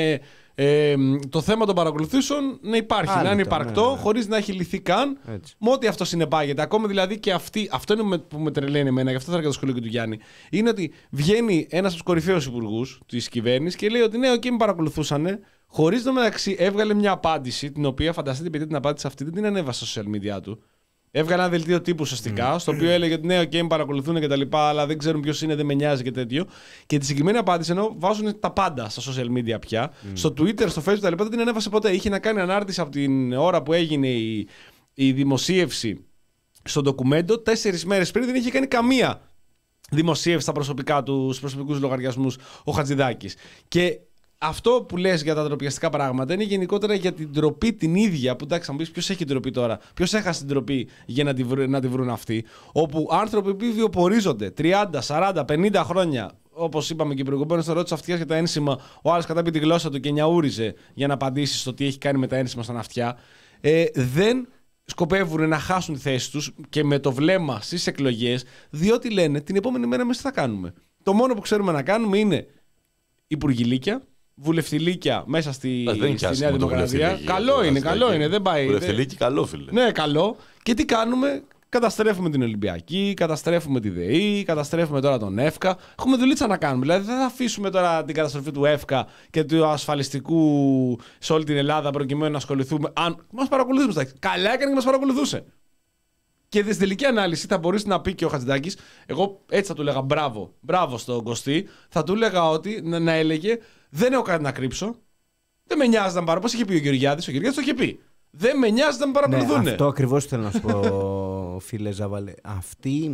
Speaker 2: Ε, το θέμα των παρακολουθήσεων να υπάρχει,
Speaker 1: Άλλη
Speaker 2: να είναι
Speaker 1: το,
Speaker 2: υπαρκτό,
Speaker 1: ναι, ναι.
Speaker 2: χωρίς να έχει λυθεί καν,
Speaker 1: Έτσι.
Speaker 2: με ό,τι αυτό συνεπάγεται. Ακόμα δηλαδή και αυτή, αυτό είναι που με τρελαίνει εμένα, γι' αυτό θα έρχεται το σχολείο και του Γιάννη. Είναι ότι βγαίνει ένας από τους κορυφαίους υπουργούς της κυβέρνησης και λέει ότι ναι, OK, με παρακολουθούσανε, χωρίς το μεταξύ έβγαλε μια απάντηση, την οποία φανταστείτε, επειδή την απάντηση αυτή δεν την ανέβασε στα social media του. Έβγαλε ένα δελτίο τύπου ουσιαστικά, mm. στο οποίο έλεγε ότι ναι, OK, με παρακολουθούν και τα λοιπά, αλλά δεν ξέρουν ποιος είναι, δεν με νοιάζει και τέτοιο. Και τη συγκεκριμένη απάντηση, ενώ βάζουν τα πάντα στα social media πια, mm. στο Twitter, στο Facebook, τα λοιπά, δεν την ανέβασε ποτέ. Είχε να κάνει ανάρτηση από την ώρα που έγινε η, η δημοσίευση στο ντοκουμέντο, τέσσερις μέρες πριν δεν είχε κάνει καμία δημοσίευση στα προσωπικά του, στους προσωπικούς λογαριασμούς ο Χατζηδάκης. Και αυτό που λες για τα ντροπιαστικά πράγματα είναι γενικότερα για την ντροπή την ίδια. Που εντάξει, θα μου πεις ποιος έχει ντροπή τώρα, ποιος έχασε την ντροπή για να τη, βρουν, να τη βρουν αυτοί. Όπου άνθρωποι που βιοπορίζονται τριάντα, σαράντα, πενήντα χρόνια, όπως είπαμε και προηγουμένως, στο ρώτησε αυτιά για τα ένσημα, ο άλλος κατάπει τη γλώσσα του και νιαούριζε για να απαντήσει στο τι έχει κάνει με τα ένσημα στα ναυτιά. Ε, δεν σκοπεύουν να χάσουν τη θέση τους και με το βλέμμα στις εκλογές, διότι λένε την επόμενη μέρα εμείς τι θα κάνουμε. Το μόνο που ξέρουμε να κάνουμε είναι υπουργηλίκια, βουλευτηλίκια μέσα στη, στη Νέα Δημοκρατία. Καλό είναι, καλό είναι. Δεν πάει.
Speaker 3: Βουλευτηλίκι, καλό, φίλε.
Speaker 2: Ναι, καλό. Και τι κάνουμε, καταστρέφουμε την Ολυμπιακή, καταστρέφουμε τη ΔΕΗ, καταστρέφουμε τώρα τον ΕΦΚΑ. Έχουμε δουλίτσα να κάνουμε. Δηλαδή δεν θα αφήσουμε τώρα την καταστροφή του ΕΦΚΑ και του ασφαλιστικού σε όλη την Ελλάδα προκειμένου να ασχοληθούμε. Αν μας παρακολουθούμε, καλά έκανε και μας παρακολουθούσε. Και στην τελική ανάλυση θα μπορούσε να πει και ο Χατζηδάκης, εγώ έτσι θα του έλεγα μπράβο, μπράβο στον Κωστή, θα του έλεγα ότι να, να έλεγε δεν έχω κάτι να κρύψω, δεν με νοιάζει να με παρακολουθούν. Πώς είχε πει ο Γεωργιάδης, ο Γεωργιάδης το είχε πει. Δεν με νοιάζει να με παρακολουθούν.
Speaker 1: Ναι, αυτό ακριβώς θέλω να σου πω, φίλε Ζαβαλέ. Αυτή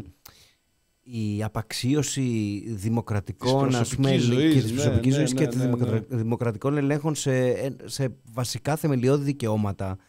Speaker 1: η απαξίωση δημοκρατικών
Speaker 2: της
Speaker 1: ας πούμε,
Speaker 2: ζωής,
Speaker 1: και της προσωπικής
Speaker 2: ναι,
Speaker 1: ζωής
Speaker 2: ναι,
Speaker 1: και
Speaker 2: ναι,
Speaker 1: των
Speaker 2: ναι, ναι.
Speaker 1: δημοκρατικών ελέγχων σε, σε βασικά θεμελιώδη δικαιώματα.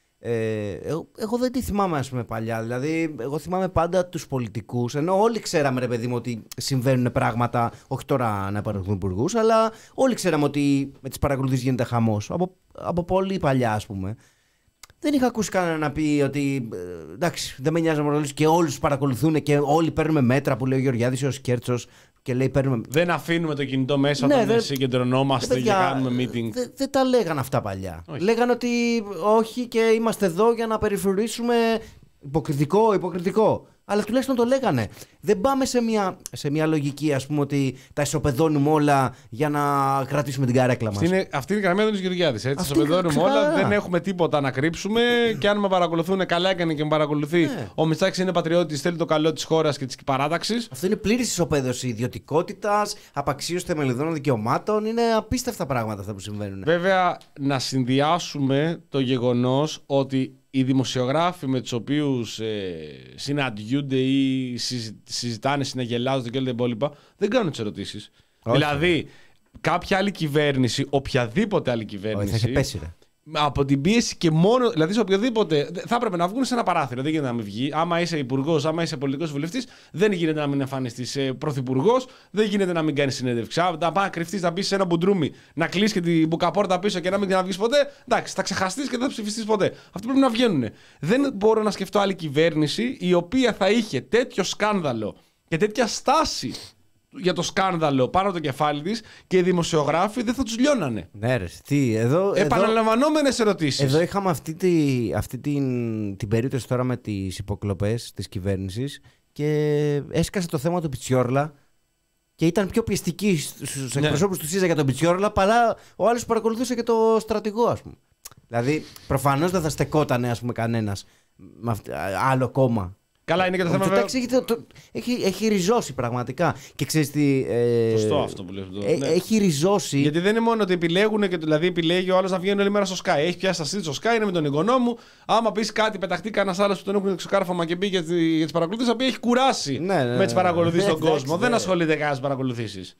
Speaker 1: Ε, εγώ, εγώ δεν τη θυμάμαι ας πούμε παλιά. Δηλαδή εγώ θυμάμαι πάντα τους πολιτικούς, ενώ όλοι ξέραμε ρε παιδί μου ότι συμβαίνουν πράγματα, όχι τώρα να παρακολουθούν υπουργούς, αλλά όλοι ξέραμε ότι με τις παρακολουθήσεις γίνεται χαμός από, από πολύ παλιά ας πούμε. Δεν είχα ακούσει κανένα να πει ότι ε, εντάξει, δεν με νοιάζει να παρακολουθήσω και όλους τους παρακολουθούν και όλοι παίρνουμε μέτρα που λέει ο Γεωργιάδης ή ο Σκέρτσος και λέει παίρνουμε.
Speaker 2: Δεν αφήνουμε το κινητό μέσα
Speaker 1: Ναι,
Speaker 2: όταν
Speaker 1: δεν-
Speaker 2: συγκεντρωνόμαστε
Speaker 1: Ρε
Speaker 2: και
Speaker 1: παιδιά,
Speaker 2: κάνουμε meeting.
Speaker 1: Δεν δεν τα λέγαν αυτά παλιά.
Speaker 2: Όχι.
Speaker 1: Λέγαν ότι όχι και είμαστε εδώ για να περιφρουρήσουμε. Υποκριτικό, υποκριτικό. Αλλά τουλάχιστον το λέγανε. Δεν πάμε σε μια, σε μια λογική, ας πούμε, ότι τα ισοπεδώνουμε όλα για να κρατήσουμε την καρέκλα μας.
Speaker 2: Αυτή είναι, αυτή είναι η γραμμή του Γεωργιάδης. Έτσι,
Speaker 1: Αυτή
Speaker 2: στο πεδόρουμε
Speaker 1: ξεκάθαρα.
Speaker 2: όλα, δεν έχουμε τίποτα να κρύψουμε. Και αν με παρακολουθούν, καλά έκανε και με παρακολουθεί.
Speaker 1: Ναι.
Speaker 2: Ο Μητσάκης είναι πατριώτης, θέλει το καλό της χώρας και της παράταξης.
Speaker 1: Αυτό είναι πλήρης ισοπαίδωση ιδιωτικότητας, απαξίωση θεμελιωδών δικαιωμάτων. Είναι απίστευτα πράγματα αυτά που συμβαίνουν.
Speaker 2: Βέβαια, να συνδυάσουμε το γεγονός ότι οι δημοσιογράφοι με τους οποίους ε, συναντιούνται ή συζη- συζητάνε, συναγελάζονται και όλα τα υπόλοιπα, δεν κάνουν τις ερωτήσεις.
Speaker 1: Όχι.
Speaker 2: Δηλαδή, κάποια άλλη κυβέρνηση, οποιαδήποτε άλλη
Speaker 1: Όχι,
Speaker 2: κυβέρνηση,
Speaker 1: θα είχε πέσει, ρε.
Speaker 2: από την πίεση και μόνο. Δηλαδή, σε οποιοδήποτε. Θα έπρεπε να βγουν σε ένα παράθυρο. Δεν γίνεται να μην βγει. Άμα είσαι υπουργός, άμα είσαι πολιτικός βουλευτής, δεν γίνεται να μην εμφανιστείς πρωθυπουργός, δεν γίνεται να μην κάνεις συνέντευξη. Α, Να πάει να κρυφτείς, να μπει σε ένα μπουντρούμι, να κλείσει και την μπουκαπόρτα πίσω και να μην ξαναβγείς ποτέ. Εντάξει, θα ξεχαστείς και δεν θα ψηφιστείς ποτέ. Αυτοί πρέπει να βγαίνουν. Δεν μπορώ να σκεφτώ άλλη κυβέρνηση η οποία θα είχε τέτοιο σκάνδαλο και τέτοια στάση για το σκάνδαλο πάνω από το κεφάλι της και οι δημοσιογράφοι δεν θα τους λιώνανε.
Speaker 1: Ναι, ρε. Τι, εδώ, εδώ,
Speaker 2: Επαναλαμβανόμενες ερωτήσεις.
Speaker 1: εδώ είχαμε αυτή, τη, αυτή την, την περίπτωση τώρα με τις υποκλοπές της κυβέρνησης και έσκασε το θέμα του Πιτσιόρλα και ήταν πιο πιεστική στους
Speaker 2: Ναι.
Speaker 1: εκπροσώπους του ΣΥΡΙΖΑ για τον Πιτσιόρλα παρά ο άλλος που παρακολουθούσε και το στρατηγό, ας πούμε. Δηλαδή, προφανώς δεν θα στεκόταν, ας πούμε, κανένας με αυτή- άλλο κόμμα.
Speaker 2: Καλά, είναι και το
Speaker 1: Ο
Speaker 2: θέμα. βέβαια-
Speaker 1: Μητσοτάκης έχει, το- το- έχει, έχει ριζώσει πραγματικά. Και ξέρεις τι. Ε,
Speaker 2: Σωστό αυτό που λες.
Speaker 1: ε,
Speaker 2: ναι.
Speaker 1: Έχει ριζώσει.
Speaker 2: Γιατί δεν είναι μόνο ότι επιλέγουν και δηλαδή επιλέγει ο άλλο να βγαίνει όλη μέρα στο Sky. Έχει πιάσει τα στήτη στο Sky, είναι με τον εγγονό μου. Άμα πει κάτι, πεταχτεί κανένα άλλο που τον έχουν ξεκάρφωμα και μπει για τι παρακολουθήσει, θα πει έχει κουράσει
Speaker 1: Ναι, ναι,
Speaker 2: με τι
Speaker 1: ναι.
Speaker 2: παρακολουθήσει στον
Speaker 1: Εντάξει,
Speaker 2: κόσμο.
Speaker 1: ναι.
Speaker 2: Δεν ασχολείται κανένα με τι παρακολουθήσει.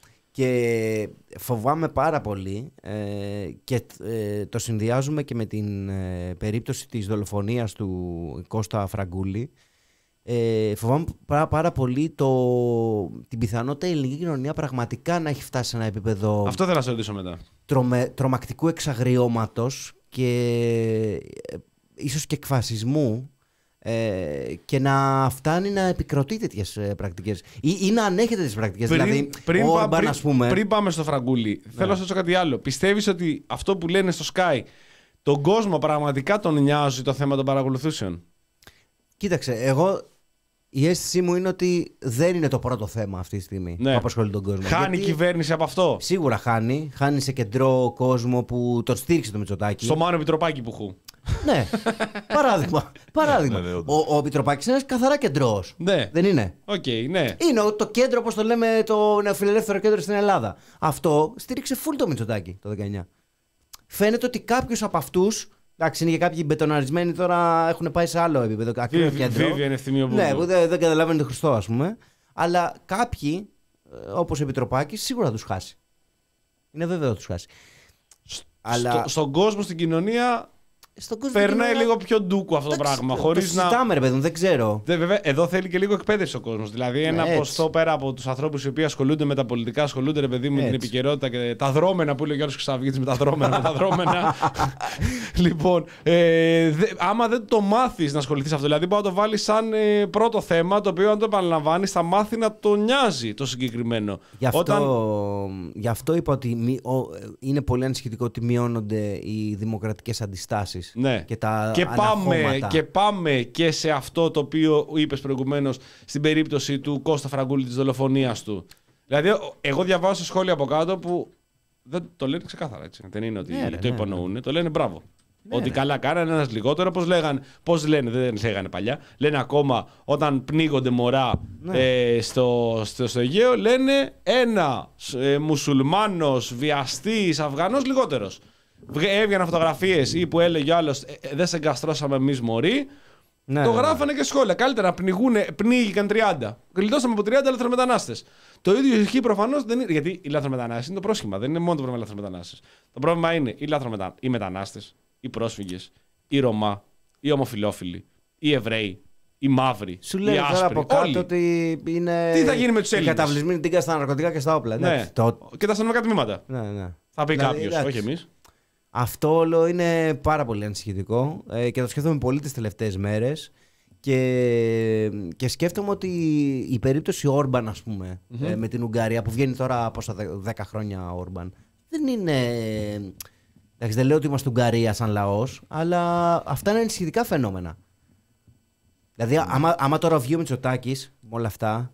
Speaker 1: Και φοβάμαι πάρα πολύ ε, και ε, το συνδυάζουμε και με την ε, περίπτωση της δολοφονίας του Κώστα Φραγκούλη. Ε, φοβάμαι πάρα, πάρα πολύ το, την πιθανότητα η ελληνική κοινωνία πραγματικά να έχει φτάσει σε ένα επίπεδο
Speaker 2: Αυτό θέλω να σε ρωτήσω μετά.
Speaker 1: τρομε, τρομακτικού εξαγριώματος και ε, ίσως και εκφασισμού Ε, και να φτάνει να επικροτεί τέτοιες πρακτικές ή, ή να ανέχεται τις πρακτικές.
Speaker 2: Πριν,
Speaker 1: δηλαδή,
Speaker 2: πριν,
Speaker 1: ο Όρμπαν,
Speaker 2: πριν,
Speaker 1: ας πούμε.
Speaker 2: πριν πάμε στο Φραγκούλι, ναι. θέλω να σας ρωτήσω κάτι άλλο. Πιστεύεις ότι αυτό που λένε στο Sky, τον κόσμο πραγματικά τον νοιάζει το θέμα των παρακολουθήσεων?
Speaker 1: Κοίταξε, εγώ η αίσθησή μου είναι ότι δεν είναι το πρώτο θέμα αυτή τη στιγμή
Speaker 2: ναι.
Speaker 1: που απασχολεί τον κόσμο.
Speaker 2: Χάνει η κυβέρνηση από αυτό.
Speaker 1: Σίγουρα χάνει. Χάνει σε κεντρό κόσμο που τον στήριξε το Μητσοτάκη.
Speaker 2: Στο Μάνο Μητροπάκη που χου.
Speaker 1: Ναι. Παράδειγμα. Παράδειγμα.
Speaker 3: Ναι, ναι,
Speaker 1: ο ο Μητροπάκης είναι ένας καθαρά κεντρός.
Speaker 2: Ναι.
Speaker 1: Δεν είναι?
Speaker 2: Okay, ναι.
Speaker 1: Είναι το κέντρο, όπως το λέμε, το νεοφιλελεύθερο κέντρο στην Ελλάδα. Αυτό στήριξε φουλ το Μητσοτάκη το δεκαεννιά. Φαίνεται ότι κάποιος από αυτούς. Εντάξει, είναι και κάποιοι μπετοναρισμένοι τώρα, έχουν πάει σε άλλο επίπεδο. Ακραίο κέντρο.
Speaker 2: Βίβια είναι ευθυμίο.
Speaker 1: Ναι, που δεν, δεν καταλαβαίνουν τον Χριστό, ας πούμε. Αλλά κάποιοι, όπως ο Επιτροπάκης, σίγουρα θα τους χάσει. Είναι βέβαιο θα τους χάσει.
Speaker 2: Στο,
Speaker 1: Αλλά...
Speaker 2: στον κόσμο, στην κοινωνία.
Speaker 1: Στον κόσμο
Speaker 2: περνάει
Speaker 1: κοινωνία...
Speaker 2: λίγο πιο ντούκου αυτό το πράγμα.
Speaker 1: Το
Speaker 2: Χωρίς να.
Speaker 1: συζητάμε, ρε παιδί μου, δεν ξέρω.
Speaker 2: Δε, βέβαια, εδώ θέλει και λίγο εκπαίδευση ο κόσμος. Δηλαδή, ένα
Speaker 1: ναι,
Speaker 2: ποστό πέρα από τους ανθρώπους οι οποίοι ασχολούνται με τα πολιτικά, ασχολούνται, ρε παιδί μου, με την επικαιρότητα και τα δρόμενα που λέει ο Γιώργος Χρυσαυγίτης με τα δρόμενα. με τα δρόμενα. Λοιπόν, ε, δε, άμα δεν το μάθεις να ασχοληθείς αυτό, δηλαδή μπορεί να το βάλεις σαν ε, πρώτο θέμα, το οποίο αν το επαναλαμβάνεις θα μάθει να το νοιάζει το συγκεκριμένο.
Speaker 1: Γι' αυτό,
Speaker 2: Όταν...
Speaker 1: γι αυτό είπα ότι μη, ο, είναι πολύ ανησυχητικό ότι μειώνονται οι δημοκρατικές αντιστάσεις.
Speaker 2: Ναι.
Speaker 1: Και, τα
Speaker 2: και, πάμε, και πάμε και σε αυτό το οποίο είπες προηγουμένως στην περίπτωση του Κώστα Φραγκούλη, της δολοφονίας του. Δηλαδή, εγώ διαβάζω σε σχόλια από κάτω που δεν το λένε ξεκάθαρα έτσι. Δεν είναι ότι
Speaker 1: ναι, ρε,
Speaker 2: το
Speaker 1: ναι,
Speaker 2: υπονοούν,
Speaker 1: ναι.
Speaker 2: το λένε μπράβο.
Speaker 1: Ναι,
Speaker 2: ότι
Speaker 1: ναι.
Speaker 2: καλά κάνανε ένας λιγότερο. Πώς λέγανε, πώς λένε, δεν λέγανε παλιά. Λένε ακόμα όταν πνίγονται μωρά
Speaker 1: ναι.
Speaker 2: ε, στο, στο, στο Αιγαίο, λένε ένα ε, μουσουλμάνος, βιαστής, Αφγανός λιγότερος. Έβγαιναν φωτογραφίες ή που έλεγε ο άλλος ε, ε, δεν σε εγκαστρώσαμε εμείς μωροί.
Speaker 1: Ναι,
Speaker 2: το
Speaker 1: ναι,
Speaker 2: γράφανε
Speaker 1: ναι.
Speaker 2: και σχόλια. Καλύτερα να πνιγούνε, πνίγηκαν τριάντα. Γλιτώσαμε από τριάντα λαθρομετανάστες. Το ίδιο ισχύει προφανώς. Γιατί οι λαθρομετανάστες είναι το πρόσχημα. Δεν είναι μόνο το πρόβλημα οι λαθρομετανάστες. Το πρόβλημα είναι οι, λαθρομετα... οι μετανάστες, οι πρόσφυγες, οι Ρωμά, οι ομοφυλόφιλοι, οι Εβραίοι, οι μαύροι.
Speaker 1: Σου λέει
Speaker 2: οι
Speaker 1: τώρα
Speaker 2: άσπροι,
Speaker 1: από κάτω
Speaker 2: όλοι.
Speaker 1: ότι είναι.
Speaker 2: Τι θα γίνει με τους Έλληνες?
Speaker 1: Οι καταβλισμοί τίγκα στα ναρκωτικά και στα όπλα.
Speaker 2: Ναι.
Speaker 1: Ναι. Το...
Speaker 2: Και τα αστυνομικά τμήματα.
Speaker 1: Ναι, ναι.
Speaker 2: Θα πει
Speaker 1: Δηλαδή,
Speaker 2: κάποιος,
Speaker 1: εντάξει.
Speaker 2: όχι εμείς.
Speaker 1: Αυτό όλο είναι πάρα πολύ ανησυχητικό ε, και το σκέφτομαι πολύ τις τελευταίες μέρες και, και σκέφτομαι ότι η περίπτωση Όρμπαν, ας πούμε,
Speaker 2: Mm-hmm.
Speaker 1: ε, με την Ουγγαρία που βγαίνει τώρα πόσα δέκα χρόνια Όρμπαν, δεν είναι... Εντάξει, δεν λέω ότι είμαστε Ουγγαρία σαν λαός, αλλά αυτά είναι ανησυχητικά φαινόμενα. Δηλαδή, άμα, άμα τώρα βγει ο Μητσοτάκης με όλα αυτά,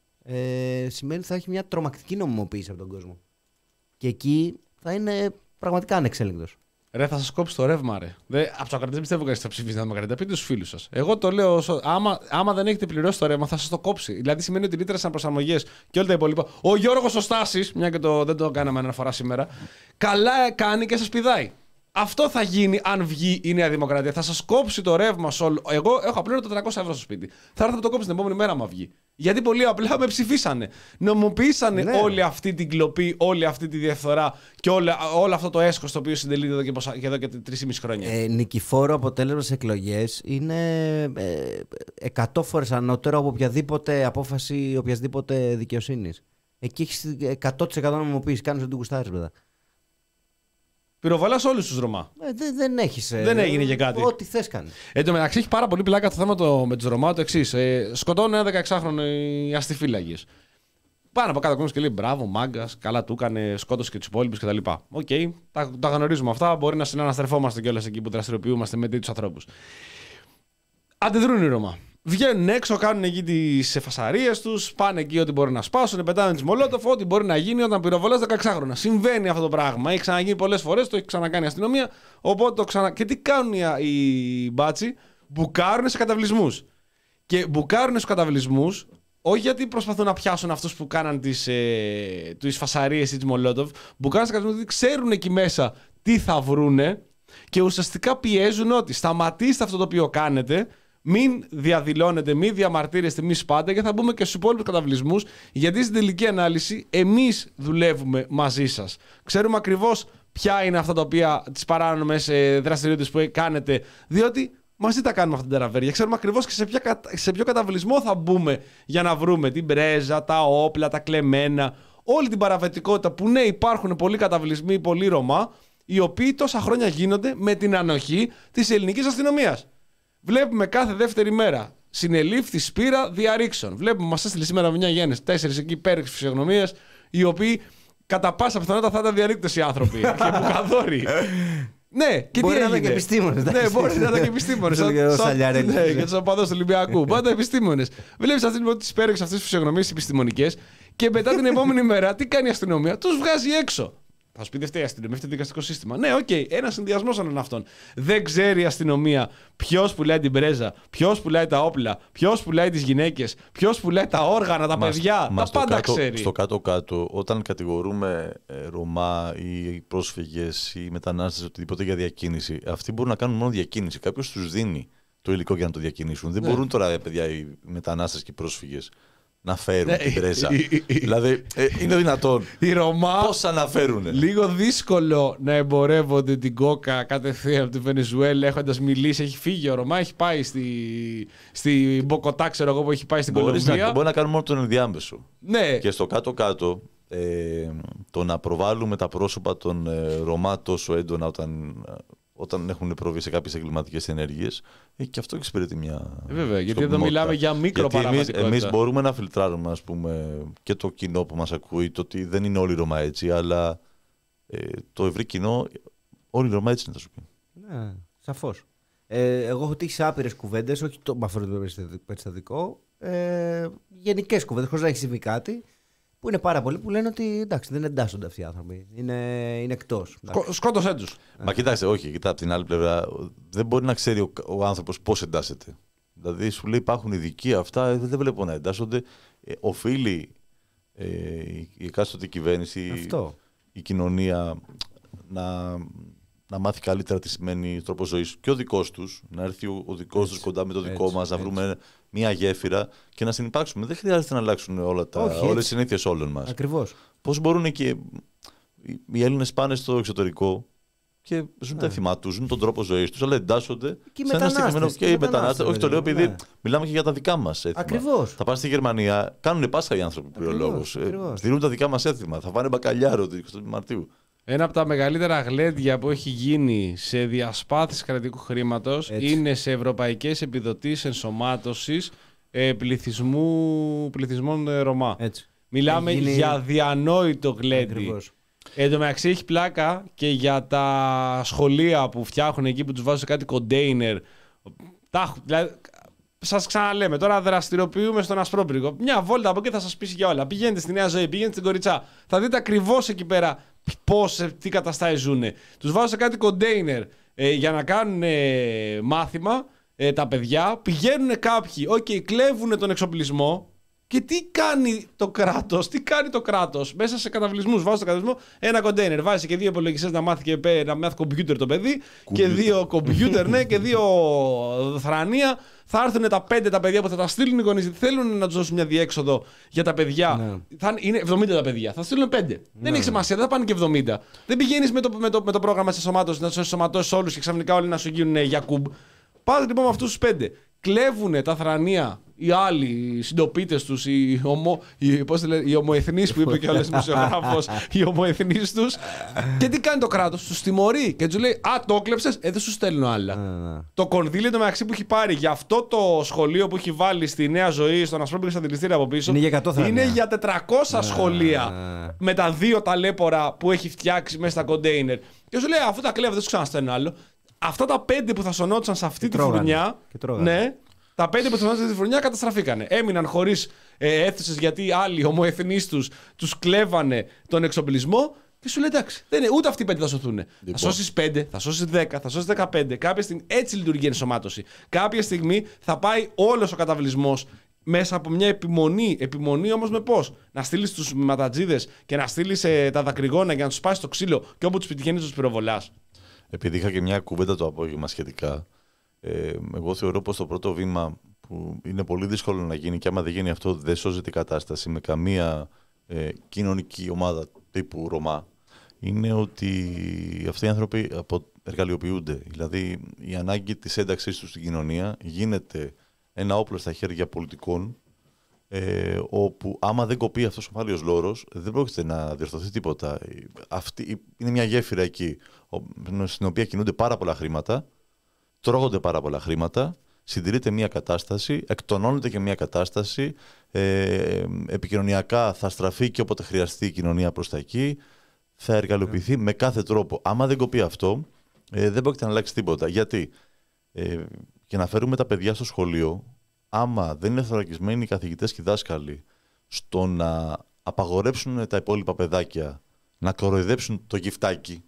Speaker 1: ε, σημαίνει ότι θα έχει μια τρομακτική νομιμοποίηση από τον κόσμο. Και εκεί θα είναι πραγματικά ανεξέλεγκτος.
Speaker 2: Ρε, θα σας κόψει το ρεύμα, ρε. Δε, από τους ακροατές δεν πιστεύω κανείς θα ψηφίσει τη Δημοκρατία. Πείτε στους φίλους σας. Εγώ το λέω, όσο, άμα, άμα δεν έχετε πληρώσει το ρεύμα, θα σας το κόψει. Δηλαδή σημαίνει ότι ρήτρες αναπροσαρμογές και όλα τα υπόλοιπα. Ο Γιώργος ο Στάσης, μια και το, δεν το κάναμε ένα φορά σήμερα, καλά κάνει και σας πηδάει. Αυτό θα γίνει αν βγει η Νέα Δημοκρατία. Θα σας κόψει το ρεύμα σε όλο. Εγώ έχω απλήρωτο τετρακόσια ευρώ στο σπίτι. Θα έρθω να το κόψει την επόμενη μέρα, άμα βγει. Γιατί πολύ απλά με ψηφίσανε. Νομιμοποιήσανε
Speaker 1: Ναι.
Speaker 2: όλη αυτή την κλοπή, όλη αυτή τη διαφθορά και όλα, όλο αυτό το έσχος το οποίο συντελείται εδώ και, πόσα, και εδώ και τρεις και μισή χρόνια.
Speaker 1: Ε, νικηφόρο αποτέλεσμα στις εκλογές είναι ε, εκατό φορές ανώτερο από οποιαδήποτε απόφαση οποιασδήποτε δικαιοσύνης. Εκεί έχεις εκατό τοις εκατό νομιμοποίηση. Κάνεις ό,τι γουστάρεις, βέβαια.
Speaker 2: Πυροβολάς όλους τους Ρωμά.
Speaker 1: Ε, δεν, δεν έχεις. Ε,
Speaker 2: Δεν έγινε και κάτι.
Speaker 1: Ό,τι θες κάνεις.
Speaker 2: Εν τω μεταξύ έχει πάρα πολύ πλάκα το θέμα το, με τους Ρωμά το εξής. Ε, σκοτώνουν ένα δεκαεξάχρονο οι αστιφύλακες. Πάνω από κάτω κόσμο και λέει μπράβο, μάγκα, καλά του έκανε, σκότωσε και του υπόλοιπου κτλ. Οκ, okay, τα, τα γνωρίζουμε αυτά. Μπορεί να συναναστρεφόμαστε κιόλας εκεί που δραστηριοποιούμαστε με τέτοιους ανθρώπους. Αντιδρούν οι Ρωμά. Βγαίνουν έξω, κάνουν εκεί τις φασαρίες τους, πάνε εκεί ό,τι μπορεί να σπάσουν, πετάνε τις μολότοφ, ό,τι μπορεί να γίνει όταν πυροβολάς δεκαεξάχρονα. Συμβαίνει αυτό το πράγμα. Έχει ξαναγίνει πολλές φορές, το έχει ξανακάνει η αστυνομία. Οπότε το ξανα... Και τι κάνουν οι, οι μπάτσοι, μπουκάρουν σε καταβλισμούς. Και μπουκάρουν στους καταβλισμούς, όχι γιατί προσπαθούν να πιάσουν αυτούς που κάναν τις, ε, τις φασαρίες ή τις μολότοφ, μπουκάρουν στους καταβλισμούς γιατί ξέρουν εκεί μέσα τι θα βρούνε και ουσιαστικά πιέζουν ότι σταματήστε αυτό το οποίο κάνετε. Μην διαδηλώνετε, μην διαμαρτύρεστε, μη σπάτε και θα μπούμε και στους υπόλοιπους καταβλισμούς γιατί στην τελική ανάλυση εμείς δουλεύουμε μαζί σας. Ξέρουμε ακριβώς ποια είναι αυτά τα οποία τις παράνομες δραστηριότητες που κάνετε, διότι μαζί τα κάνουμε αυτή την τεραβέρια. Ξέρουμε ακριβώς και σε, ποια, σε ποιο καταβλισμό θα μπούμε για να βρούμε την πρέζα, τα όπλα, τα κλεμμένα, όλη την παραβατικότητα που ναι υπάρχουν πολλοί καταβλισμοί, πολλοί Ρωμά, οι οποίοι τόσα χρόνια γίνονται με την ανοχή της ελληνικής αστυνομίας. Βλέπουμε κάθε δεύτερη μέρα. Συνελήφθη Σπύρα διαρρήξεων. Βλέπουμε, μας έστειλε σήμερα μια γέννηση. Τέσσερις εκεί πέριξ φυσιογνωμίες, οι οποίοι κατά πάσα πιθανότητα θα ήταν διαρρήκτες οι άνθρωποι. Και μπουκαδόροι. Ναι, και
Speaker 1: μπορεί
Speaker 2: τι
Speaker 1: να
Speaker 2: έγινε.
Speaker 1: ήταν και επιστήμονες.
Speaker 2: Ναι, μπορεί να ήταν και επιστήμονες. Ναι, και του οπαδούς του Ολυμπιακού. Πάντα επιστήμονες. Βλέπεις αυτή τις πέριξ, αυτές τις φυσιογνωμίες επιστημονικές, και μετά την επόμενη μέρα τι κάνει η αστυνομία? Τους βγάζει έξω. Θα σου πει δεν φταίει η αστυνομία, φταίει το δικαστικό σύστημα. Ναι, οκ, okay, ένα συνδυασμό αν είναι αυτόν. Δεν ξέρει η αστυνομία ποιο πουλάει την πρέζα, ποιο πουλάει τα όπλα, ποιο πουλάει τις γυναίκες, ποιο πουλάει τα όργανα, τα μας, παιδιά. Μας τα πάντα
Speaker 3: κάτω,
Speaker 2: ξέρει.
Speaker 3: Στο κάτω-κάτω, όταν κατηγορούμε ε, Ρωμά ή πρόσφυγες ή μετανάστες οτιδήποτε για διακίνηση, αυτοί μπορούν να κάνουν μόνο διακίνηση. Κάποιος τους δίνει το υλικό για να το διακινήσουν. Δεν
Speaker 2: ναι.
Speaker 3: μπορούν τώρα, παιδιά, οι μετανάστες και οι πρόσφυγες να φέρουν ναι, την πρέζα. Δηλαδή, ε, είναι δυνατόν.
Speaker 2: Οι Ρωμά.
Speaker 3: Πώς αναφέρουνε.
Speaker 2: Λίγο δύσκολο να εμπορεύονται την κόκα κατευθείαν από τη Βενεζουέλα, έχοντας μιλήσει. Έχει φύγει ο Ρωμά, έχει πάει στη, στη Μποκοτά, ξέρω εγώ, που έχει πάει στην Κολομβία.
Speaker 3: Μπορεί να κάνουμε μόνο τον ενδιάμεσο.
Speaker 2: Ναι.
Speaker 3: Και στο κάτω-κάτω, ε, το να προβάλλουμε τα πρόσωπα των ε, Ρωμά τόσο έντονα όταν. Όταν έχουν προβεί σε κάποιες εγκληματικές ενέργειες, ε, και αυτό εξυπηρετεί μια.
Speaker 2: Ε, βέβαια, γιατί εδώ μιλάμε για μικροπαραγματικότητα.
Speaker 3: Εμείς, εμείς μπορούμε να φιλτράρουμε, ας πούμε, και το κοινό που μας ακούει, το ότι δεν είναι όλοι οι Ρωμά έτσι, αλλά ε, το ευρύ κοινό, όλοι οι Ρωμά έτσι είναι, θα σου πει.
Speaker 1: Ναι, σαφώς. Ε, εγώ έχω τύχει σε άπειρες κουβέντες, όχι το, με αυτό το περιστατικό, ε, γενικές κουβέντες, χωρίς να έχει συμβεί κάτι. Που είναι πάρα πολλοί που λένε ότι εντάξει, δεν εντάσσονται αυτοί οι άνθρωποι. Είναι, είναι εκτός.
Speaker 2: Σκότωσέ τους.
Speaker 3: Μα κοιτάξτε, όχι, κοιτά από την άλλη πλευρά. Δεν μπορεί να ξέρει ο, ο άνθρωπος πώς εντάσσεται. Δηλαδή σου λέει υπάρχουν ειδικοί αυτά, δεν βλέπω να εντάσσονται. Ε, οφείλει ε, η εκάστοτε κυβέρνηση,
Speaker 1: αυτό.
Speaker 3: η κοινωνία να, να μάθει καλύτερα τι σημαίνει τρόπος ζωής. Και ο δικός τους, να έρθει ο, ο δικός τους κοντά με το δικό έτσι, μας, να βρούμε μια γέφυρα και να συνυπάρξουμε. Δεν χρειάζεται να αλλάξουν όλα τα,
Speaker 1: όχι,
Speaker 3: όλες οι συνήθειες όλων μας.
Speaker 1: Ακριβώς.
Speaker 3: Πώς μπορούν και οι Έλληνες πάνε στο εξωτερικό και ζουν ναι. τα εθιμά τους, ζουν τον τρόπο ζωής τους, αλλά εντάσσονται
Speaker 1: και
Speaker 3: σε ένα συγκεκριμένο. Και οι μετανάστες. Όχι, το λέω επειδή
Speaker 1: ναι.
Speaker 3: μιλάμε και για τα δικά μας έθιμα.
Speaker 1: Ακριβώς.
Speaker 3: Θα πάνε στη Γερμανία, κάνουν Πάσχα οι άνθρωποι πληρολόγους. Δίνουν τα δικά μας έθιμα. Θα φάνε μπακαλιάρο την εικοστή Μαρτίου.
Speaker 2: Ένα από τα μεγαλύτερα γλέντια που έχει γίνει σε διασπάθηση κρατικού χρήματος είναι σε ευρωπαϊκές επιδοτήσεις ενσωμάτωσης ε, πληθυσμού, πληθυσμών ε, Ρωμά.
Speaker 1: Έτσι.
Speaker 2: Μιλάμε
Speaker 1: γίνει...
Speaker 2: για διανόητο γλέντι. Εν τω μεταξύ έχει πλάκα και για τα σχολεία που φτιάχνουν εκεί, που τους βάζουν σε κάτι κοντέινερ. Δηλαδή, σας ξαναλέμε, τώρα δραστηριοποιούμε στον Ασπρόπυργο. Μια βόλτα από εκεί θα σας πείσει για όλα. Πηγαίνετε στη Νέα Ζωή, πηγαίνετε στην Κοριτσά. Θα δείτε ακριβώς εκεί πέρα πώς, τι καταστάσεις ζουν. Τους βάζουν σε κάτι κοντέινερ ε, για να κάνουν ε, μάθημα ε, τα παιδιά. Πηγαίνουν κάποιοι, okay, κλέβουν τον εξοπλισμό. Και τι κάνει το κράτος, τι κάνει το κράτος μέσα σε καταβλισμούς. Βάζει στο καταβλισμό ένα κοντέινερ. Βάζει και δύο υπολογιστές να μάθει, και, να μάθει κομπιούτερ το παιδί. Και δύο κομπιούτερ, ναι, και δύο θρανία. Θα έρθουν τα πέντε τα παιδιά που θα τα στείλουν οι γονείς. Γιατί θέλουν να τους δώσουν μια διέξοδο για τα παιδιά. Ναι. Θα είναι εβδομήντα τα παιδιά. Θα στείλουν πέντε. Ναι. Δεν έχει σημασία, δεν θα πάνε και εβδομήντα. Δεν πηγαίνεις με το, με το, με το πρόγραμμα της ενσωμάτωσης να τους ενσωματώσεις όλους και ξαφνικά όλοι να σου γίνουν Γιακούμπ. Πάτε λοιπόν με αυτούς τους πέντε. Κλέβουν τα θρανία οι άλλοι, οι συντοπίτες τους, οι, ομο, οι, πώς λένε, οι ομοεθνείς που είπε και ο άλλος δημοσιογράφος, οι ομοεθνείς τους. Και τι κάνει το κράτος, τους τιμωρεί και τους λέει «Α, το έκλεψες, ε, δεν σου στέλνω άλλα». Mm. Το κονδύλι το μεταξύ που έχει πάρει για αυτό το σχολείο που έχει βάλει στη Νέα Ζωή, στον Ασπρόπυργο στα δηληστήρια από πίσω,
Speaker 1: είναι για,
Speaker 2: είναι για τετρακόσια mm. σχολεία με τα δύο ταλέπορα που έχει φτιάξει μέσα στα κοντέινερ. Και σου λέει «Αφού τα κλέβω, δεν σου ξαναστέλνω άλλο». Αυτά τα πέντε που θα σωνόντουσαν σε αυτή τη φουρνιά, ναι, τα πέντε που θα σωνόντουσαν σε αυτή τη φουρνιά καταστραφήκανε. Έμειναν χωρίς ε, αίθουσες γιατί άλλοι ομοεθνείς τους τους κλέβανε τον εξοπλισμό. Και σου λέει εντάξει, δεν είναι, ούτε αυτοί οι πέντε θα σωθούν. Λοιπόν. Θα σώσεις πέντε, θα σώσεις δέκα, θα σώσεις δεκαπέντε. Κάποια στιγμή έτσι λειτουργεί η ενσωμάτωση. Κάποια στιγμή θα πάει όλος ο καταβλισμός μέσα από μια επιμονή. Επιμονή όμως με πώς? Να στείλεις τους ματατζίδες και να στείλεις ε, τα δακρυγόνα για να τους πάσεις στο ξύλο και όπου τους πετυχαίνεις τους πυροβολάς.
Speaker 3: Επειδή είχα και μια κουβέντα το απόγευμα σχετικά, ε, εγώ θεωρώ πως το πρώτο βήμα που είναι πολύ δύσκολο να γίνει και άμα δεν γίνει αυτό δεν σώζεται η κατάσταση με καμία ε, κοινωνική ομάδα τύπου Ρωμά, είναι ότι αυτοί οι άνθρωποι εργαλειοποιούνται. Δηλαδή η ανάγκη της ένταξής τους στην κοινωνία γίνεται ένα όπλο στα χέρια πολιτικών, ε, όπου άμα δεν κοπεί αυτός ο φάλιος λόρος δεν πρόκειται να διορθωθεί τίποτα. Αυτή, είναι μια γέφυρα εκεί στην οποία κινούνται πάρα πολλά χρήματα, τρώγονται πάρα πολλά χρήματα συντηρείται μια κατάσταση, εκτονώνεται και μια κατάσταση, ε, επικοινωνιακά θα στραφεί και όποτε χρειαστεί η κοινωνία προς τα εκεί, θα εργαλειοποιηθεί yeah. με κάθε τρόπο. Άμα δεν κοπεί αυτό, ε, δεν πρόκειται να αλλάξει τίποτα. Γιατί, ε, και να φέρουμε τα παιδιά στο σχολείο, άμα δεν είναι θωρακισμένοι οι καθηγητές και οι δάσκαλοι στο να απαγορέψουν τα υπόλοιπα παιδάκια να κοροϊδέψουν το γυφτάκι,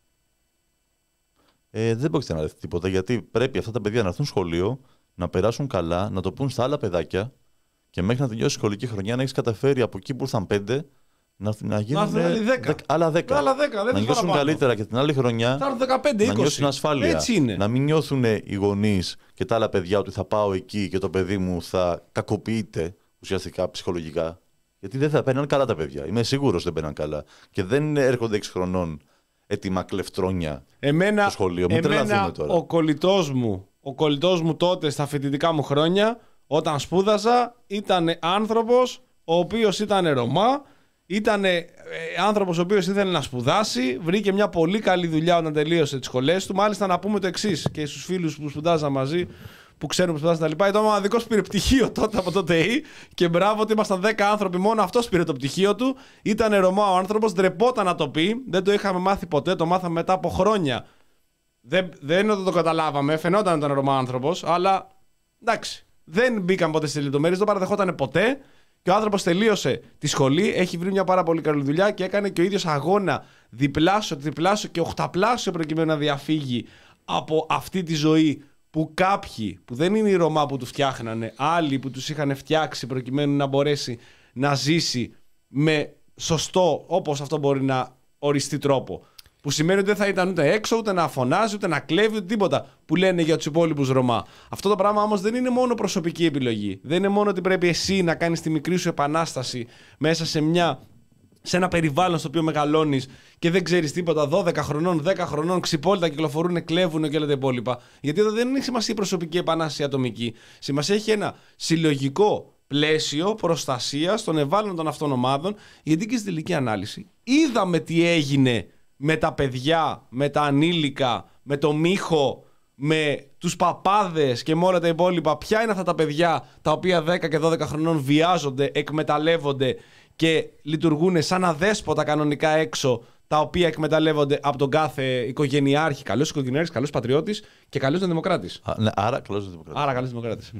Speaker 3: ε, δεν πρόκειται να έρθει τίποτα, γιατί πρέπει αυτά τα παιδιά να έρθουν σχολείο, να περάσουν καλά, να το πούν στα άλλα παιδάκια και μέχρι να τελειώσει η σχολική χρονιά να έχει καταφέρει από εκεί που ήρθαν πέντε να, να γίνουν
Speaker 2: να ε, δέκα.
Speaker 3: Δεκ, άλλα δέκα.
Speaker 2: Άλλα δέκα δεν
Speaker 3: να νιώσουν καλύτερα και την άλλη χρονιά
Speaker 2: θα έρθουν δεκαπέντε είκοσι.
Speaker 3: Να νιώσουν ασφάλεια.
Speaker 2: Έτσι είναι.
Speaker 3: Να μην νιώθουν οι γονείς και τα άλλα παιδιά ότι θα πάω εκεί και το παιδί μου θα κακοποιείται ουσιαστικά ψυχολογικά. Γιατί δεν θα παίρνουν καλά τα παιδιά. Είμαι σίγουρος δεν παίρνουν καλά. Και δεν έρχονται έξι χρονών έτοιμα κλεφτρόνια εμένα, στο σχολείο. Μην τρελαθούμε τώρα.
Speaker 2: Ο κολλητός μου, ο κολλητός μου τότε στα φοιτητικά μου χρόνια, όταν σπούδαζα, ήταν άνθρωπος ο οποίος ήταν Ρωμά, ήταν ε, άνθρωπος ο οποίος ήθελε να σπουδάσει, βρήκε μια πολύ καλή δουλειά όταν τελείωσε τις σχολές του. Μάλιστα να πούμε το εξής και στους φίλους που σπουδάζαν μαζί, που ξέρουν που σπουδάζαν τα λοιπά, ήταν ο μοναδικός που πήρε πτυχίο τότε από το ΤΕΙ και μπράβο ότι ήμασταν δέκα άνθρωποι, μόνο αυτός πήρε το πτυχίο του. Ήταν Ρωμά ο άνθρωπος, ντρεπόταν να το πει, δεν το είχαμε μάθει ποτέ, το μάθαμε μετά από χρόνια. Δεν, δεν είναι ότι το καταλάβαμε, φαινόταν ότι ήταν Ρωμά άνθρωπος, αλλά εντάξει, δεν μπήκαν ποτέ στις λεπτομέρειες, δεν παραδεχόταν ποτέ. Και ο άνθρωπος τελείωσε τη σχολή, έχει βρει μια πάρα πολύ καλή δουλειά και έκανε και ο ίδιος αγώνα διπλάσιο, τριπλάσιο και οχταπλάσιο προκειμένου να διαφύγει από αυτή τη ζωή που κάποιοι που δεν είναι οι Ρωμά που του φτιάχνανε, άλλοι που τους είχαν φτιάξει προκειμένου να μπορέσει να ζήσει με σωστό, όπως αυτό μπορεί να οριστεί τρόπο. Που σημαίνει ότι δεν θα ήταν ούτε έξω, ούτε να φωνάζει, ούτε να κλέβει, ούτε τίποτα που λένε για τους υπόλοιπους Ρωμά. Αυτό το πράγμα όμως δεν είναι μόνο προσωπική επιλογή. Δεν είναι μόνο ότι πρέπει εσύ να κάνεις τη μικρή σου επανάσταση μέσα σε, μια, σε ένα περιβάλλον στο οποίο μεγαλώνεις και δεν ξέρεις τίποτα. δώδεκα χρονών, δέκα χρονών, ξυπόλυτα κυκλοφορούν, κλέβουν και όλα τα υπόλοιπα. Γιατί εδώ δεν έχει σημασία η προσωπική επανάσταση ατομική. Σημασία έχει ένα συλλογικό πλαίσιο προστασίας των ευάλωτων αυτών ομάδων. Γιατί και στη τελική ανάλυση είδαμε τι έγινε με τα παιδιά, με τα ανήλικα, με το μύχο, με τους παπάδες και με όλα τα υπόλοιπα. Ποια είναι αυτά τα παιδιά τα οποία δέκα και δώδεκα χρονών βιάζονται, εκμεταλλεύονται και λειτουργούν σαν αδέσποτα κανονικά έξω, τα οποία εκμεταλλεύονται από τον κάθε οικογενειάρχη. Καλός οικογενειάρχης, καλός πατριώτης και καλός δημοκράτης.
Speaker 3: Α, ναι, άρα καλός δημοκράτης.
Speaker 2: Άρα καλός δημοκράτης.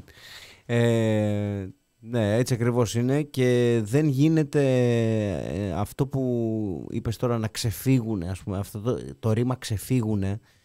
Speaker 1: Ε, ναι, έτσι ακριβώς είναι και δεν γίνεται ε, αυτό που είπες τώρα να ξεφύγουν, ας πούμε, αυτό το, το ρήμα ξεφύγουν,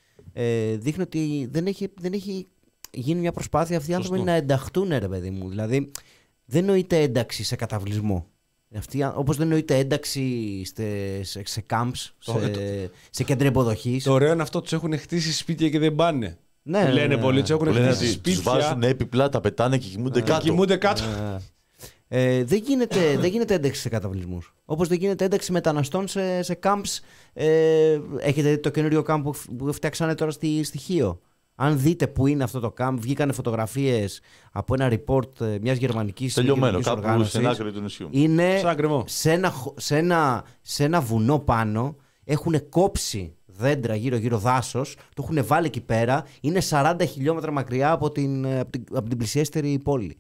Speaker 1: ε, δείχνει ότι δεν έχει, δεν έχει γίνει μια προσπάθεια αυτοί οι άνθρωποι να ενταχτούν, ρε παιδί μου. Δηλαδή δεν νοείται ένταξη σε καταβλισμό. Αυτοί, όπως δεν νοείται ένταξη σε, σε, σε camps, σε, σε κέντρα υποδοχής.
Speaker 2: Το ωραίο είναι αυτό, τους έχουν χτίσει σπίτια και δεν πάνε.
Speaker 1: Ναι,
Speaker 2: λένε
Speaker 1: ναι,
Speaker 2: πολλοί, τους έχουν χτίσει σπίτια.
Speaker 3: Τους βάζουν έπιπλα, τα πετάνε και κοιμούνται
Speaker 2: ναι,
Speaker 3: κάτω.
Speaker 2: Κοιμούνται κάτω.
Speaker 1: Ναι. Ε, δεν, γίνεται, δεν γίνεται ένταξη σε καταβλισμούς. Όπως δεν γίνεται ένταξη μεταναστών σε, σε camps. Ε, έχετε το καινούριο camp που, που φτιάξανε τώρα στη, στη Χίο. Αν δείτε που είναι αυτό το camp, βγήκανε φωτογραφίες από ένα report μιας γερμανικής
Speaker 3: τελειωμένο, κάπου στην άκρη του νησιού.
Speaker 1: Είναι σε ένα, σε, ένα, σε ένα βουνό πάνω, έχουν κόψει δέντρα γύρω-γύρω, δάσος, το έχουν βάλει εκεί πέρα, είναι σαράντα χιλιόμετρα μακριά από την, από την, από την πλησιέστερη πόλη.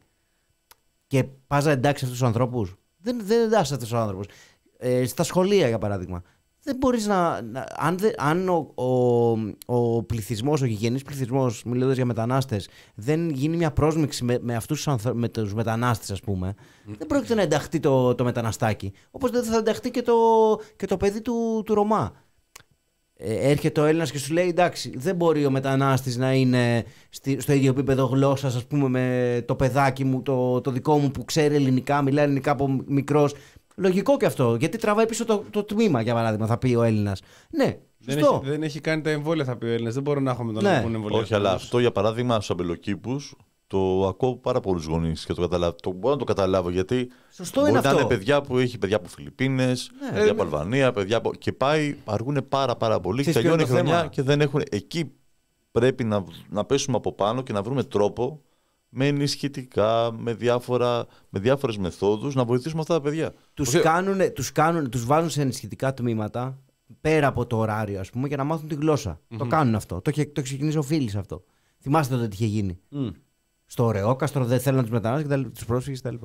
Speaker 1: Και πας να εντάξει αυτούς τους ανθρώπους. Δεν, δεν εντάξει αυτούς τους ανθρώπους. Ε, στα σχολεία, για παράδειγμα. Δεν μπορείς να. να αν δε, αν ο, ο, ο πληθυσμός, ο γηγενής πληθυσμός, μιλώντας για μετανάστες, δεν γίνει μια πρόσμιξη με, με αυτούς τους, ανθ, με τους μετανάστες, ας πούμε, mm. δεν πρόκειται να ενταχθεί το, το μεταναστάκι. Όπως δεν θα ενταχθεί και το, και το παιδί του, του Ρωμά. Ε, έρχεται ο Έλληνας και σου λέει: εντάξει, δεν μπορεί ο μετανάστης να είναι στη, στο ίδιο επίπεδο γλώσσας, ας πούμε, με το παιδάκι μου, το, το δικό μου που ξέρει ελληνικά, μιλάει ελληνικά από μικρός. Λογικό και αυτό. Γιατί τραβάει πίσω το, το τμήμα, για παράδειγμα, θα πει ο Έλληνας. Ναι,
Speaker 2: δεν έχει, δεν έχει κάνει τα εμβόλια, θα πει ο Έλληνας. Δεν μπορώ να έχω με τον
Speaker 1: ναι.
Speaker 2: εμβόλια.
Speaker 3: Όχι, αλλά αυτό για παράδειγμα στους αμπελοκήπους το ακούω πάρα πολλούς γονείς και το, καταλα... το μπορώ να το καταλάβω. Γιατί
Speaker 1: σωστό
Speaker 3: μπορεί
Speaker 1: είναι
Speaker 3: να
Speaker 1: αυτό.
Speaker 3: είναι παιδιά που έχει παιδιά από Φιλιππίνες,
Speaker 1: ναι.
Speaker 3: παιδιά από Αλβανία, παιδιά από... και πάει, αργούν πάρα, πάρα πολύ. Και τελειώνει η χρονιά θέμα. Και δεν έχουν. Εκεί πρέπει να, να πέσουμε από πάνω και να βρούμε τρόπο με ενισχυτικά, με, διάφορα, με διάφορες μεθόδους να βοηθήσουμε αυτά τα παιδιά.
Speaker 1: Τους, κάνουνε, τους, κάνουνε, τους βάζουν σε ενισχυτικά τμήματα πέρα από το ωράριο, ας πούμε, για να μάθουν τη γλώσσα. Mm-hmm. Το κάνουν αυτό. Το έχει, το έχει ξεκινήσει ο Φίλης αυτό. Θυμάστε τότε τι είχε γίνει.
Speaker 2: Mm.
Speaker 1: στο Ρεόκαστρο, δεν θέλουν να του μετανάστες και του πρόσφυγες κτλ.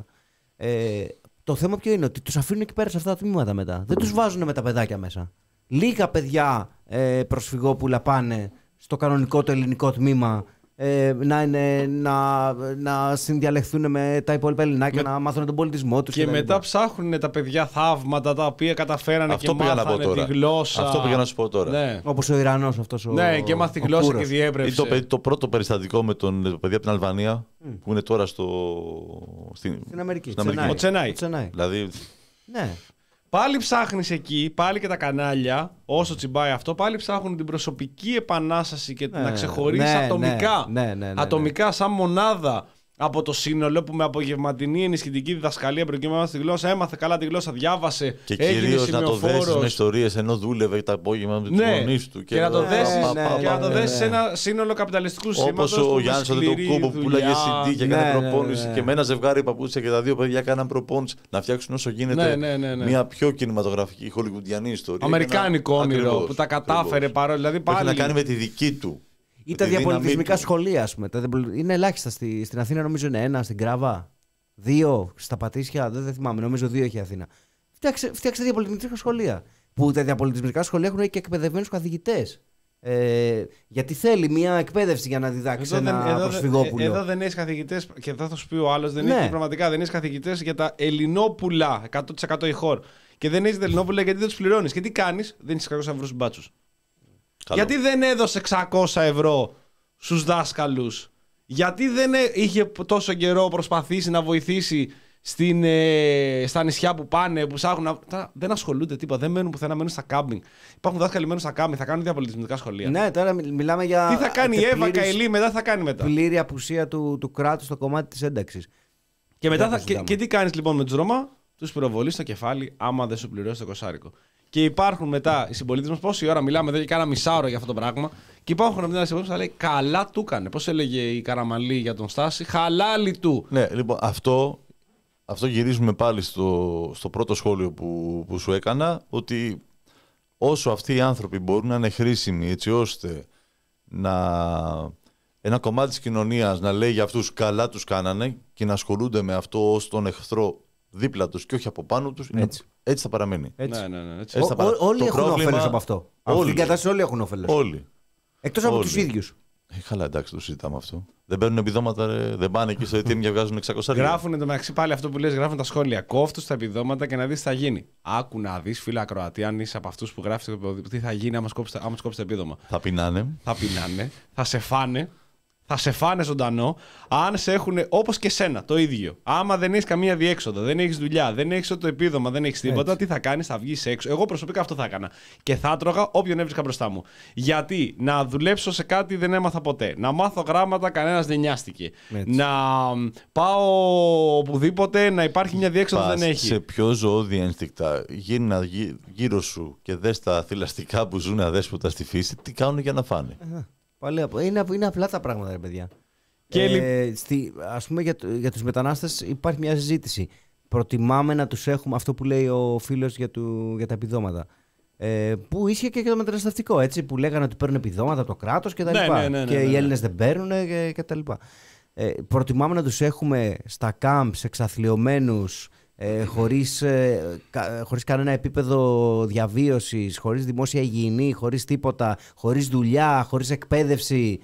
Speaker 1: Ε, το θέμα ποιο είναι, ότι του αφήνουν εκεί πέρα σε αυτά τα τμήματα μετά. Δεν του βάζουν με τα παιδάκια μέσα. Λίγα παιδιά ε, προσφυγόπουλα πάνε στο κανονικό το ελληνικό τμήμα. Ε, να, είναι, να, να συνδιαλεχθούν με τα υπόλοιπα ελληνάκια, με... να μάθουν τον πολιτισμό τους.
Speaker 2: Και, και μετά ψάχνουν τα παιδιά θαύματα τα οποία καταφέρανε
Speaker 3: αυτό
Speaker 2: και μάθανε τη γλώσσα.
Speaker 3: Αυτό πήγα να σου πω τώρα.
Speaker 2: Ναι.
Speaker 1: Όπως ο Ιρανός αυτός ο.
Speaker 2: Ναι, και μάθει τη γλώσσα και διέπρεψε.
Speaker 3: Το, το πρώτο περιστατικό με τον το παιδί από την Αλβανία mm. που είναι τώρα στο... στην...
Speaker 1: στην Αμερική.
Speaker 3: Στην Αμερική.
Speaker 2: Ο Τσενάι.
Speaker 3: Δηλαδή...
Speaker 1: Ναι.
Speaker 2: Πάλι ψάχνεις εκεί, πάλι και τα κανάλια, όσο τσιμπάει αυτό, πάλι ψάχνουν την προσωπική επανάσταση και ναι, να ξεχωρίσει ναι, ατομικά,
Speaker 1: ναι, ναι, ναι, ναι,
Speaker 2: ατομικά σαν μονάδα από το σύνολο που με απογευματινή ενισχυτική διδασκαλία προκειμένου στη γλώσσα έμαθε καλά τη γλώσσα, διάβασε.
Speaker 3: Και κυρίως να το δέσεις με ιστορίες ενώ δούλευε τα απόγευμα με τους
Speaker 2: ναι,
Speaker 3: γονείς του.
Speaker 2: Και, και να το δέσεις ναι, ναι, ναι, ναι. σε ένα σύνολο καπιταλιστικού σύστηματος.
Speaker 3: Όπως ο Γιάννης Αντετοκούμπο που πουλάγε σι ντι και έκανε ναι, προπόνηση. Ναι, ναι. Και με ένα ζευγάρι παπούτσια και τα δύο παιδιά κάναν προπόνηση. Να φτιάξουν όσο γίνεται
Speaker 2: ναι, ναι, ναι, ναι.
Speaker 3: μια πιο κινηματογραφική χολιγουντιανή ιστορία.
Speaker 2: Αμερικάνικο όνειρο που τα κατάφερε παρόλο.
Speaker 3: Έχει να κάνει με τη δική του.
Speaker 1: Ή τα διαπολιτισμικά σχολεία, ας πούμε. Είναι ελάχιστα. Στη, στην Αθήνα νομίζω είναι ένα, στην Κράβα. Δύο, στα Πατήσια, δεν, δεν θυμάμαι. Νομίζω δύο έχει η Αθήνα. Φτιάξε, φτιάξε διαπολιτισμικά σχολεία. Που τα διαπολιτισμικά σχολεία έχουν και εκπαιδευμένους καθηγητές. Ε, γιατί θέλει μια εκπαίδευση για να διδάξει
Speaker 2: εδώ
Speaker 1: ένα
Speaker 2: δεν,
Speaker 1: προσφυγόπουλο.
Speaker 2: Εδώ, εδώ δεν έχει καθηγητές, και εδώ θα σου πει ο άλλος, δεν
Speaker 1: ναι.
Speaker 2: έχει πραγματικά δεν έχει καθηγητές για τα ελληνόπουλα εκατό τοις εκατό η χώρα. Και δεν έχει τα ελληνόπουλα γιατί δεν του πληρώνει. Και τι κάνει, δεν έχει εξακόσια ευρώ στους μπάτσους. Καλό. Γιατί δεν έδωσε εξακόσια ευρώ στους δάσκαλους, γιατί δεν είχε τόσο καιρό προσπαθήσει να βοηθήσει στην, ε, στα νησιά που πάνε, που ψάχνουν. Να... Δεν ασχολούνται τίποτα, δεν μένουν πουθενά, μένουν στα κάμπινγκ. Υπάρχουν δάσκαλοι μένουν στα κάμπινγκ, θα κάνουν διαπολιτισμικά σχολεία.
Speaker 1: Ναι, τώρα μιλάμε για.
Speaker 2: Τι θα κάνει η Εύα Καηλή μετά, θα κάνει μετά.
Speaker 1: Πλήρη απουσία του, του κράτους στο κομμάτι της ένταξης.
Speaker 2: Και μετά θα, και, και τι κάνεις λοιπόν με τους Ρώμα, τους πυροβολείς στο κεφάλι άμα δεν σου πληρώσει το κοσάρικο. Και υπάρχουν μετά οι συμπολίτες μας, πόση ώρα μιλάμε εδώ και κάνα μισάωρο για αυτό το πράγμα. Και υπάρχουν μετά οι συμπολίτες που θα λέει καλά του έκανε. Πώς έλεγε η Καραμαλή για τον Στάση, χαλάλι του.
Speaker 3: Ναι, λοιπόν, αυτό, αυτό γυρίζουμε πάλι στο, στο πρώτο σχόλιο που, που σου έκανα, ότι όσο αυτοί οι άνθρωποι μπορούν να είναι χρήσιμοι έτσι ώστε να, ένα κομμάτι της κοινωνίας να λέει για αυτούς καλά τους κάνανε και να ασχολούνται με αυτό ως τον εχθρό δίπλα τους και όχι από πάνω τους, έτσι, έτσι θα παραμένει.
Speaker 2: Έτσι. Ναι, ναι, ναι, έτσι.
Speaker 1: Έτσι θα παρα... Ό, όλοι το έχουν πρόβλημα... όφελες από αυτό. Από την κατάσταση όλοι έχουν όφελες.
Speaker 3: Όλοι.
Speaker 1: Εκτός από όλοι. Τους ίδιους.
Speaker 3: Ε, καλά, εντάξει, το συζητάμε αυτό. Δεν παίρνουν επιδόματα, ρε. Δεν πάνε εκεί στο έι τι εμ και βγάζουν εξακόσια.
Speaker 2: Γράφουν εντωμεταξύ πάλι αυτό που λες, γράφουν τα σχόλια. Κόφτου τα επιδόματα και να δεις τι θα γίνει. Άκου να δεις, φίλα Ακροατή, αν είσαι από αυτούς που γράφεις τι θα γίνει άμα σκόψεις το επίδομα.
Speaker 3: Θα πεινάνε.
Speaker 2: Θα πεινάνε, θα σε φάνε. Θα σε φάνε ζωντανό, αν σε έχουν όπως και σένα, το ίδιο. Άμα δεν έχεις καμία διέξοδο, δεν έχεις δουλειά, δεν έχεις το επίδομα, δεν έχεις τίποτα, έτσι. Τι θα κάνεις, θα βγεις έξω. Εγώ προσωπικά αυτό θα έκανα. Και θα έτρωγα όποιον έβρισκα μπροστά μου. Γιατί να δουλέψω σε κάτι δεν έμαθα ποτέ. Να μάθω γράμματα, κανένας δεν νοιάστηκε. Έτσι. Να πάω οπουδήποτε, να υπάρχει μια διέξοδο,
Speaker 3: Πας
Speaker 2: δεν έχει.
Speaker 3: Σε πιο ζωώδη ένστικτα, γίνα γύρω σου και δες τα θηλαστικά που ζουν αδέσποτα στη φύση, τι κάνουν για να φάνε.
Speaker 1: Είναι, είναι απλά τα πράγματα, ρε παιδιά. Και ε, στη, ας πούμε για, για τους μετανάστες υπάρχει μια συζήτηση. Προτιμάμε να τους έχουμε, αυτό που λέει ο φίλος για, του, για τα επιδόματα. Ε, που ίσχυε και για το μεταναστευτικό, έτσι, που λέγανε ότι παίρνουν επιδόματα το κράτος και τα
Speaker 2: ναι,
Speaker 1: λοιπά.
Speaker 2: Ναι, ναι, ναι,
Speaker 1: και
Speaker 2: ναι, ναι.
Speaker 1: οι Έλληνες δεν παίρνουν και, και τα λοιπά. Ε, προτιμάμε να τους έχουμε στα κάμπς εξαθλιωμένους, Ε, χωρίς, ε, κα, χωρίς κανένα επίπεδο διαβίωσης, χωρίς δημόσια υγιεινή, χωρίς τίποτα, χωρίς δουλειά, χωρίς εκπαίδευση,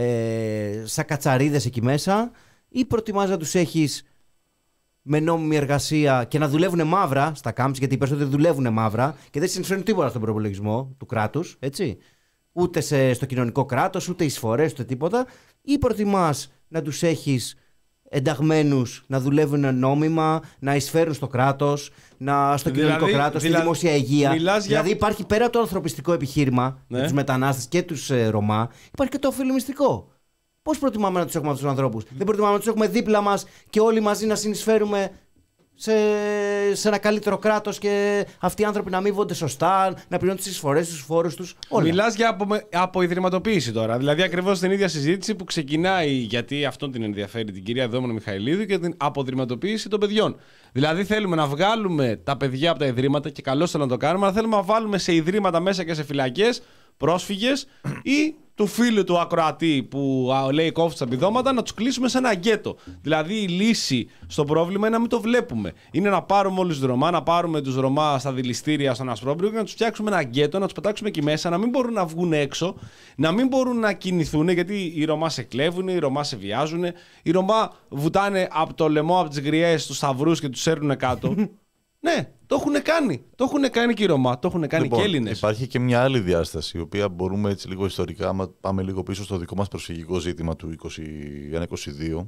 Speaker 1: ε, σαν κατσαρίδες εκεί μέσα, ή προτιμάς να τους έχεις με νόμιμη εργασία και να δουλεύουν μαύρα στα κάμπς, γιατί οι περισσότεροι δουλεύουν μαύρα και δεν συνεισφέρουν τίποτα στον προπολογισμό του κράτους, έτσι, ούτε σε, στο κοινωνικό κράτος, ούτε εισφορές, ούτε τίποτα, ή προτιμάς να τους έχεις ενταγμένους να δουλεύουν νόμιμα, να εισφέρουν στο κράτος, να, στο δηλαδή, κοινωνικό κράτος, δηλαδή, στη δημόσια υγεία. Δηλαδή για... υπάρχει πέρα από το ανθρωπιστικό επιχείρημα ναι. για τους μετανάστες και τους ε, Ρωμά, υπάρχει και το ωφελημιστικό. Πώς προτιμάμε να τους έχουμε αυτούς τους ανθρώπους? Δεν προτιμάμε να τους έχουμε δίπλα μας και όλοι μαζί να συνεισφέρουμε σε, σε ένα καλύτερο κράτος και αυτοί οι άνθρωποι να αμείβονται σωστά, να πληρώνουν τις εισφορές τους, τους φόρους τους. Όλα.
Speaker 2: Μιλάς για απο, αποϊδρυματοποίηση τώρα. Δηλαδή ακριβώς την ίδια συζήτηση που ξεκινάει, γιατί αυτόν την ενδιαφέρει την κυρία Δόμνα Μιχαηλίδου, και την αποδρυματοποίηση των παιδιών. Δηλαδή θέλουμε να βγάλουμε τα παιδιά από τα ιδρύματα, και καλώς θέλω να το κάνουμε, αλλά θέλουμε να βάλουμε σε ιδρύματα μέσα και σε φυλακές πρόσφυγες ή του φίλου του ακροατή που α, λέει κόφτει τα επιδόματα, να τους κλείσουμε σε ένα γκέτο. Δηλαδή η λύση στο πρόβλημα είναι να μην το βλέπουμε. Είναι να πάρουμε όλους τους Ρωμά, να πάρουμε τους Ρωμά στα δηληστήρια, στον Ασπρόπυργο και να τους φτιάξουμε ένα γκέτο, να τους πετάξουμε εκεί μέσα, να μην μπορούν να βγουν έξω, να μην μπορούν να κινηθούν, γιατί οι Ρωμά σε κλέβουν, οι Ρωμά σε βιάζουν, οι Ρωμά βουτάνε από το λαιμό, από τις γριές, τους σταυρούς και τους σέρνουν κάτω. Ναι, το έχουν κάνει. Το έχουν κάνει και οι Ρωμά, το έχουν κάνει
Speaker 3: λοιπόν,
Speaker 2: και Έλληνες.
Speaker 3: Υπάρχει και μια άλλη διάσταση, η οποία μπορούμε έτσι λίγο ιστορικά, άμα πάμε λίγο πίσω στο δικό μας προσφυγικό ζήτημα του είκοσι ένα είκοσι δύο,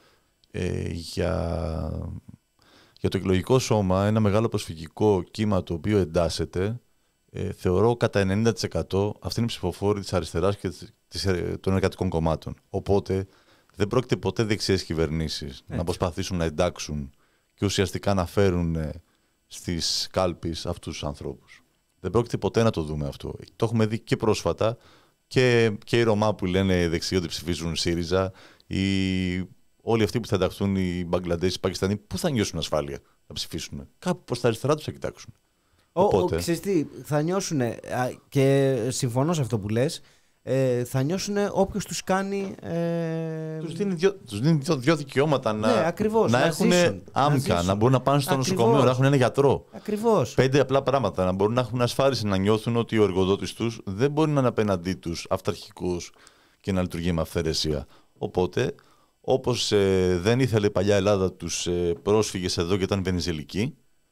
Speaker 3: ε, για, για το εκλογικό σώμα, ένα μεγάλο προσφυγικό κύμα το οποίο εντάσσεται, ε, θεωρώ κατά ενενήντα τοις εκατό αυτή είναι η ψηφοφόρη της αριστεράς και της, των εργατικών κομμάτων. Οπότε δεν πρόκειται ποτέ δεξιές κυβερνήσεις να προσπαθήσουν να εντάξουν και ουσιαστικά να φέρουν στις κάλπεις αυτούς τους ανθρώπους. Δεν πρόκειται ποτέ να το δούμε αυτό. Το έχουμε δει και πρόσφατα και, και οι Ρωμά που λένε δεξιοί ότι ψηφίζουν ΣΥΡΙΖΑ, ή όλοι αυτοί που θα ενταχθούν, οι Μπαγκλαντές, οι Πακιστανοί, πού θα νιώσουν ασφάλεια να ψηφίσουν? Κάπου προς τα αριστερά τους θα κοιτάξουν.
Speaker 1: Ο,
Speaker 3: Οπότε...
Speaker 1: ο, ξέρεις τι, θα νιώσουν, και συμφωνώ σε αυτό που λες, ε, θα νιώσουν όποιος τους κάνει... Ε...
Speaker 3: Τους δίνει δύο, τους δίνει δύο, δύο δικαιώματα να,
Speaker 1: ναι, ακριβώς,
Speaker 3: να,
Speaker 1: να
Speaker 3: έχουν
Speaker 1: ζήσουν,
Speaker 3: άμκα, να, να μπορούν να πάνε στο
Speaker 1: ακριβώς.
Speaker 3: νοσοκομείο, να έχουν ένα γιατρό.
Speaker 1: Ακριβώς.
Speaker 3: Πέντε απλά πράγματα. Να μπορούν να έχουν ασφάλιση, να νιώθουν ότι ο εργοδότης τους δεν μπορεί να είναι απέναντί τους αυταρχικός και να λειτουργεί με αυθαιρεσία. Οπότε, όπως ε, δεν ήθελε η παλιά Ελλάδα τους ε, πρόσφυγες εδώ και ήταν βενιζελικοί,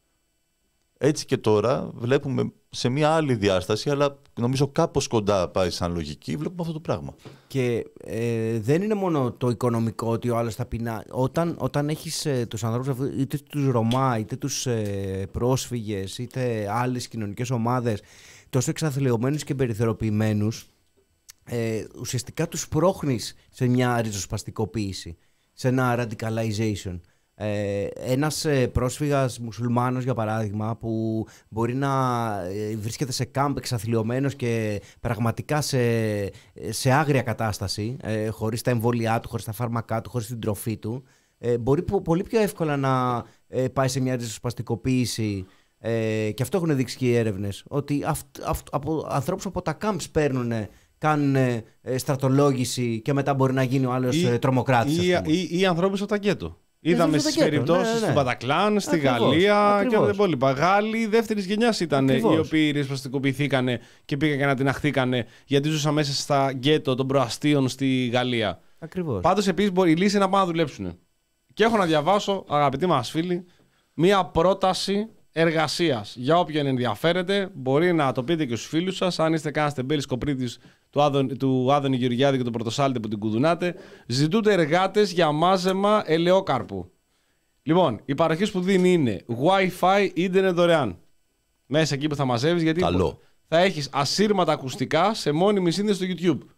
Speaker 3: έτσι και τώρα βλέπουμε σε μια άλλη διάσταση, αλλά νομίζω κάπως κοντά πάει σαν λογική, βλέπουμε αυτό το πράγμα.
Speaker 1: Και ε, δεν είναι μόνο το οικονομικό ότι ο άλλος θα πεινά. Όταν, όταν έχεις ε, τους ανθρώπους, είτε τους Ρωμά, είτε τους ε, πρόσφυγες, είτε άλλες κοινωνικές ομάδες, τόσο εξαθλιωμένους και περιθωριοποιημένους, ε, ουσιαστικά τους πρόχνεις σε μια ριζοσπαστικοποίηση, σε ένα radicalization. Ε, ένας ε, πρόσφυγας μουσουλμάνος, για παράδειγμα, που μπορεί να ε, βρίσκεται σε κάμπ εξαθλιωμένος και πραγματικά σε, σε άγρια κατάσταση, ε, χωρίς τα εμβόλια του, χωρίς τα φάρμακά του, χωρίς την τροφή του, ε, μπορεί πο, πολύ πιο εύκολα να ε, πάει σε μια ριζοσπαστικοποίηση. Ε, και αυτό έχουν δείξει και οι έρευνες, ότι αυ, αυ, από, ανθρώπους από τα κάμπς παίρνουν, κάνουν ε, στρατολόγηση και μετά μπορεί να γίνει ο άλλος ε, τρομοκράτης.
Speaker 2: Ή, ή, ή ανθρώπους από τα γκέτο. Είδαμε στις περιπτώσεις ναι, ναι. του Μπατακλάν, στη
Speaker 1: ακριβώς,
Speaker 2: Γαλλία
Speaker 1: ακριβώς.
Speaker 2: και τα υπόλοιπα. Γάλλοι δεύτερης γενιάς ήταν
Speaker 1: ακριβώς.
Speaker 2: οι οποίοι ριζοσπαστικοποιηθήκαν και πήγαν και ανατιναχθήκαν γιατί ζούσαν μέσα στα γκέτο των προαστίων στη Γαλλία.
Speaker 1: Ακριβώς.
Speaker 2: Πάντως επίσης μπορεί η λύση να πάνε να δουλέψουν. Και έχω να διαβάσω, αγαπητοί μας φίλοι, μία πρόταση εργασίας. Για όποιον ενδιαφέρεται, μπορεί να το πείτε και στους φίλους σας. Αν είστε κανένας τεμπέλης κοπρίτης του, Άδων, του Άδωνη Γεωργιάδη και του Πρωτοσάλτε που την κουδουνάτε, ζητούνται εργάτες για μάζεμα ελαιόκαρπου. Λοιπόν, η παροχή που δίνει είναι Wi-Fi ίντερνετ δωρεάν. Μέσα εκεί που θα μαζεύεις, γιατί
Speaker 3: Καλό.
Speaker 2: θα έχεις ασύρματα ακουστικά σε μόνιμη σύνδεση στο YouTube.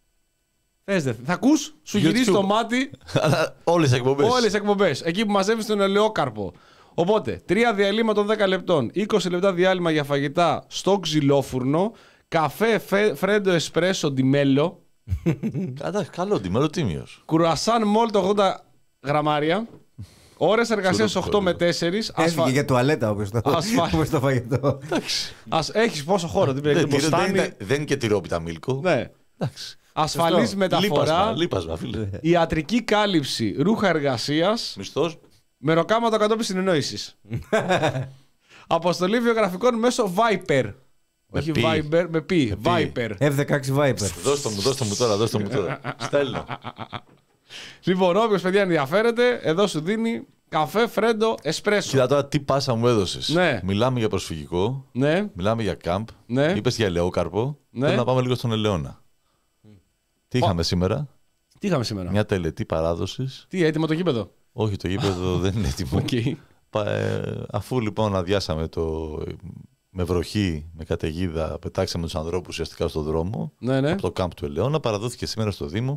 Speaker 2: Θες δε, θα ακούς, σου γυρίζει το μάτι.
Speaker 3: Όλες οι εκπομπές.
Speaker 2: Όλες οι εκπομπές. Εκεί που μαζεύεις τον ελαιόκαρπο. Οπότε, τρία διαλύματα των δέκα λεπτών, είκοσι λεπτά διάλειμμα για φαγητά στο ξυλόφουρνο, καφέ φε, φρέντο εσπρέσο ντιμέλο.
Speaker 3: Κατά, καλό ντιμέλο τίμιος.
Speaker 2: Κουρασάν μόλτο ογδόντα γραμμάρια. Ώρες εργασίας οκτώ με τέσσερις.
Speaker 1: Έφυγε ασφα... για τουαλέτα όπως το,
Speaker 2: ασφα...
Speaker 1: όπως το φαγητό.
Speaker 2: Ας... Έχεις πόσο χώρο.
Speaker 3: Δεν, δεν, δεν, δεν είναι και τυρόπιτα μίλκο.
Speaker 2: Ναι. Ασφαλής μεταφορά.
Speaker 3: Λείπασμα, φίλε.
Speaker 2: Ιατρική κάλυψη, ρούχα εργασίας.
Speaker 3: Μισθός.
Speaker 2: Μεροκάματο κατόπιν συνεννόησης. Αποστολή βιογραφικών μέσω Viper.
Speaker 3: Με
Speaker 2: Όχι
Speaker 3: πι.
Speaker 2: Viber, με πι. Viper.
Speaker 1: εφ δεκαέξι Viper.
Speaker 3: Δώστε μου, δώστε μου τώρα, δώστε μου τώρα. Στέλνω.
Speaker 2: Λοιπόν, όποιος παιδιά ενδιαφέρεται, εδώ σου δίνει καφέ φρέντο εσπρέσο.
Speaker 3: Κοίτα τώρα τι πάσα μου έδωσες.
Speaker 2: Ναι.
Speaker 3: Μιλάμε για προσφυγικό,
Speaker 2: Ναι,
Speaker 3: μιλάμε για κάμπ,
Speaker 2: ναι.
Speaker 3: είπες για ελαιόκαρπο.
Speaker 2: Ναι.
Speaker 3: Θέλω να πάμε λίγο στον Ελαιώνα. Τι είχαμε σήμερα?
Speaker 2: Τι είχαμε σήμερα?
Speaker 3: Μια τελετή παράδοσης.
Speaker 2: Τι, έτοιμο το γήπεδο?
Speaker 3: Όχι, το γήπεδο δεν είναι έτοιμο.
Speaker 2: Okay.
Speaker 3: Πα, ε, αφού λοιπόν αδειάσαμε το, με βροχή, με καταιγίδα, πετάξαμε τους ανθρώπους ουσιαστικά στον δρόμο,
Speaker 2: Ναι, ναι.
Speaker 3: από το κάμπ του Ελαιώνα, παραδόθηκε σήμερα στο Δήμο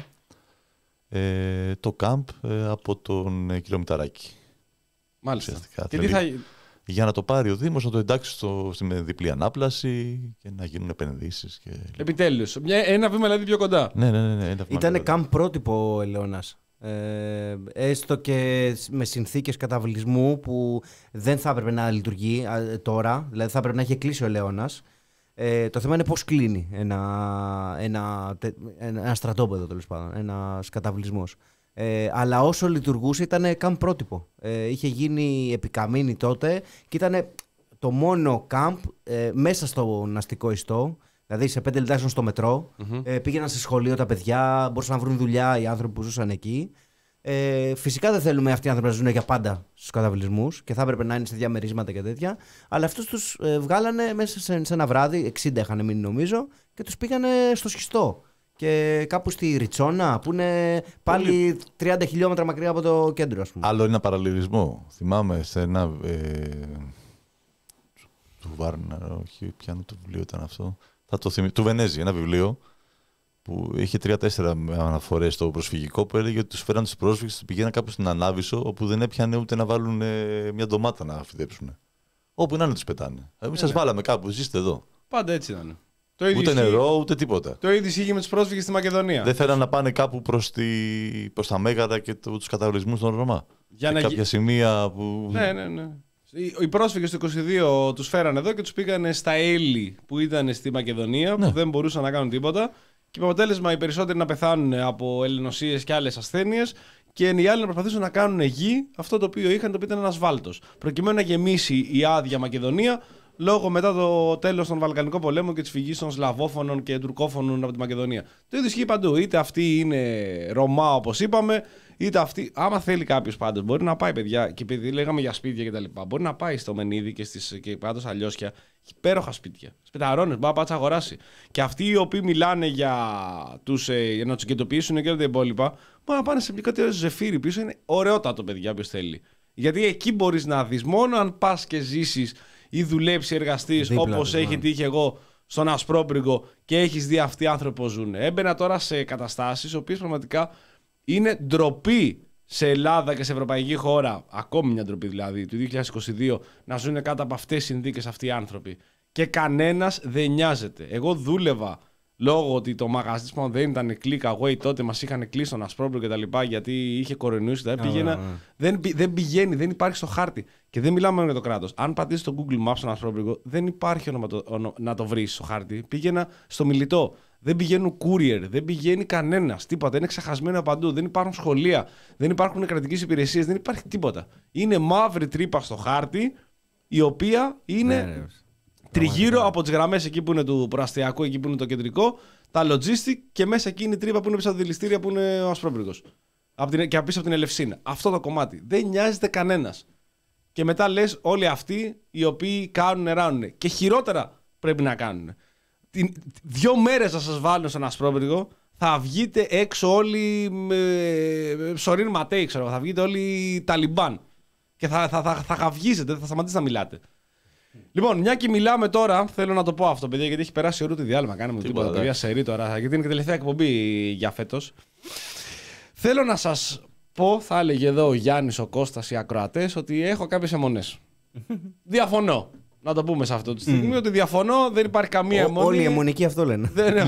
Speaker 3: ε, το κάμπ ε, από τον ε, κύριο Μηταράκη.
Speaker 2: Μάλιστα.
Speaker 3: Ουσιαστικά.
Speaker 2: Και τι θα...
Speaker 3: Για να το πάρει ο Δήμος, να το εντάξει στο, στην διπλή ανάπλαση και να γίνουν επενδύσεις. Και...
Speaker 2: Επιτέλους. Μια, ένα βήμα δηλαδή πιο κοντά.
Speaker 3: Ναι, ναι, ναι, ναι, ένα
Speaker 1: Ήταν κάμπ πρότυπο ο Ελαιώνας. Ε, έστω και με συνθήκες καταβλισμού που δεν θα έπρεπε να λειτουργεί α, τώρα, δηλαδή θα έπρεπε να έχει κλείσει ο Ελαιώνας. Ε, το θέμα είναι πώς κλείνει ένα, ένα, ένα, ένα στρατόπεδο, τέλος πάντων, ένας καταβλισμός. Ε, αλλά όσο λειτουργούσε ήταν καν πρότυπο. Ε, είχε γίνει επικαμίνη τότε και ήταν το μόνο κάμπ ε, μέσα στον αστικό ιστό. Δηλαδή σε πέντε λεπτά ήσουν στο μετρό. Mm-hmm. Ε, πήγαιναν σε σχολείο τα παιδιά, μπορούσαν να βρουν δουλειά οι άνθρωποι που ζούσαν εκεί. Ε, φυσικά δεν θέλουμε αυτοί οι άνθρωποι να ζουν για πάντα στους καταβλισμούς και θα έπρεπε να είναι σε διαμερίσματα και τέτοια. Αλλά αυτούς τους ε, βγάλανε μέσα σε, σε ένα βράδυ, εξήντα είχαν μείνει νομίζω, και τους πήγανε στο σχιστό. Και κάπου στη Ριτσόνα, που είναι πάλι τριάντα χιλιόμετρα μακριά από το κέντρο, ας πούμε.
Speaker 3: Άλλο ένα παραλληλισμό. Θυμάμαι σε ένα. Ε, του Βάρναρ, όχι, πιάνω το βιβλίο ήταν αυτό. Θα το θυμί... Του Βενέζη, ένα βιβλίο που είχε τρία-τέσσερα αναφορές στο προσφυγικό που έλεγε ότι τους φέραν τους πρόσφυγες και πηγαίναν κάπου στην Ανάβησο όπου δεν έπιανε ούτε να βάλουν ε, μια ντομάτα να φυτέψουν. Όπου να είναι τους πετάνε. Εμείς σας βάλαμε κάπου, ζήστε εδώ.
Speaker 2: Πάντα έτσι ήταν. Το
Speaker 3: ούτε
Speaker 2: ισχύ...
Speaker 3: νερό, ούτε τίποτα.
Speaker 2: Το ίδιο είχε με τους πρόσφυγες στη Μακεδονία.
Speaker 3: Δεν θέλαν να πάνε κάπου προς, τη... προς τα μέγαρα και το... τους καταβλισμούς των Ρωμά. Για σε να... κάποια σημεία που.
Speaker 2: Ναι, ναι, ναι. Οι πρόσφυγες του είκοσι δύο τους φέραν εδώ και τους πήγανε στα Έλλη που ήταν στη Μακεδονία, ναι. που δεν μπορούσαν να κάνουν τίποτα. Και με αποτέλεσμα οι περισσότεροι να πεθάνουν από ελληνοσίες και άλλες ασθένειες και οι άλλοι να προσπαθήσουν να κάνουν γη αυτό το οποίο είχαν, το οποίο ήταν ένας βάλτος. Προκειμένου να γεμίσει η άδεια Μακεδονία λόγω μετά το τέλος των Βαλκανικών πολέμων και της φυγής των Σλαβόφωνων και Τουρκόφωνων από τη Μακεδονία. Το ίδιο ισχύει παντού. Είτε αυτοί είναι Ρωμά όπως είπαμε, είτε αυτοί. Άμα θέλει κάποιος πάντως, μπορεί να πάει, παιδιά, και επειδή λέγαμε για σπίτια κτλ. Μπορεί να πάει στο Μενίδη και, στις, και πάντω Αλλιώσια. Υπέροχα σπίτια. Σπιταρώνες, μπορεί να πάει αγοράσει. Και αυτοί οι οποίοι μιλάνε για, τους, ε, για να τους κεντοποιήσουν και όλα τα υπόλοιπα, μπορεί να πάνε σε μια κάτι ζεφύρι πίσω. Είναι ωραιότατο, παιδιά, όποιος θέλει. Γιατί εκεί μπορείς να δεις μόνο αν πας και ζήσεις ή δουλέψει, εργαστείς όπως έχει τύχει εγώ στον Ασπρόπυργο και έχεις δει αυτοί οι άνθρωποι που ζουν. Έμπαινα τώρα σε καταστάσεις, οι οποίες πραγματικά είναι ντροπή σε Ελλάδα και σε ευρωπαϊκή χώρα, ακόμη μια ντροπή δηλαδή, του δύο χιλιάδες είκοσι δύο, να ζουν κάτω από αυτές τις συνθήκες αυτοί οι άνθρωποι. Και κανένας δεν νοιάζεται. Εγώ δούλευα λόγω ότι το μαγαζί μου δεν ήταν click away τότε, μας είχαν κλείσει στον Ασπρόπυργο και τα λοιπά, γιατί είχε κορονοϊούς και τα πήγαινα. Δεν, δεν πηγαίνει, δεν υπάρχει στο χάρτη. Και δεν μιλάμε μόνο για το κράτος. Αν πατήσεις το Google Maps στον Ασπρόπυργο, δεν υπάρχει όνομα το, όνο, να το βρεις στο χάρτη. Πήγαινα στο Μιλιτό. Δεν πηγαίνουν courier, δεν πηγαίνει κανένας, τίποτα. Είναι ξεχασμένο παντού. Δεν υπάρχουν σχολεία, δεν υπάρχουν κρατικές υπηρεσίες, δεν υπάρχει τίποτα. Είναι μαύρη τρύπα στο χάρτη, η οποία είναι ναι, τριγύρω από τις γραμμές εκεί που είναι του προαστιακού, εκεί που είναι το κεντρικό, τα logistic και μέσα εκεί είναι η τρύπα που είναι πίσω από τη δηληστήρια που είναι ο Ασπρόπυργος. Και πίσω από την Ελευσίνα. Αυτό το κομμάτι. Δεν νοιάζεται κανένας. Και μετά λες όλοι αυτοί οι οποίοι κάνουν, ράνουν. Και χειρότερα πρέπει να κάνουν. Δύο μέρες να σας βάλουν στον Ασπρόπυργο, θα βγείτε έξω όλοι με ψωρίν ματέι, ξέρω, θα βγείτε όλοι Ταλιμπάν. Και θα, θα, θα, θα χαυγίζετε, θα σταματήσετε να μιλάτε. Λοιπόν, μια και μιλάμε τώρα, θέλω να το πω αυτό, παιδιά, γιατί έχει περάσει ωρού τη διάλειμμα. Κάναμε τίποτα, τίποτα παιδιά, σε ρί τώρα, γιατί είναι και τελευταία εκπομπή για φέτος. Θέλω να σας πω, θα έλεγε εδώ ο Γιάννης, ο Κώστας, οι ακροατές, ότι έχω κάποιες αιμονές. Διαφωνώ. Να το πούμε σε αυτό τη στιγμή, mm. ότι διαφωνώ, δεν υπάρχει καμία αιμονή.
Speaker 1: Όλοι οι αιμονικοί αυτό λένε.
Speaker 2: Δεν...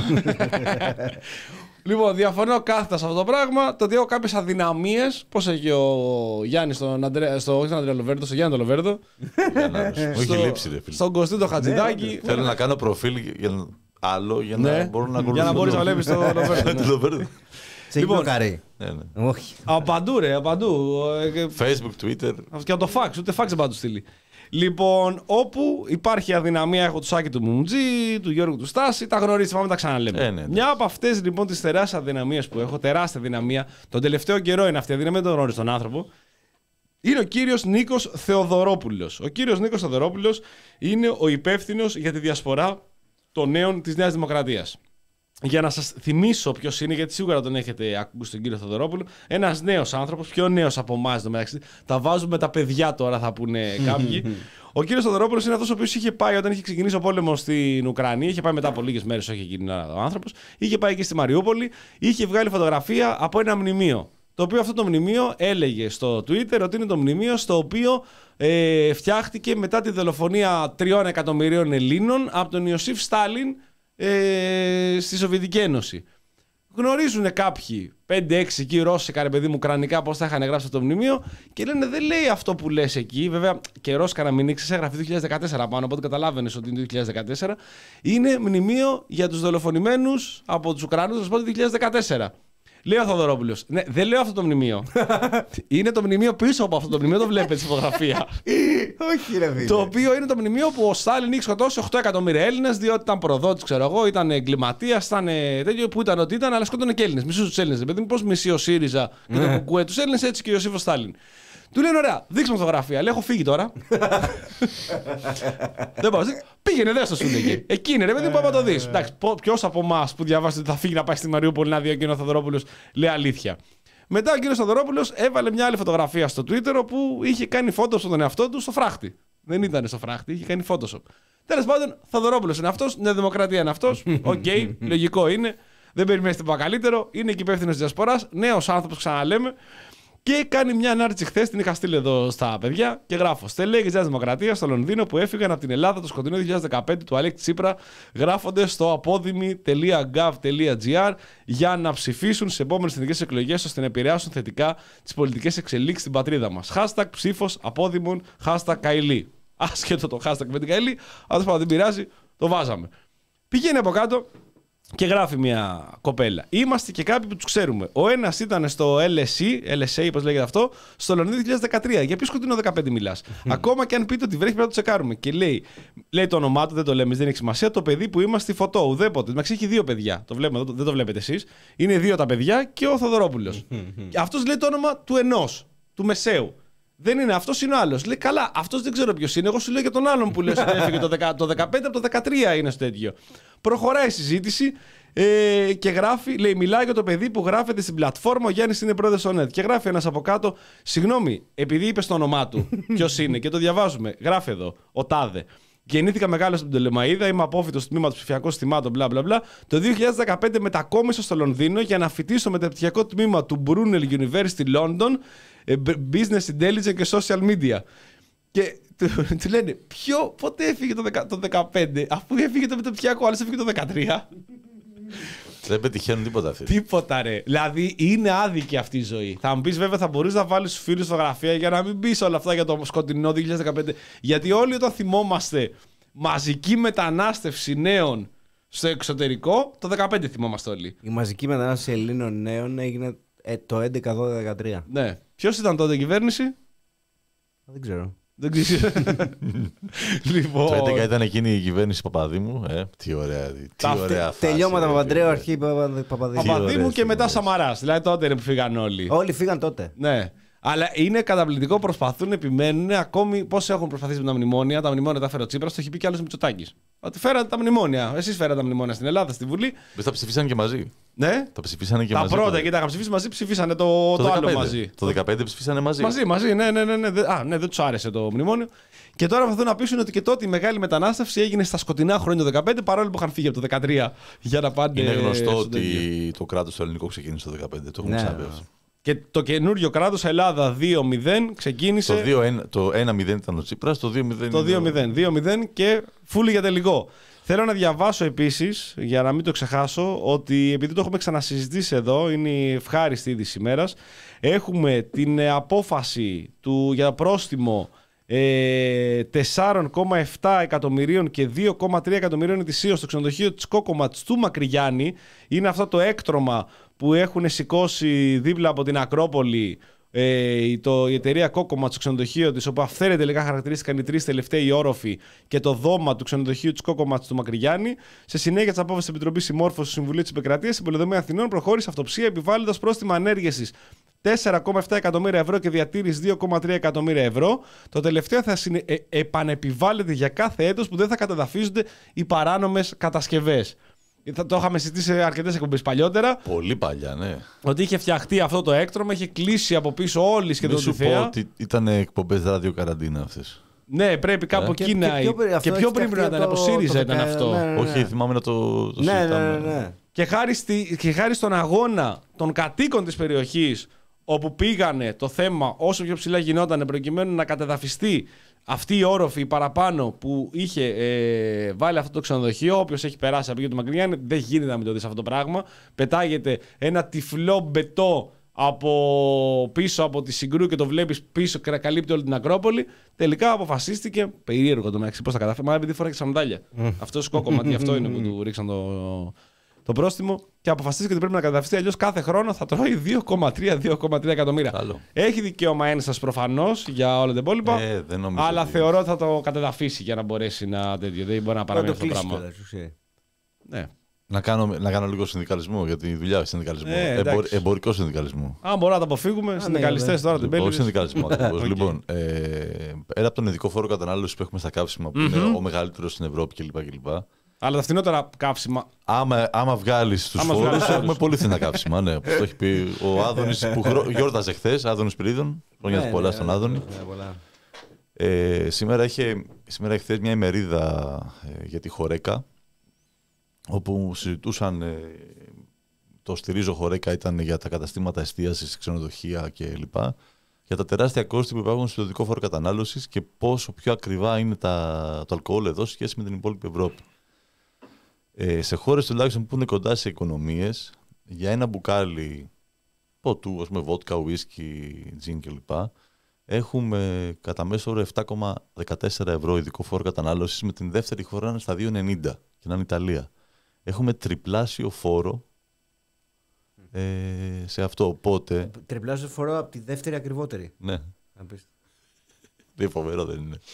Speaker 2: Λοιπόν, διαφωνώ κάθετα σε αυτό το πράγμα. Το ότι έχω κάποιες αδυναμίες. Πώς έχει ο Γιάννης στον Αντρέα, στο, όχι στον Αντρέα Λοβέρδο, στον Γιάννη τον Λοβέρδο.
Speaker 3: Όχι λείψει, ρε φίλε.
Speaker 2: Στον Κωστή Χατζηδάκη.
Speaker 3: Θέλω να κάνω προφίλ για άλλο για να μπορώ να ακολουθήσω.
Speaker 2: Για να μπορείς να βλέπεις τον Λοβέρδο.
Speaker 1: Λοιπόν, καρύ.
Speaker 2: Όχι. Απαντού, ρε, απαντού.
Speaker 3: Facebook, Twitter.
Speaker 2: Και από το fax, ούτε fax δεν πάντου στείλει. Λοιπόν, όπου υπάρχει αδυναμία, έχω του Σάκη του Μουμτζή, του Γιώργου του Στάση, τα γνωρίζετε, πάμε τα ξαναλέμε. Ε, ναι, ναι. Μια από αυτές λοιπόν τις τεράστιες αδυναμίες που έχω, τεράστια αδυναμία, τον τελευταίο καιρό είναι αυτή η αδυναμία, δεν τον γνωρίζει τον άνθρωπο, είναι ο κύριος Νίκος Θεοδωρόπουλος. Ο κύριος Νίκος Θεοδωρόπουλος είναι ο υπεύθυνος για τη διασπορά των νέων της Νέας Δημοκρατίας. Για να σας θυμίσω ποιος είναι, γιατί σίγουρα τον έχετε ακούσει τον κύριο Θεοδωρόπουλο. Ένας νέος άνθρωπος, πιο νέος από εμάς το μεταξύ. Τα βάζουμε τα παιδιά τώρα, θα πούνε κάποιοι. Ο κύριος Θεοδωρόπουλος είναι αυτός ο οποίος είχε πάει όταν είχε ξεκινήσει ο πόλεμος στην Ουκρανία. Είχε πάει μετά από λίγες μέρες, όχι εκείνη ο άνθρωπος. Είχε πάει εκεί στη Μαριούπολη. Είχε βγάλει φωτογραφία από ένα μνημείο. Το οποίο αυτό το μνημείο έλεγε στο Twitter ότι είναι το μνημείο στο οποίο ε, φτιάχτηκε μετά τη δολοφονία τριών εκατομμυρίων Ελλήνων από τον Ιωσήφ Στάλιν. Ε, στη Σοβιετική Ένωση. γνωρίζουν κάποιοι πέντε έξι εκεί ρώσικα, ρε παιδί μου, ουκρανικά, πώς θα είχαν γράψει αυτό το μνημείο και λένε δεν λέει αυτό που λες εκεί. Βέβαια και ρώσικα να μην ήξερες, έγραφε δύο χιλιάδες δεκατέσσερα πάνω, οπότε καταλάβαινες ότι είναι το δύο χιλιάδες δεκατέσσερα. Είναι μνημείο για τους δολοφονημένους από τους Ουκρανούς, θα σου πω, το δύο χιλιάδες δεκατέσσερα. Λέει ο Θοδωρόπουλος. Ναι, δεν λέω αυτό το μνημείο. Είναι το μνημείο πίσω από αυτό το μνημείο, το βλέπετε στη φωτογραφία.
Speaker 1: Όχι, ρε φίλε.
Speaker 2: Το οποίο είναι το μνημείο που ο Στάλιν είχε σκοτώσει οκτώ εκατομμύρια Έλληνες, διότι ήταν προδότης, ξέρω εγώ, ήταν εγκληματίας, ήταν τέτοιο που ήταν ότι ήταν, αλλά σκότωνε και Έλληνες. Μισούς τους Έλληνες. Δηλαδή, πώς μισεί ο ΣΥΡΙΖΑ και το Κουκουέ τους Έλληνες, έτσι και ο Ιωσήφος Στάλιν. Του λένε ωραία, δείξε μου φωτογραφία. Λέει, έχω φύγει τώρα. Δεν πάω. Πήγαινε, δε στο σου λέγε. Εκεί είναι, ρε παιδί, πάμε να το δει. Ποιο από εμά που διαβάζει ότι θα φύγει να πάει στη Μαριούπολη να δει ο κ. Θοδωρόπουλος λέει αλήθεια. Μετά ο κ. Θοδωρόπουλος έβαλε μια άλλη φωτογραφία στο Twitter όπου είχε κάνει Photoshop τον εαυτό του στο φράχτη. Δεν ήταν στο φράχτη, είχε κάνει Photoshop. Τέλος πάντων, Θοδωρόπουλος είναι αυτό, Νέα Δημοκρατία είναι αυτό. Οκ, okay, λογικό είναι. Δεν περιμένει τίποτα καλύτερο. Είναι και υπεύθυνο τη Διασπορά. Νέο άνθρωπο, ξαναλέμε. Και κάνει μια ανάρτηση χθες, την είχα στείλει εδώ στα παιδιά και γράφω. Στελέχη Νέα Δημοκρατία στο Λονδίνο που έφυγαν από την Ελλάδα το σκοτεινό δύο χιλιάδες δεκαπέντε του Αλέξη Τσίπρα, γράφονται στο απόδημη τελεία γκαβ τελεία τζι άρ για να ψηφίσουν σε επόμενες εθνικές εκλογές ώστε να επηρεάσουν θετικά τις πολιτικές εξελίξεις στην πατρίδα μας. Hashtag ψήφος απόδημων, hashtag Καηλή. Άσχετο το hashtag με την Καηλή, αλλά δεν πειράζει, το βάζαμε. Πηγαίνει από κάτω. Και γράφει μια κοπέλα. Είμαστε και κάποιοι που τους ξέρουμε. Ο ένας ήταν στο ελ ες ι, ελ ες έι, πώς λέγεται αυτό, στο Λονδίνο δύο χιλιάδες δεκατρία. Για ποιο σκοτεινό δεκαπέντε μιλάς? Ακόμα και αν πείτε ότι βρέχει, πρέπει να το τσεκάρουμε. Και λέει, λέει το όνομά του, δεν το λέμε, δεν έχει σημασία. Το παιδί που είμαστε στη φωτό, ουδέποτε. Εντάξει, έχει δύο παιδιά. Το βλέπουμε, δεν το βλέπετε εσείς. Είναι δύο τα παιδιά και ο Θοδωρόπουλος. Αυτός λέει το όνομα του ενός, του μεσαίου. Δεν είναι αυτός, είναι ο άλλος. Λέει καλά, αυτός δεν ξέρω ποιος είναι. Εγώ σου λέω για τον άλλον που λες ότι έφυγε το, δεκα, το δεκαπέντε, από το δεκατρία είναι στο τέτοιο. Προχωράει η συζήτηση ε, και γράφει, λέει, μιλάει για το παιδί που γράφεται στην πλατφόρμα. Ο Γιάννης είναι πρόεδρος στο Net. Και γράφει ένας από κάτω, συγγνώμη, επειδή είπε το όνομά του, ποιος είναι, και το διαβάζουμε. Γράφει εδώ, ο Τάδε. Γεννήθηκα μεγάλο στην Πτολεμαΐδα, είμαι απόφοιτος στο τμήμα του ψηφιακών συστημάτων, μπλα μπλα μπλα. Το δύο χιλιάδες δεκαπέντε μετακόμισα στο Λονδίνο για να φοιτήσω στο μεταπτυχιακό τμήμα του Brunel University London, Business Intelligence και Social Media. Και του, του λένε, ποιο, πότε έφυγε το, δεκα, το δεκαπέντε, αφού έφυγε το μεταπτυχιακό, άλλος έφυγε το δεκατρία.
Speaker 3: Δεν πετυχαίνουν τίποτα αυτοί.
Speaker 2: Τίποτα, ρε. Δηλαδή είναι άδικη αυτή η ζωή. Θα μου πει, βέβαια, θα μπορεί να βάλει στου φίλου φωτογραφία για να μην πει όλα αυτά για το σκοτεινό δύο χιλιάδες δεκαπέντε. Γιατί όλοι όταν θυμόμαστε μαζική μετανάστευση νέων στο εξωτερικό, το δεκαπέντε θυμόμαστε όλοι.
Speaker 1: Η μαζική μετανάστευση Ελλήνων νέων έγινε ε, το έντεκα, δώδεκα, δεκατρία.
Speaker 2: Ναι. Ποιος ήταν τότε η κυβέρνηση?
Speaker 1: Δεν ξέρω.
Speaker 2: Δεν ξέρω. Λοιπόν...
Speaker 3: Το έντεκα ήταν εκείνη η κυβέρνηση Παπαδήμου. Ε, τι ωραία, τι ωραία φάση.
Speaker 1: Τελειώματα Παπαντρέου, αρχή Παπαδήμου.
Speaker 2: Παπαδήμου και μετά Σαμαράς. Δηλαδή τότε είναι που φύγαν όλοι.
Speaker 1: Όλοι φύγαν τότε.
Speaker 2: Ναι. Αλλά είναι καταπληκτικό, προσπαθούν, επιμένουν ακόμη πώς έχουν προσπαθήσει με τα μνημόνια. Τα μνημόνια τα φέρει ο Τσίπρας, το έχει πει κι άλλος Μητσοτάκης. Ότι φέρατε τα μνημόνια. Εσείς φέρατε τα μνημόνια στην Ελλάδα, στη Βουλή.
Speaker 3: Τα ψηφίσανε και μαζί.
Speaker 2: Ναι.
Speaker 3: Τα ψηφίσανε και
Speaker 2: τα
Speaker 3: μαζί.
Speaker 2: Τα πρώτα και τα είχαν ψηφίσει μαζί, ψηφίσανε το, το, το άλλο μαζί.
Speaker 3: Το δεκαπέντε ψηφίσανε μαζί.
Speaker 2: Μαζί, μαζί, ναι, ναι, ναι. ναι. Α, ναι, δεν τους άρεσε το μνημόνιο. Και τώρα προσπαθούν να πείσουν ότι και τότε η μεγάλη μετανάστευση έγινε στα σκοτεινά χρόνια το δεκαπέντε, παρόλο που είχαν φύγει από το δεκατρία για να πάνε.
Speaker 3: Είναι γνωστό ότι το κράτος το ελληνικό ξεκίνησε το δεκαπέντε. Το έχουμε ξαναπεί.
Speaker 2: Και το καινούριο κράτος Ελλάδα δύο μηδέν ξεκίνησε.
Speaker 3: Το, δύο ένα, το ένα μηδέν ήταν ο Τσίπρας, το δύο μηδέν.
Speaker 2: Το δύο μηδέν. δύο μηδέν και φούλη για τελικό. Θέλω να διαβάσω επίσης, για να μην το ξεχάσω, ότι επειδή το έχουμε ξανασυζητήσει εδώ, είναι η ευχάριστη είδηση ημέρας. Έχουμε την απόφαση του, για πρόστιμο ε, τέσσερα κόμμα επτά εκατομμυρίων και δύο κόμμα τρία εκατομμυρίων ετησίως στο ξενοδοχείο της Κόκοματς του Μακρυγιάννη. Είναι αυτό το έκτρωμα που έχουν σηκώσει δίπλα από την Ακρόπολη ε, το, η εταιρεία Κόκομα στο ξενοδοχείο της, όπου αυθαίρετα τελικά χαρακτηρίστηκαν οι τρεις τελευταίοι όροφοι και το δώμα του ξενοδοχείου της Κόκομα του Μακρυγιάννη. Σε συνέχεια της απόφασης της Επιτροπής Συμμόρφωσης του Συμβουλίου της Επικρατείας, η Πολυδομία Αθηνών προχώρησε αυτοψία επιβάλλοντας πρόστιμα ανέργειας τέσσερα κόμμα επτά εκατομμύρια ευρώ και διατήρηση δύο κόμμα τρία εκατομμύρια ευρώ. Το τελευταίο θα συνε... ε, επανεπιβάλλεται για κάθε έτος που δεν θα καταδαφίζονται οι παράνομες κατασκευές. Θα το είχαμε συζητήσει σε αρκετές εκπομπές παλιότερα.
Speaker 3: Πολύ παλιά, ναι. Ότι
Speaker 2: είχε φτιαχτεί αυτό το έκτρωμα, είχε κλείσει από πίσω όλη σχεδόν τη θέα.
Speaker 3: Μη σου πω ότι ήταν εκπομπές ραδιοκαραντίνα αυτές.
Speaker 2: Ναι, πρέπει κάπου
Speaker 3: ε?
Speaker 2: εκεί να. Και, και, και πιο πριν να ήταν, από ΣΥΡΙΖΑ ήταν αυτό.
Speaker 1: Ναι, ναι, ναι.
Speaker 3: Όχι, θυμάμαι να το, το
Speaker 1: ναι,
Speaker 3: συζητάμε.
Speaker 1: Ναι, ναι, ναι.
Speaker 2: Και, χάρη στη, και χάρη στον αγώνα των κατοίκων της περιοχής, όπου πήγανε το θέμα όσο πιο ψηλά γινόταν προκειμένου να κατεδαφιστεί αυτή η όροφη παραπάνω που είχε ε, βάλει αυτό το ξενοδοχείο. Όποιος έχει περάσει από εκεί το Μακρυγιάννη, δεν γίνεται να μην το δεις αυτό το πράγμα. Πετάγεται ένα τυφλό μπετό από πίσω από τη Συγκρού και το βλέπεις πίσω και καλύπτει όλη την Ακρόπολη. Τελικά αποφασίστηκε, περίεργο το μεταξύ, πώς θα καταφέρει, μα επειδή φοράει σανδάλια. Αυτό σκόκομα, αυτό είναι που του ρίξαν το, το πρόστιμο και αποφασίστηκε ότι πρέπει να καταδαφιστεί, αλλιώς κάθε χρόνο θα τρώει δύο κόμμα τρία εκατομμύρια.
Speaker 3: Καλό.
Speaker 2: Έχει δικαίωμα ένσταση προφανώς για όλα τα υπόλοιπα,
Speaker 3: ε,
Speaker 2: αλλά
Speaker 3: ότι...
Speaker 2: θεωρώ ότι θα το κατεδαφίσει για να μπορέσει να τέτοιο. Δεν μπορεί να παραμείνει αυτό το πράγμα. Ναι.
Speaker 3: Να κάνω, να κάνω λίγο συνδικαλισμό για τη δουλειά συνδικαλισμού.
Speaker 2: Ε,
Speaker 3: Εμπορ, εμπορικό συνδικαλισμό.
Speaker 2: Αν μπορούμε να το αποφύγουμε, συνδικαλιστές τώρα την πέλη.
Speaker 3: Όχι συνδικαλισμό ακριβώς.
Speaker 2: Okay.
Speaker 3: Λοιπόν, ε, ένα από τον ειδικό φόρο κατανάλωση που έχουμε στα καύσιμα, που mm-hmm. είναι ο μεγαλύτερος στην Ευρώπη κλπ. κλπ.
Speaker 2: Αλλά τα φθηνότερα καύσιμα.
Speaker 3: Άμα, άμα βγάλει του φόρου, έχουμε πολύ φθηνά καύσιμα. Ναι, όπως το έχει πει ο Άδωνης που γιόρταζε χθες, Άδωνης Πυρίδων. Χρόνια ναι, πολλά ναι, στον Άδωνη. Ναι, ε, σήμερα είχε, σήμερα χθες μια ημερίδα ε, για τη Χορέκα, όπου συζητούσαν, ε, το στηρίζω Χορέκα, ήταν για τα καταστήματα εστίασης, ξενοδοχεία κλπ. Για τα τεράστια κόστη που υπάρχουν στο ειδικό φόρο κατανάλωσης και πόσο πιο ακριβά είναι τα, το αλκοόλ εδώ σε σχέση με την υπόλοιπη Ευρώπη. Ε, σε χώρες τουλάχιστον που είναι κοντά σε οικονομίες, για ένα μπουκάλι ποτού, ας πούμε βότκα, ουίσκι, τζιν κλπ. Έχουμε κατά μέσο όρο επτά κόμμα δεκατέσσερα ευρώ ειδικό φόρο κατανάλωσης, με την δεύτερη χώρα να είναι στα δύο ενενήντα και να είναι Ιταλία. Έχουμε τριπλάσιο φόρο ε, σε αυτό, οπότε...
Speaker 1: Τριπλάσιο φόρο από τη δεύτερη ακριβότερη.
Speaker 3: Ναι. Δεν φοβερό δεν είναι.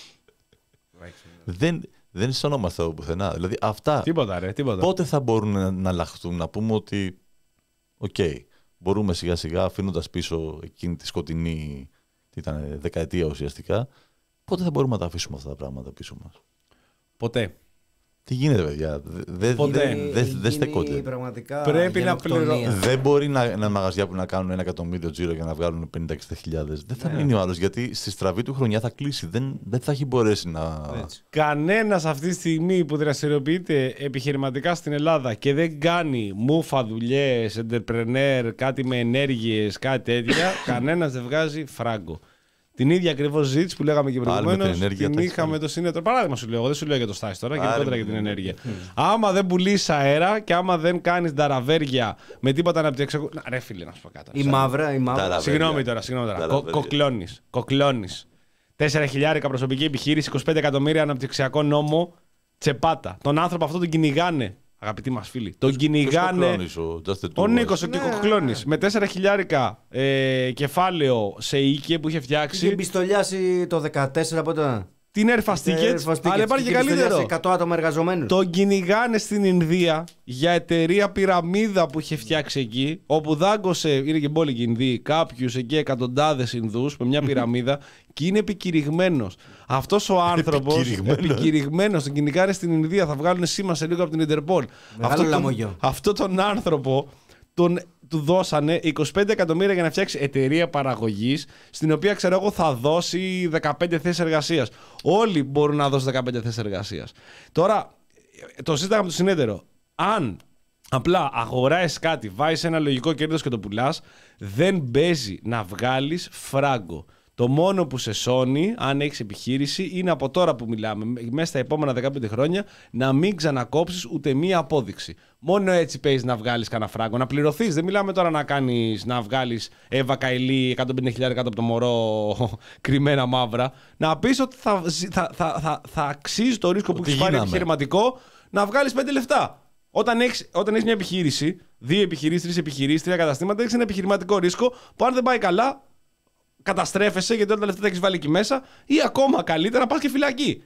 Speaker 3: δεν, δεν αισθανόμαστε από πουθενά. Δηλαδή αυτά
Speaker 2: τίποτα, ρε, τίποτα.
Speaker 3: Πότε θα μπορούν να, να αλλάχθουν, να πούμε ότι οκ, okay, μπορούμε σιγά σιγά αφήνοντας πίσω εκείνη τη σκοτεινή, τι ήταν, δεκαετία ουσιαστικά, πότε θα μπορούμε να τα αφήσουμε αυτά τα πράγματα πίσω μας?
Speaker 2: Ποτέ.
Speaker 3: Τι γίνεται, παιδιά, δεν δε, δε, δε στεκόνται.
Speaker 2: Πρέπει να πληρώνει.
Speaker 3: Δεν μπορεί να είναι μαγαζιά που να κάνουν ένα εκατομμύριο τζίρο για να βγάλουν πενήντα εξήντα χιλιάδες. Δεν θα ναι. μείνει ο άλλος, γιατί στη στραβή του χρονιά θα κλείσει. Δεν, δεν θα έχει μπορέσει να.
Speaker 2: Κανένας αυτή τη στιγμή που δραστηριοποιείται επιχειρηματικά στην Ελλάδα και δεν κάνει μούφα δουλειές, entrepreneur, κάτι με ενέργειες, κάτι τέτοια, κανένας δεν βγάζει φράγκο. Την ίδια ακριβώς ζήτηση που λέγαμε και προηγουμένως την είχαμε το Σύνετρο. Παράδειγμα σου λέω, δεν σου λέω για το Στάση τώρα, γενικότερα για την ενέργεια. Mm. Άμα δεν πουλήσει αέρα και άμα δεν κάνει νταραβέρια με τίποτα αναπτυξιακό. Να, ρε φίλε, να σου πω κάτι.
Speaker 1: Η μαύρα, η μαύρα.
Speaker 2: Συγγνώμη τώρα, συγγνώμη τώρα. Κοκλώνεις. Κοκλώνεις. τέσσερα χιλιάρικα προσωπική επιχείρηση, είκοσι πέντε εκατομμύρια αναπτυξιακό νόμο, τσεπάτα. Τον άνθρωπο αυτό τον κυνηγάνε. Αγαπητοί μας φίλοι, τον κυνηγάνε. Ο, ο Νίκος, ο ναι. Κοκλώνης, με τέσσερα χιλιάρικα ε, κεφάλαιο σε οίκη που είχε φτιάξει.
Speaker 1: Είχε πιστολιάσει το δεκατέσσερα πότε.
Speaker 2: Την Air Tickets, αλλά υπάρχει και καλύτερο.
Speaker 1: εκατό άτομα εργαζομένους.
Speaker 2: Τον κυνηγάνε στην Ινδία για εταιρεία πυραμίδα που είχε φτιάξει εκεί, όπου δάγκωσε, είναι και μπόλικοι Ινδοί, κάποιους εκεί εκατοντάδες Ινδούς με μια πυραμίδα και είναι επικηρυγμένος. Αυτός ο άνθρωπος, επικηρυγμένος, τον κυνηγάνε στην Ινδία, θα βγάλουν σήμα σε λίγο από την Ιντερπόλ. Αυτό τον, αυτό τον άνθρωπο τον, του δώσανε είκοσι πέντε εκατομμύρια για να φτιάξει εταιρεία παραγωγής, στην οποία ξέρω εγώ θα δώσει δεκαπέντε θέσεις εργασίας. Όλοι μπορούν να δώσουν δεκαπέντε θέσεις εργασίας. Τώρα, το σύσταγμα του συνέτερο. Αν απλά αγοράεις κάτι, βάζεις ένα λογικό κέρδος και το πουλάς, δεν παίζει να βγάλεις φράγκο. Το μόνο που σε σώνει, αν έχεις επιχείρηση, είναι από τώρα που μιλάμε, μέσα στα επόμενα δεκαπέντε χρόνια, να μην ξανακόψεις ούτε μία απόδειξη. Μόνο έτσι παίζεις να βγάλεις κανένα φράγκο, να πληρωθείς. Δεν μιλάμε τώρα να κάνεις, να βγάλεις Εύα Καηλή εκατόν πενήντα χιλιάδες κάτω από το μωρό κρυμμένα μαύρα. Να πεις ότι θα, θα, θα, θα, θα αξίζει το ρίσκο που έχεις πάρει επιχειρηματικό να βγάλεις πέντε λεφτά. Όταν έχεις, όταν έχεις μια επιχείρηση, δύο επιχειρήσεις, τρεις επιχειρήσεις, τρία καταστήματα, έχεις ένα επιχειρηματικό ρίσκο που αν δεν πάει καλά, καταστρέφεσαι γιατί όλα τα λεφτά τα έχεις βάλει εκεί μέσα, ή ακόμα καλύτερα πας και φυλακή.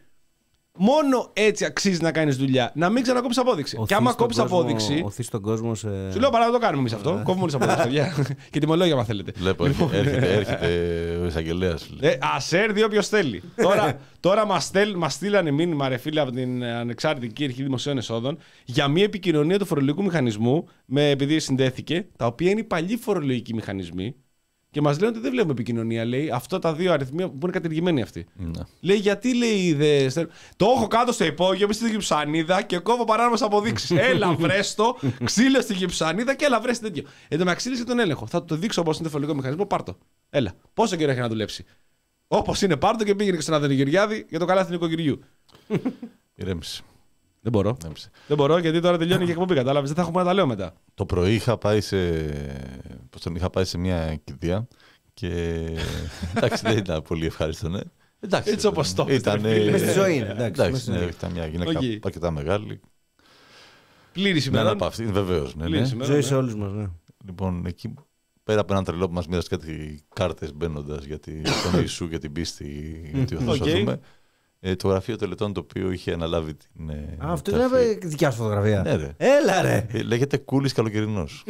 Speaker 2: Μόνο έτσι αξίζει να κάνεις δουλειά. Να μην ξανακόψεις απόδειξη.
Speaker 1: Οθείς
Speaker 2: και άμα κόψεις απόδειξη.
Speaker 1: Οθείς τον κόσμο σε...
Speaker 2: Σου λέω παρά να το κάνουμε εμείς αυτό. Κόβουμε όλες τις αποδείξεις. Και τιμολόγια, αν θέλετε.
Speaker 3: Βλέπω, έρχεται, έρχεται ο εισαγγελέας.
Speaker 2: Ε, ας έρθει όποιος θέλει. τώρα τώρα μας, στέλ, μας στείλανε μήνυμα, ρε φίλε, από την Ανεξάρτητη Αρχή Δημοσίων Εσόδων για μια επικοινωνία του φορολογικού μηχανισμού, με, επειδή συνδέθηκε, τα οποία είναι οι παλιοί φορολογικοί μηχανισμοί. και μας λένε ότι δεν βλέπουμε επικοινωνία. Λέει αυτά τα δύο αριθμοί που είναι κατηργημένοι αυτοί.
Speaker 3: Ναι.
Speaker 2: Λέει γιατί λέει δε. Το έχω κάτω στο υπόγειο, στη γυψανίδα και κόβω παράνομες αποδείξεις. Έλα βρέστο, ξύλο στη γυψανίδα και έλα βρέστε τέτοιο. Εν τω μεταξύ για τον έλεγχο. Θα το δείξω όπως είναι το φορολογικό μηχανισμό, πάρτο. Έλα. Πόσο καιρό έχει να δουλέψει. Όπως είναι, πάρτο και πήγαινε και στον Άδωνη Γεωργιάδη για το καλάθι του νοικοκυριού.
Speaker 3: Ηρέμηση.
Speaker 2: Δεν μπορώ.
Speaker 3: Ηρέμηση.
Speaker 2: Δεν μπορώ γιατί τώρα τελειώνει και εκπομπή. Κατάλαβες, δεν θα έχουμε να τα λέω μετά.
Speaker 3: Το πρωί είχα πάει σε, πώς τον είχα πάει σε μια κηδεία και εντάξει δεν ήταν πολύ ευχάριστο, ναι. Εντάξει,
Speaker 2: Έτσι όπως το
Speaker 3: ήταν.
Speaker 1: Μες στη ζωή είναι, εντάξει, μες
Speaker 3: Εντάξει,
Speaker 1: στη
Speaker 3: ναι,
Speaker 1: ζωή.
Speaker 3: ήταν μια γυναίκα
Speaker 2: Okay.
Speaker 3: αρκετά μεγάλη.
Speaker 2: Πλήρη
Speaker 3: Ναι,
Speaker 2: σήμερα.
Speaker 3: αναπαυστή, βεβαίως. Ναι, ναι.
Speaker 1: Ζωή σε όλους μας, ναι.
Speaker 3: Λοιπόν, εκεί πέρα από έναν τρελό που μας μοίρασε κάτι κάρτες μπαίνοντας για τη- τον Ιησού και την πίστη ότι θα
Speaker 2: Οκ.
Speaker 3: σωθούμε. Ε, το γραφείο τελετών το οποίο είχε αναλάβει την. ε,
Speaker 1: Α, αυτό
Speaker 3: μεταγραφή.
Speaker 1: είναι δικιά σου φωτογραφία.
Speaker 3: Ναι, ρε.
Speaker 1: Έλα ρε!
Speaker 3: Ε, Λέγεται Κούλης Καλοκαιρινός.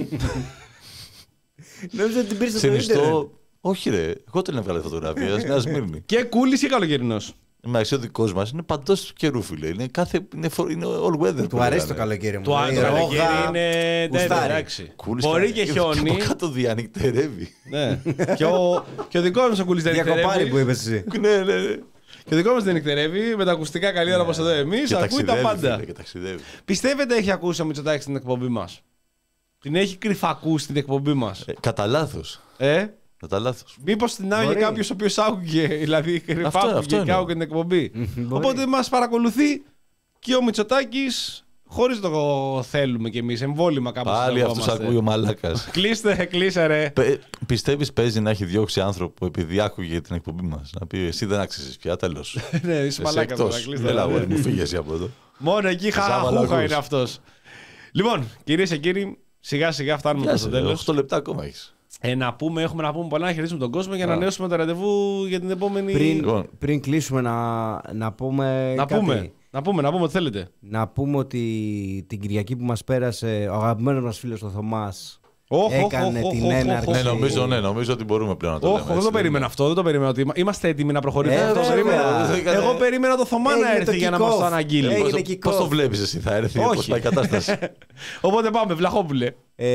Speaker 1: Νόμιζα ότι την πήρες στο ίντερνετ.
Speaker 3: Συνιστώ. Όχι, ρε. Εγώ την έβγαλε φωτογραφία στη Νέα Σμύρνη.
Speaker 2: Και κούλης ή καλοκαιρινός.
Speaker 3: Εντάξει, ο δικός μας είναι παντός καιρού, φίλε. Είναι, κάθε, είναι, φο- είναι all weather. που
Speaker 1: Του αρέσει
Speaker 3: λέγανε.
Speaker 1: το καλοκαίρι μου.
Speaker 2: Το άλλο
Speaker 1: λέει,
Speaker 2: καλοκαίρι
Speaker 1: ρόγα,
Speaker 2: είναι τέτοιο,
Speaker 1: γουστάρι.
Speaker 2: εντάξει.
Speaker 3: Κούλης
Speaker 2: Μπορεί
Speaker 3: κα-
Speaker 2: και χιόνι.
Speaker 3: από κάτω διανυκτερεύει.
Speaker 2: Ναι. Και ο, και ο δικός μας ο κούλης δεν
Speaker 1: Διακοπάρι που
Speaker 2: νυχτερεύει.
Speaker 1: είπες εσύ.
Speaker 3: ναι, ναι, ναι.
Speaker 2: Και ο δικός μας δεν νυχτερεύει. Με τα ακουστικά καλή ώρα όπως εδώ εμείς.
Speaker 3: Και
Speaker 2: Ακούει τα
Speaker 3: ταξιδεύει,
Speaker 2: πάντα.
Speaker 3: φίλε, και ταξιδεύει.
Speaker 2: Πιστεύετε έχει ακούσει ο Μητσοτάκης στην εκπομπή μας. Την έχει κρυφακούσει στην εκπομπή μας.
Speaker 3: Ε, κατά λάθος.
Speaker 2: Ε,
Speaker 3: Κατά λάθος.
Speaker 2: μήπως την άκουγε
Speaker 1: Μπορεί.
Speaker 2: κάποιος ο οποίος άκουγε, δηλαδή
Speaker 3: αυτό
Speaker 2: κρυφάκουγε και
Speaker 3: εννοώ.
Speaker 2: άκουγε την εκπομπή.
Speaker 1: Μπορεί.
Speaker 2: Οπότε μας παρακολουθεί και ο Μητσοτάκης χωρίς το θέλουμε κι εμείς, εμβόλυμα κάπως.
Speaker 3: Πάλι αυτός
Speaker 2: συνεργόμαστε.
Speaker 3: ακούει ο μαλάκας.
Speaker 2: Κλείστε, κλείσε ρε.
Speaker 3: Πε- Πιστεύεις παίζει να έχει διώξει άνθρωπο επειδή άκουγε την εκπομπή μας. Να πει εσύ δεν άξιζες πια, τέλος.
Speaker 2: Ναι, είσαι
Speaker 3: Εσύ
Speaker 2: μαλάκα τώρα,
Speaker 3: εκτός.
Speaker 2: κλείστε.
Speaker 3: Έλα,
Speaker 2: ρε.
Speaker 3: αγόρι μου, φύγε εσύ από εδώ.
Speaker 2: Μόνο εκεί
Speaker 3: Σαν
Speaker 2: χαχούχα
Speaker 3: μαλακούς.
Speaker 2: είναι αυτός. Λοιπόν, κυρίες και κύριοι, σιγά σιγά φτάνουμε προς το τέλος.
Speaker 3: οκτώ λεπτά ακόμα έχεις.
Speaker 2: Ε, να πούμε, έχουμε να πούμε πολλά, να χαιρετήσουμε τον κόσμο για να
Speaker 3: Α.
Speaker 2: ανανεώσουμε το ραντεβού για την επόμενη.
Speaker 1: Πριν,
Speaker 3: Λοιπόν.
Speaker 1: πριν κλείσουμε να, να πούμε
Speaker 2: Να
Speaker 1: κάτι.
Speaker 2: πούμε, να πούμε, να πούμε ό,τι θέλετε.
Speaker 1: Να πούμε ότι την Κυριακή που μας πέρασε ο αγαπημένος μας φίλος ο Θωμάς
Speaker 2: Όχ,
Speaker 1: έκανε
Speaker 2: όχ,
Speaker 1: την
Speaker 2: όχ, όχ,
Speaker 1: έναρξη.
Speaker 2: όχ.
Speaker 3: Ναι, νομίζω, ναι, νομίζω ότι μπορούμε πλέον να το
Speaker 2: Όχι,
Speaker 3: λέμε.
Speaker 2: εγώ
Speaker 3: έτσι,
Speaker 2: δεν περίμενα αυτό, δεν το περίμενα. Ότι είμα- είμαστε έτοιμοι να προχωρήσουμε.
Speaker 1: Ε,
Speaker 2: Εγώ το
Speaker 1: βέβαια.
Speaker 2: περίμενα.
Speaker 3: Δεν έκανε-
Speaker 2: Εγώ περίμενα το Θωμά να
Speaker 1: Έγινε
Speaker 2: έρθει
Speaker 1: το
Speaker 2: για να
Speaker 1: kick-off.
Speaker 2: μας το αναγγείλει.
Speaker 1: Έγινε
Speaker 3: Πώς το-
Speaker 1: kick-off.
Speaker 3: Πώς το βλέπεις εσύ, θα έρθει,
Speaker 2: Όχι.
Speaker 3: πώς πάει η κατάσταση.
Speaker 2: Οπότε πάμε, Βλαχόπουλε.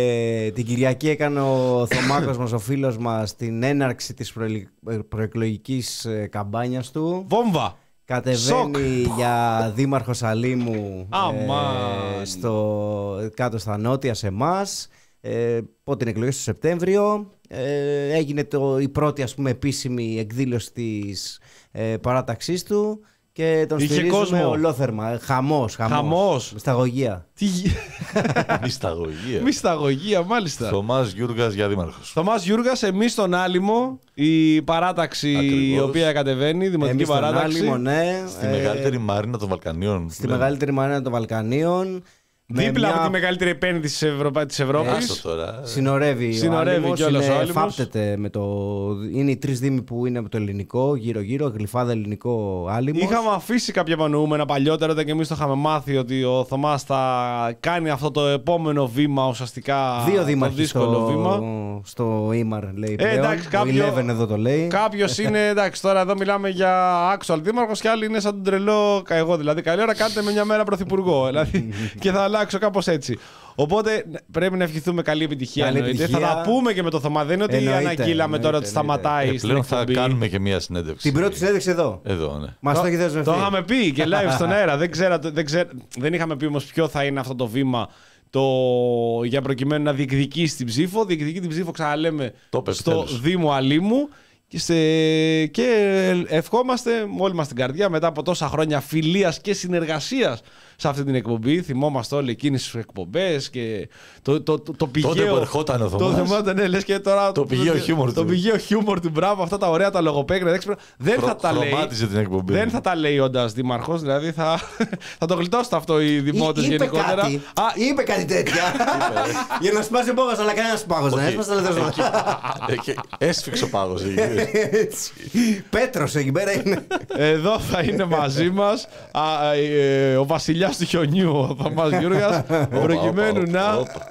Speaker 1: Ε, την Κυριακή έκανε ο Θωμάκος μας, ο φίλος μας, την έναρξη της προελ- προεκλογικής ε, καμπάνιας του.
Speaker 2: Βόμβα.
Speaker 1: Κατεβαίνει για δήμαρχο Σαλήμου
Speaker 2: Αμάν.
Speaker 1: ε, στο, κάτω στα νότια σε εμάς. Ε, πότε είναι εκλογές το Σεπτέμβριο. Ε, έγινε το, η πρώτη ας πούμε επίσημη εκδήλωση της ε, παράταξής του και τον
Speaker 2: Είχε
Speaker 1: στηρίζουμε
Speaker 2: κόσμο.
Speaker 1: ολόθερμα. Ε, Χαμός, χαμός.
Speaker 2: Χαμός.
Speaker 1: Σταγωγία.
Speaker 2: Τι γι-
Speaker 3: Μυσταγωγία.
Speaker 2: Μυσταγωγία, μάλιστα.
Speaker 3: Θωμάς Γιούργας για δήμαρχος.
Speaker 2: Θωμάς Γιούργας, εμείς στον Άλυμο, η παράταξη
Speaker 3: Ακριβώς.
Speaker 2: η οποία κατεβαίνει, η δημοτική
Speaker 1: Εμείς στον
Speaker 2: παράταξη.
Speaker 1: Άλυμο, ναι.
Speaker 3: Στη
Speaker 1: Ε,
Speaker 3: μεγαλύτερη μαρίνα των Βαλκανίων.
Speaker 1: στη μεγαλύτερη μαρίνα των Βαλκανίων. με
Speaker 2: Δίπλα
Speaker 1: μια-
Speaker 2: από τη μεγαλύτερη επένδυση της, Ευρωπα... της Ευρώπης.
Speaker 3: Άστο τώρα.
Speaker 1: Συνορεύει,
Speaker 2: Συνορεύει
Speaker 1: ο Άλυμος,
Speaker 2: κιόλας
Speaker 1: είναι,
Speaker 2: ο Άλυμος.
Speaker 1: φάπτεται με το... Είναι οι τρεις δήμοι που είναι από το ελληνικό, γύρω-γύρω, γλυφάδα ελληνικό Άλυμος.
Speaker 2: Είχαμε αφήσει κάποια υπονοούμενα παλιότερα, όταν και εμείς το είχαμε μάθει ότι ο Θωμάς θα κάνει αυτό το επόμενο βήμα ουσιαστικά.
Speaker 1: Δύο
Speaker 2: το
Speaker 1: δήμαρχοι
Speaker 2: δύσκολο
Speaker 1: στο,
Speaker 2: βήμα.
Speaker 1: στο Ήμαρ λέει πλέον.
Speaker 2: εντάξει,
Speaker 1: Ο
Speaker 2: κάποιο-
Speaker 1: Eleven εδώ το λέει.
Speaker 2: Κάποιο είναι, εντάξει, τώρα εδώ μιλάμε για actual δήμαρχο και άλλοι είναι σαν τον τρελό, κα- εγώ δηλαδή. Καλή ώρα κάντε με μια μέρα πρωθυπουργό. δηλαδή, και θα αλλάξω κάπως έτσι. Οπότε πρέπει να ευχηθούμε καλή επιτυχία.
Speaker 1: Καλή
Speaker 2: εννοείται.
Speaker 1: επιτυχία.
Speaker 2: Θα τα πούμε και με το Θωμά. Δεν είναι ότι
Speaker 1: Εννοείται,
Speaker 2: αναγγείλαμε τώρα ότι
Speaker 1: εννοείται,
Speaker 2: σταματάει
Speaker 3: Ε,
Speaker 2: στην
Speaker 3: πλέον θα
Speaker 2: εκπομπή.
Speaker 3: κάνουμε και μια συνέντευξη.
Speaker 1: Την πρώτη συνέντευξη εδώ.
Speaker 3: Εδώ, ναι.
Speaker 1: Μας το έχει δεσμευτεί.
Speaker 2: Το είχαμε πει και live στον αέρα. δεν, ξέρα, δεν, ξέρα, δεν είχαμε πει όμως ποιο θα είναι αυτό το βήμα το, για προκειμένου να διεκδικήσει την ψήφο. Διεκδικεί την ψήφο, ξαναλέμε,
Speaker 3: Το είπε
Speaker 2: στο
Speaker 3: επιτέλους.
Speaker 2: Δήμο Αλήμου. Και, σε, και ευχόμαστε με όλη μας την καρδιά μετά από τόσα χρόνια φιλίας και συνεργασίας σε αυτή την εκπομπή. Θυμόμαστε όλοι εκείνες τις εκπομπές και το, το, το, το πηγαίο.
Speaker 3: Τότε που ερχόταν ο
Speaker 2: Το
Speaker 3: Θωμάς.
Speaker 2: θυμόταν, ναι, λες και τώρα.
Speaker 3: Το πηγαίο χιούμορ
Speaker 2: Το
Speaker 3: του.
Speaker 2: πηγαίο χιούμορ του, μπράβο, αυτά τα ωραία τα λογοπαίγνια. έξυπνα. Δεν
Speaker 3: Χρο-
Speaker 2: θα τα λέει.
Speaker 3: χρωμάτιζε την εκπομπή.
Speaker 2: Δεν θα τα λέει όντας δήμαρχος, δηλαδή θα, θα το γλιτώσετε αυτό οι δημότες
Speaker 1: Είπε
Speaker 2: γενικότερα.
Speaker 1: κάτι,
Speaker 2: Α,
Speaker 1: είπε κάτι τέτοια. Για να σπάσει ο πάγος, αλλά κανένας πάγος δεν
Speaker 3: Όχι.
Speaker 1: έσπασε, αλλά δεν
Speaker 3: Εκεί- εκεί- Έσφιξε ο πάγος εκεί.
Speaker 1: Έτσι. Πέτρος εκεί πέρα είναι.
Speaker 2: Εδώ θα είναι μαζί μας α, ε, ο βασιλιάς του χιονιού, ο Θωμάς Γιούργας, προκειμένου
Speaker 3: όπα,
Speaker 2: να...
Speaker 3: όπα.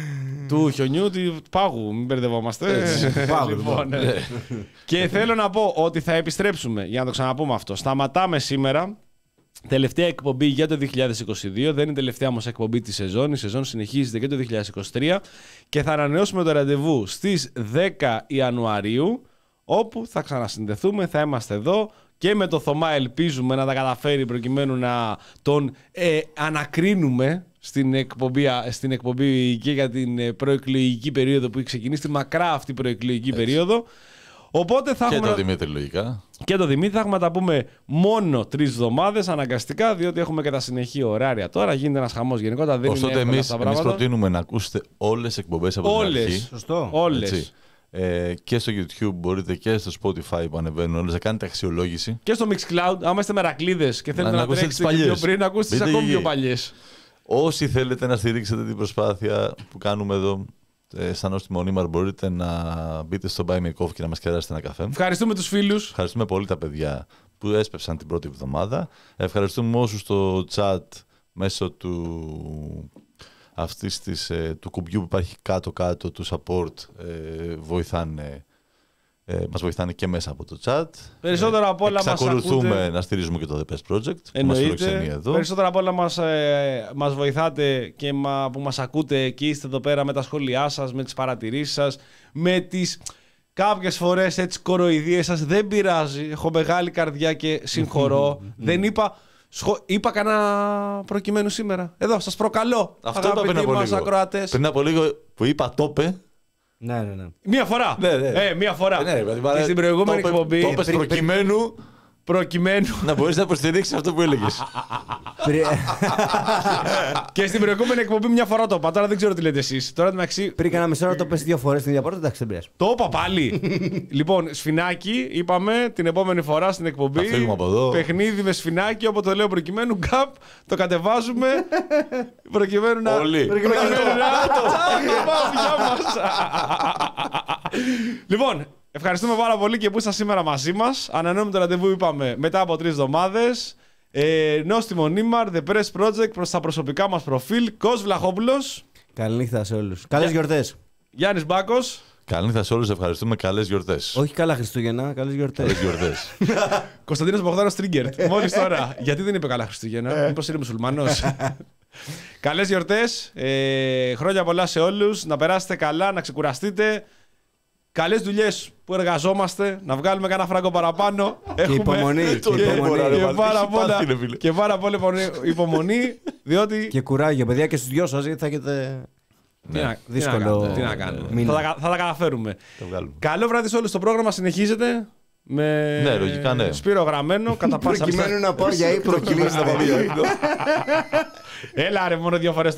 Speaker 2: Του χιονιού, του πάγου, μην μπερδευόμαστε.
Speaker 1: πάγου,
Speaker 2: Λοιπόν,
Speaker 1: λοιπόν.
Speaker 2: ναι. Και θέλω να πω ότι θα επιστρέψουμε, για να το ξαναπούμε αυτό. Σταματάμε σήμερα. Τελευταία εκπομπή για το δύο χιλιάδες είκοσι δύο. Δεν είναι η τελευταία μας εκπομπή τη σεζόν. Η σεζόν συνεχίζεται και το δύο χιλιάδες είκοσι τρία. Και θα ανανεώσουμε το ραντεβού στις δέκα Ιανουαρίου, όπου θα ξανασυνδεθούμε, θα είμαστε εδώ. Και με το Θωμά ελπίζουμε να τα καταφέρει προκειμένου να τον ε, ανακρίνουμε στην εκπομπή, στην εκπομπή και για την προεκλογική περίοδο που έχει ξεκινήσει, τη μακρά αυτή προεκλογική Έτσι. περίοδο. Οπότε θα
Speaker 3: και
Speaker 2: έχουμε...
Speaker 3: το Δημήτρη λογικά.
Speaker 2: Και το Δημήτρη θα έχουμε να τα πούμε μόνο τρεις εβδομάδες αναγκαστικά, διότι έχουμε και τα συνεχή ωράρια τώρα. Γίνεται ένας χαμός γενικότερα. Δεν
Speaker 3: Ωστόσο,
Speaker 2: είναι
Speaker 3: εμείς,
Speaker 2: εμείς
Speaker 3: προτείνουμε να ακούσετε όλες τις εκπομπές από
Speaker 2: όλες.
Speaker 3: την αρχή.
Speaker 1: Σωστό.
Speaker 2: Όλες.
Speaker 3: Ε, και στο YouTube μπορείτε και στο Spotify που ανεβαίνουν όλες να κάνετε αξιολόγηση.
Speaker 2: Και στο Mixcloud, άμα είστε μερακλείδες και θέλετε να, να τρέξετε και πιο πριν, να ακούσετε τις ακόμη πιο παλιές.
Speaker 3: Όσοι θέλετε να στηρίξετε την προσπάθεια που κάνουμε εδώ, σαν νόστιμο Νήμαρ, μπορείτε να μπείτε στο Buy Me Coffee και να μας κεράσετε ένα καφέ.
Speaker 2: Ευχαριστούμε τους φίλους.
Speaker 3: Ευχαριστούμε πολύ τα παιδιά που έσπευσαν την πρώτη εβδομάδα. Ευχαριστούμε όσους στο chat μέσω του, αυτής της, του κουμπιού που υπάρχει κάτω-κάτω του support ε, βοηθάνε. Ε, μας βοηθάνε και μέσα από το chat.
Speaker 2: Περισσότερα απ' όλα μας ακούτε.
Speaker 3: Εξακολουθούμε να στηρίζουμε και το The Best Project που μας φιλοξενεί εδώ.
Speaker 2: Περισσότερα απ' όλα μας, ε, μας βοηθάτε και μα, που μας ακούτε και είστε εδώ πέρα με τα σχόλιά σας, με τις παρατηρήσεις σας, με τις κάποιες φορές έτσι κοροϊδίες σας. Δεν πειράζει, έχω μεγάλη καρδιά και συγχωρώ. Δεν είπα... Σχο... Είπα κανένα προκειμένου σήμερα. Εδώ, σας προκαλώ.
Speaker 3: Αυτό είπα πριν από λίγο.
Speaker 2: Ακροατές.
Speaker 3: Πριν από λίγο που είπα τόπε.
Speaker 1: Ναι, ναι, ναι.
Speaker 2: Μία φορά.
Speaker 3: Ναι, ναι.
Speaker 2: Ε, μία φορά.
Speaker 3: Ναι, ναι,
Speaker 2: και στην προηγούμενη
Speaker 3: το
Speaker 2: εκπομπή.
Speaker 3: Το είπες προκειμένου.
Speaker 2: Προκειμένου.
Speaker 3: Να μπορείς να υποστηρίξεις αυτό που έλεγες.
Speaker 2: Και στην προηγούμενη εκπομπή μια φορά το είπα. Τώρα δεν ξέρω τι λέτε εσείς. Τώρα μεταξύ.
Speaker 1: Πριν κάνα μισή ώρα το πες δύο φορές την ίδια πόρτα, εντάξει, δεν πειράζει.
Speaker 2: Το είπα πάλι. Λοιπόν, σφινάκι, είπαμε την επόμενη φορά στην εκπομπή.
Speaker 3: Θα φύγουμε από εδώ.
Speaker 2: Παιχνίδι με σφινάκι, όποτε το λέω προκειμένου. Γκαπ, το κατεβάζουμε. Προκειμένου να.
Speaker 3: Όλοι.
Speaker 2: Προκειμένου να. Το μας. Λοιπόν. Ευχαριστούμε πάρα πολύ και που ήσασταν σήμερα μαζί μας. Ανανεώνουμε το ραντεβού, είπαμε, μετά από τρεις εβδομάδες. Ε, Νόστιμο Νήμαρ, The Press Project, προς τα προσωπικά μας προφίλ. Κος Βλαχόπουλος.
Speaker 1: Καληνύχτα σε όλους. Καλές γιορτές.
Speaker 2: Γιάννης Μπάκος.
Speaker 3: Καληνύχτα σε όλους, ευχαριστούμε. Καλές γιορτές.
Speaker 1: Όχι καλά Χριστούγεννα, καλές γιορτές.
Speaker 3: Καλές γιορτές.
Speaker 2: Κωνσταντίνος Μπογδάνος Τρίγκερτ. Μόλις τώρα. Γιατί δεν είπε καλά Χριστούγεννα, μήπως είναι μουσουλμανός. Καλές γιορτές. Ε, χρόνια πολλά σε όλους. Να περάσετε καλά, να ξεκουραστείτε. Καλές δουλειές που εργαζόμαστε, να βγάλουμε κανένα φράγκο παραπάνω.
Speaker 1: Και
Speaker 2: Έχουμε...
Speaker 1: υπομονή.
Speaker 3: Και,
Speaker 1: και υπομονή.
Speaker 2: και, πάρα πολλά, και πάρα πολύ υπομονή, διότι...
Speaker 1: Και κουράγιο, παιδιά, και στους δυο σας, γιατί θα έχετε...
Speaker 2: Τι να,
Speaker 1: δύσκολο.
Speaker 2: τι να κάνουμε. Θα, τα, θα τα καταφέρουμε.
Speaker 3: Τα
Speaker 2: Καλό βράδυ σε όλους. Το πρόγραμμα συνεχίζεται. Με
Speaker 3: ναι, λογικά, ναι.
Speaker 2: Σπύρο Γραμμένο, κατά πάσα
Speaker 1: πιθανότητα. Προκειμένου να πάω για ύπνο.
Speaker 2: Έλα ρε, μόνο δύο φορές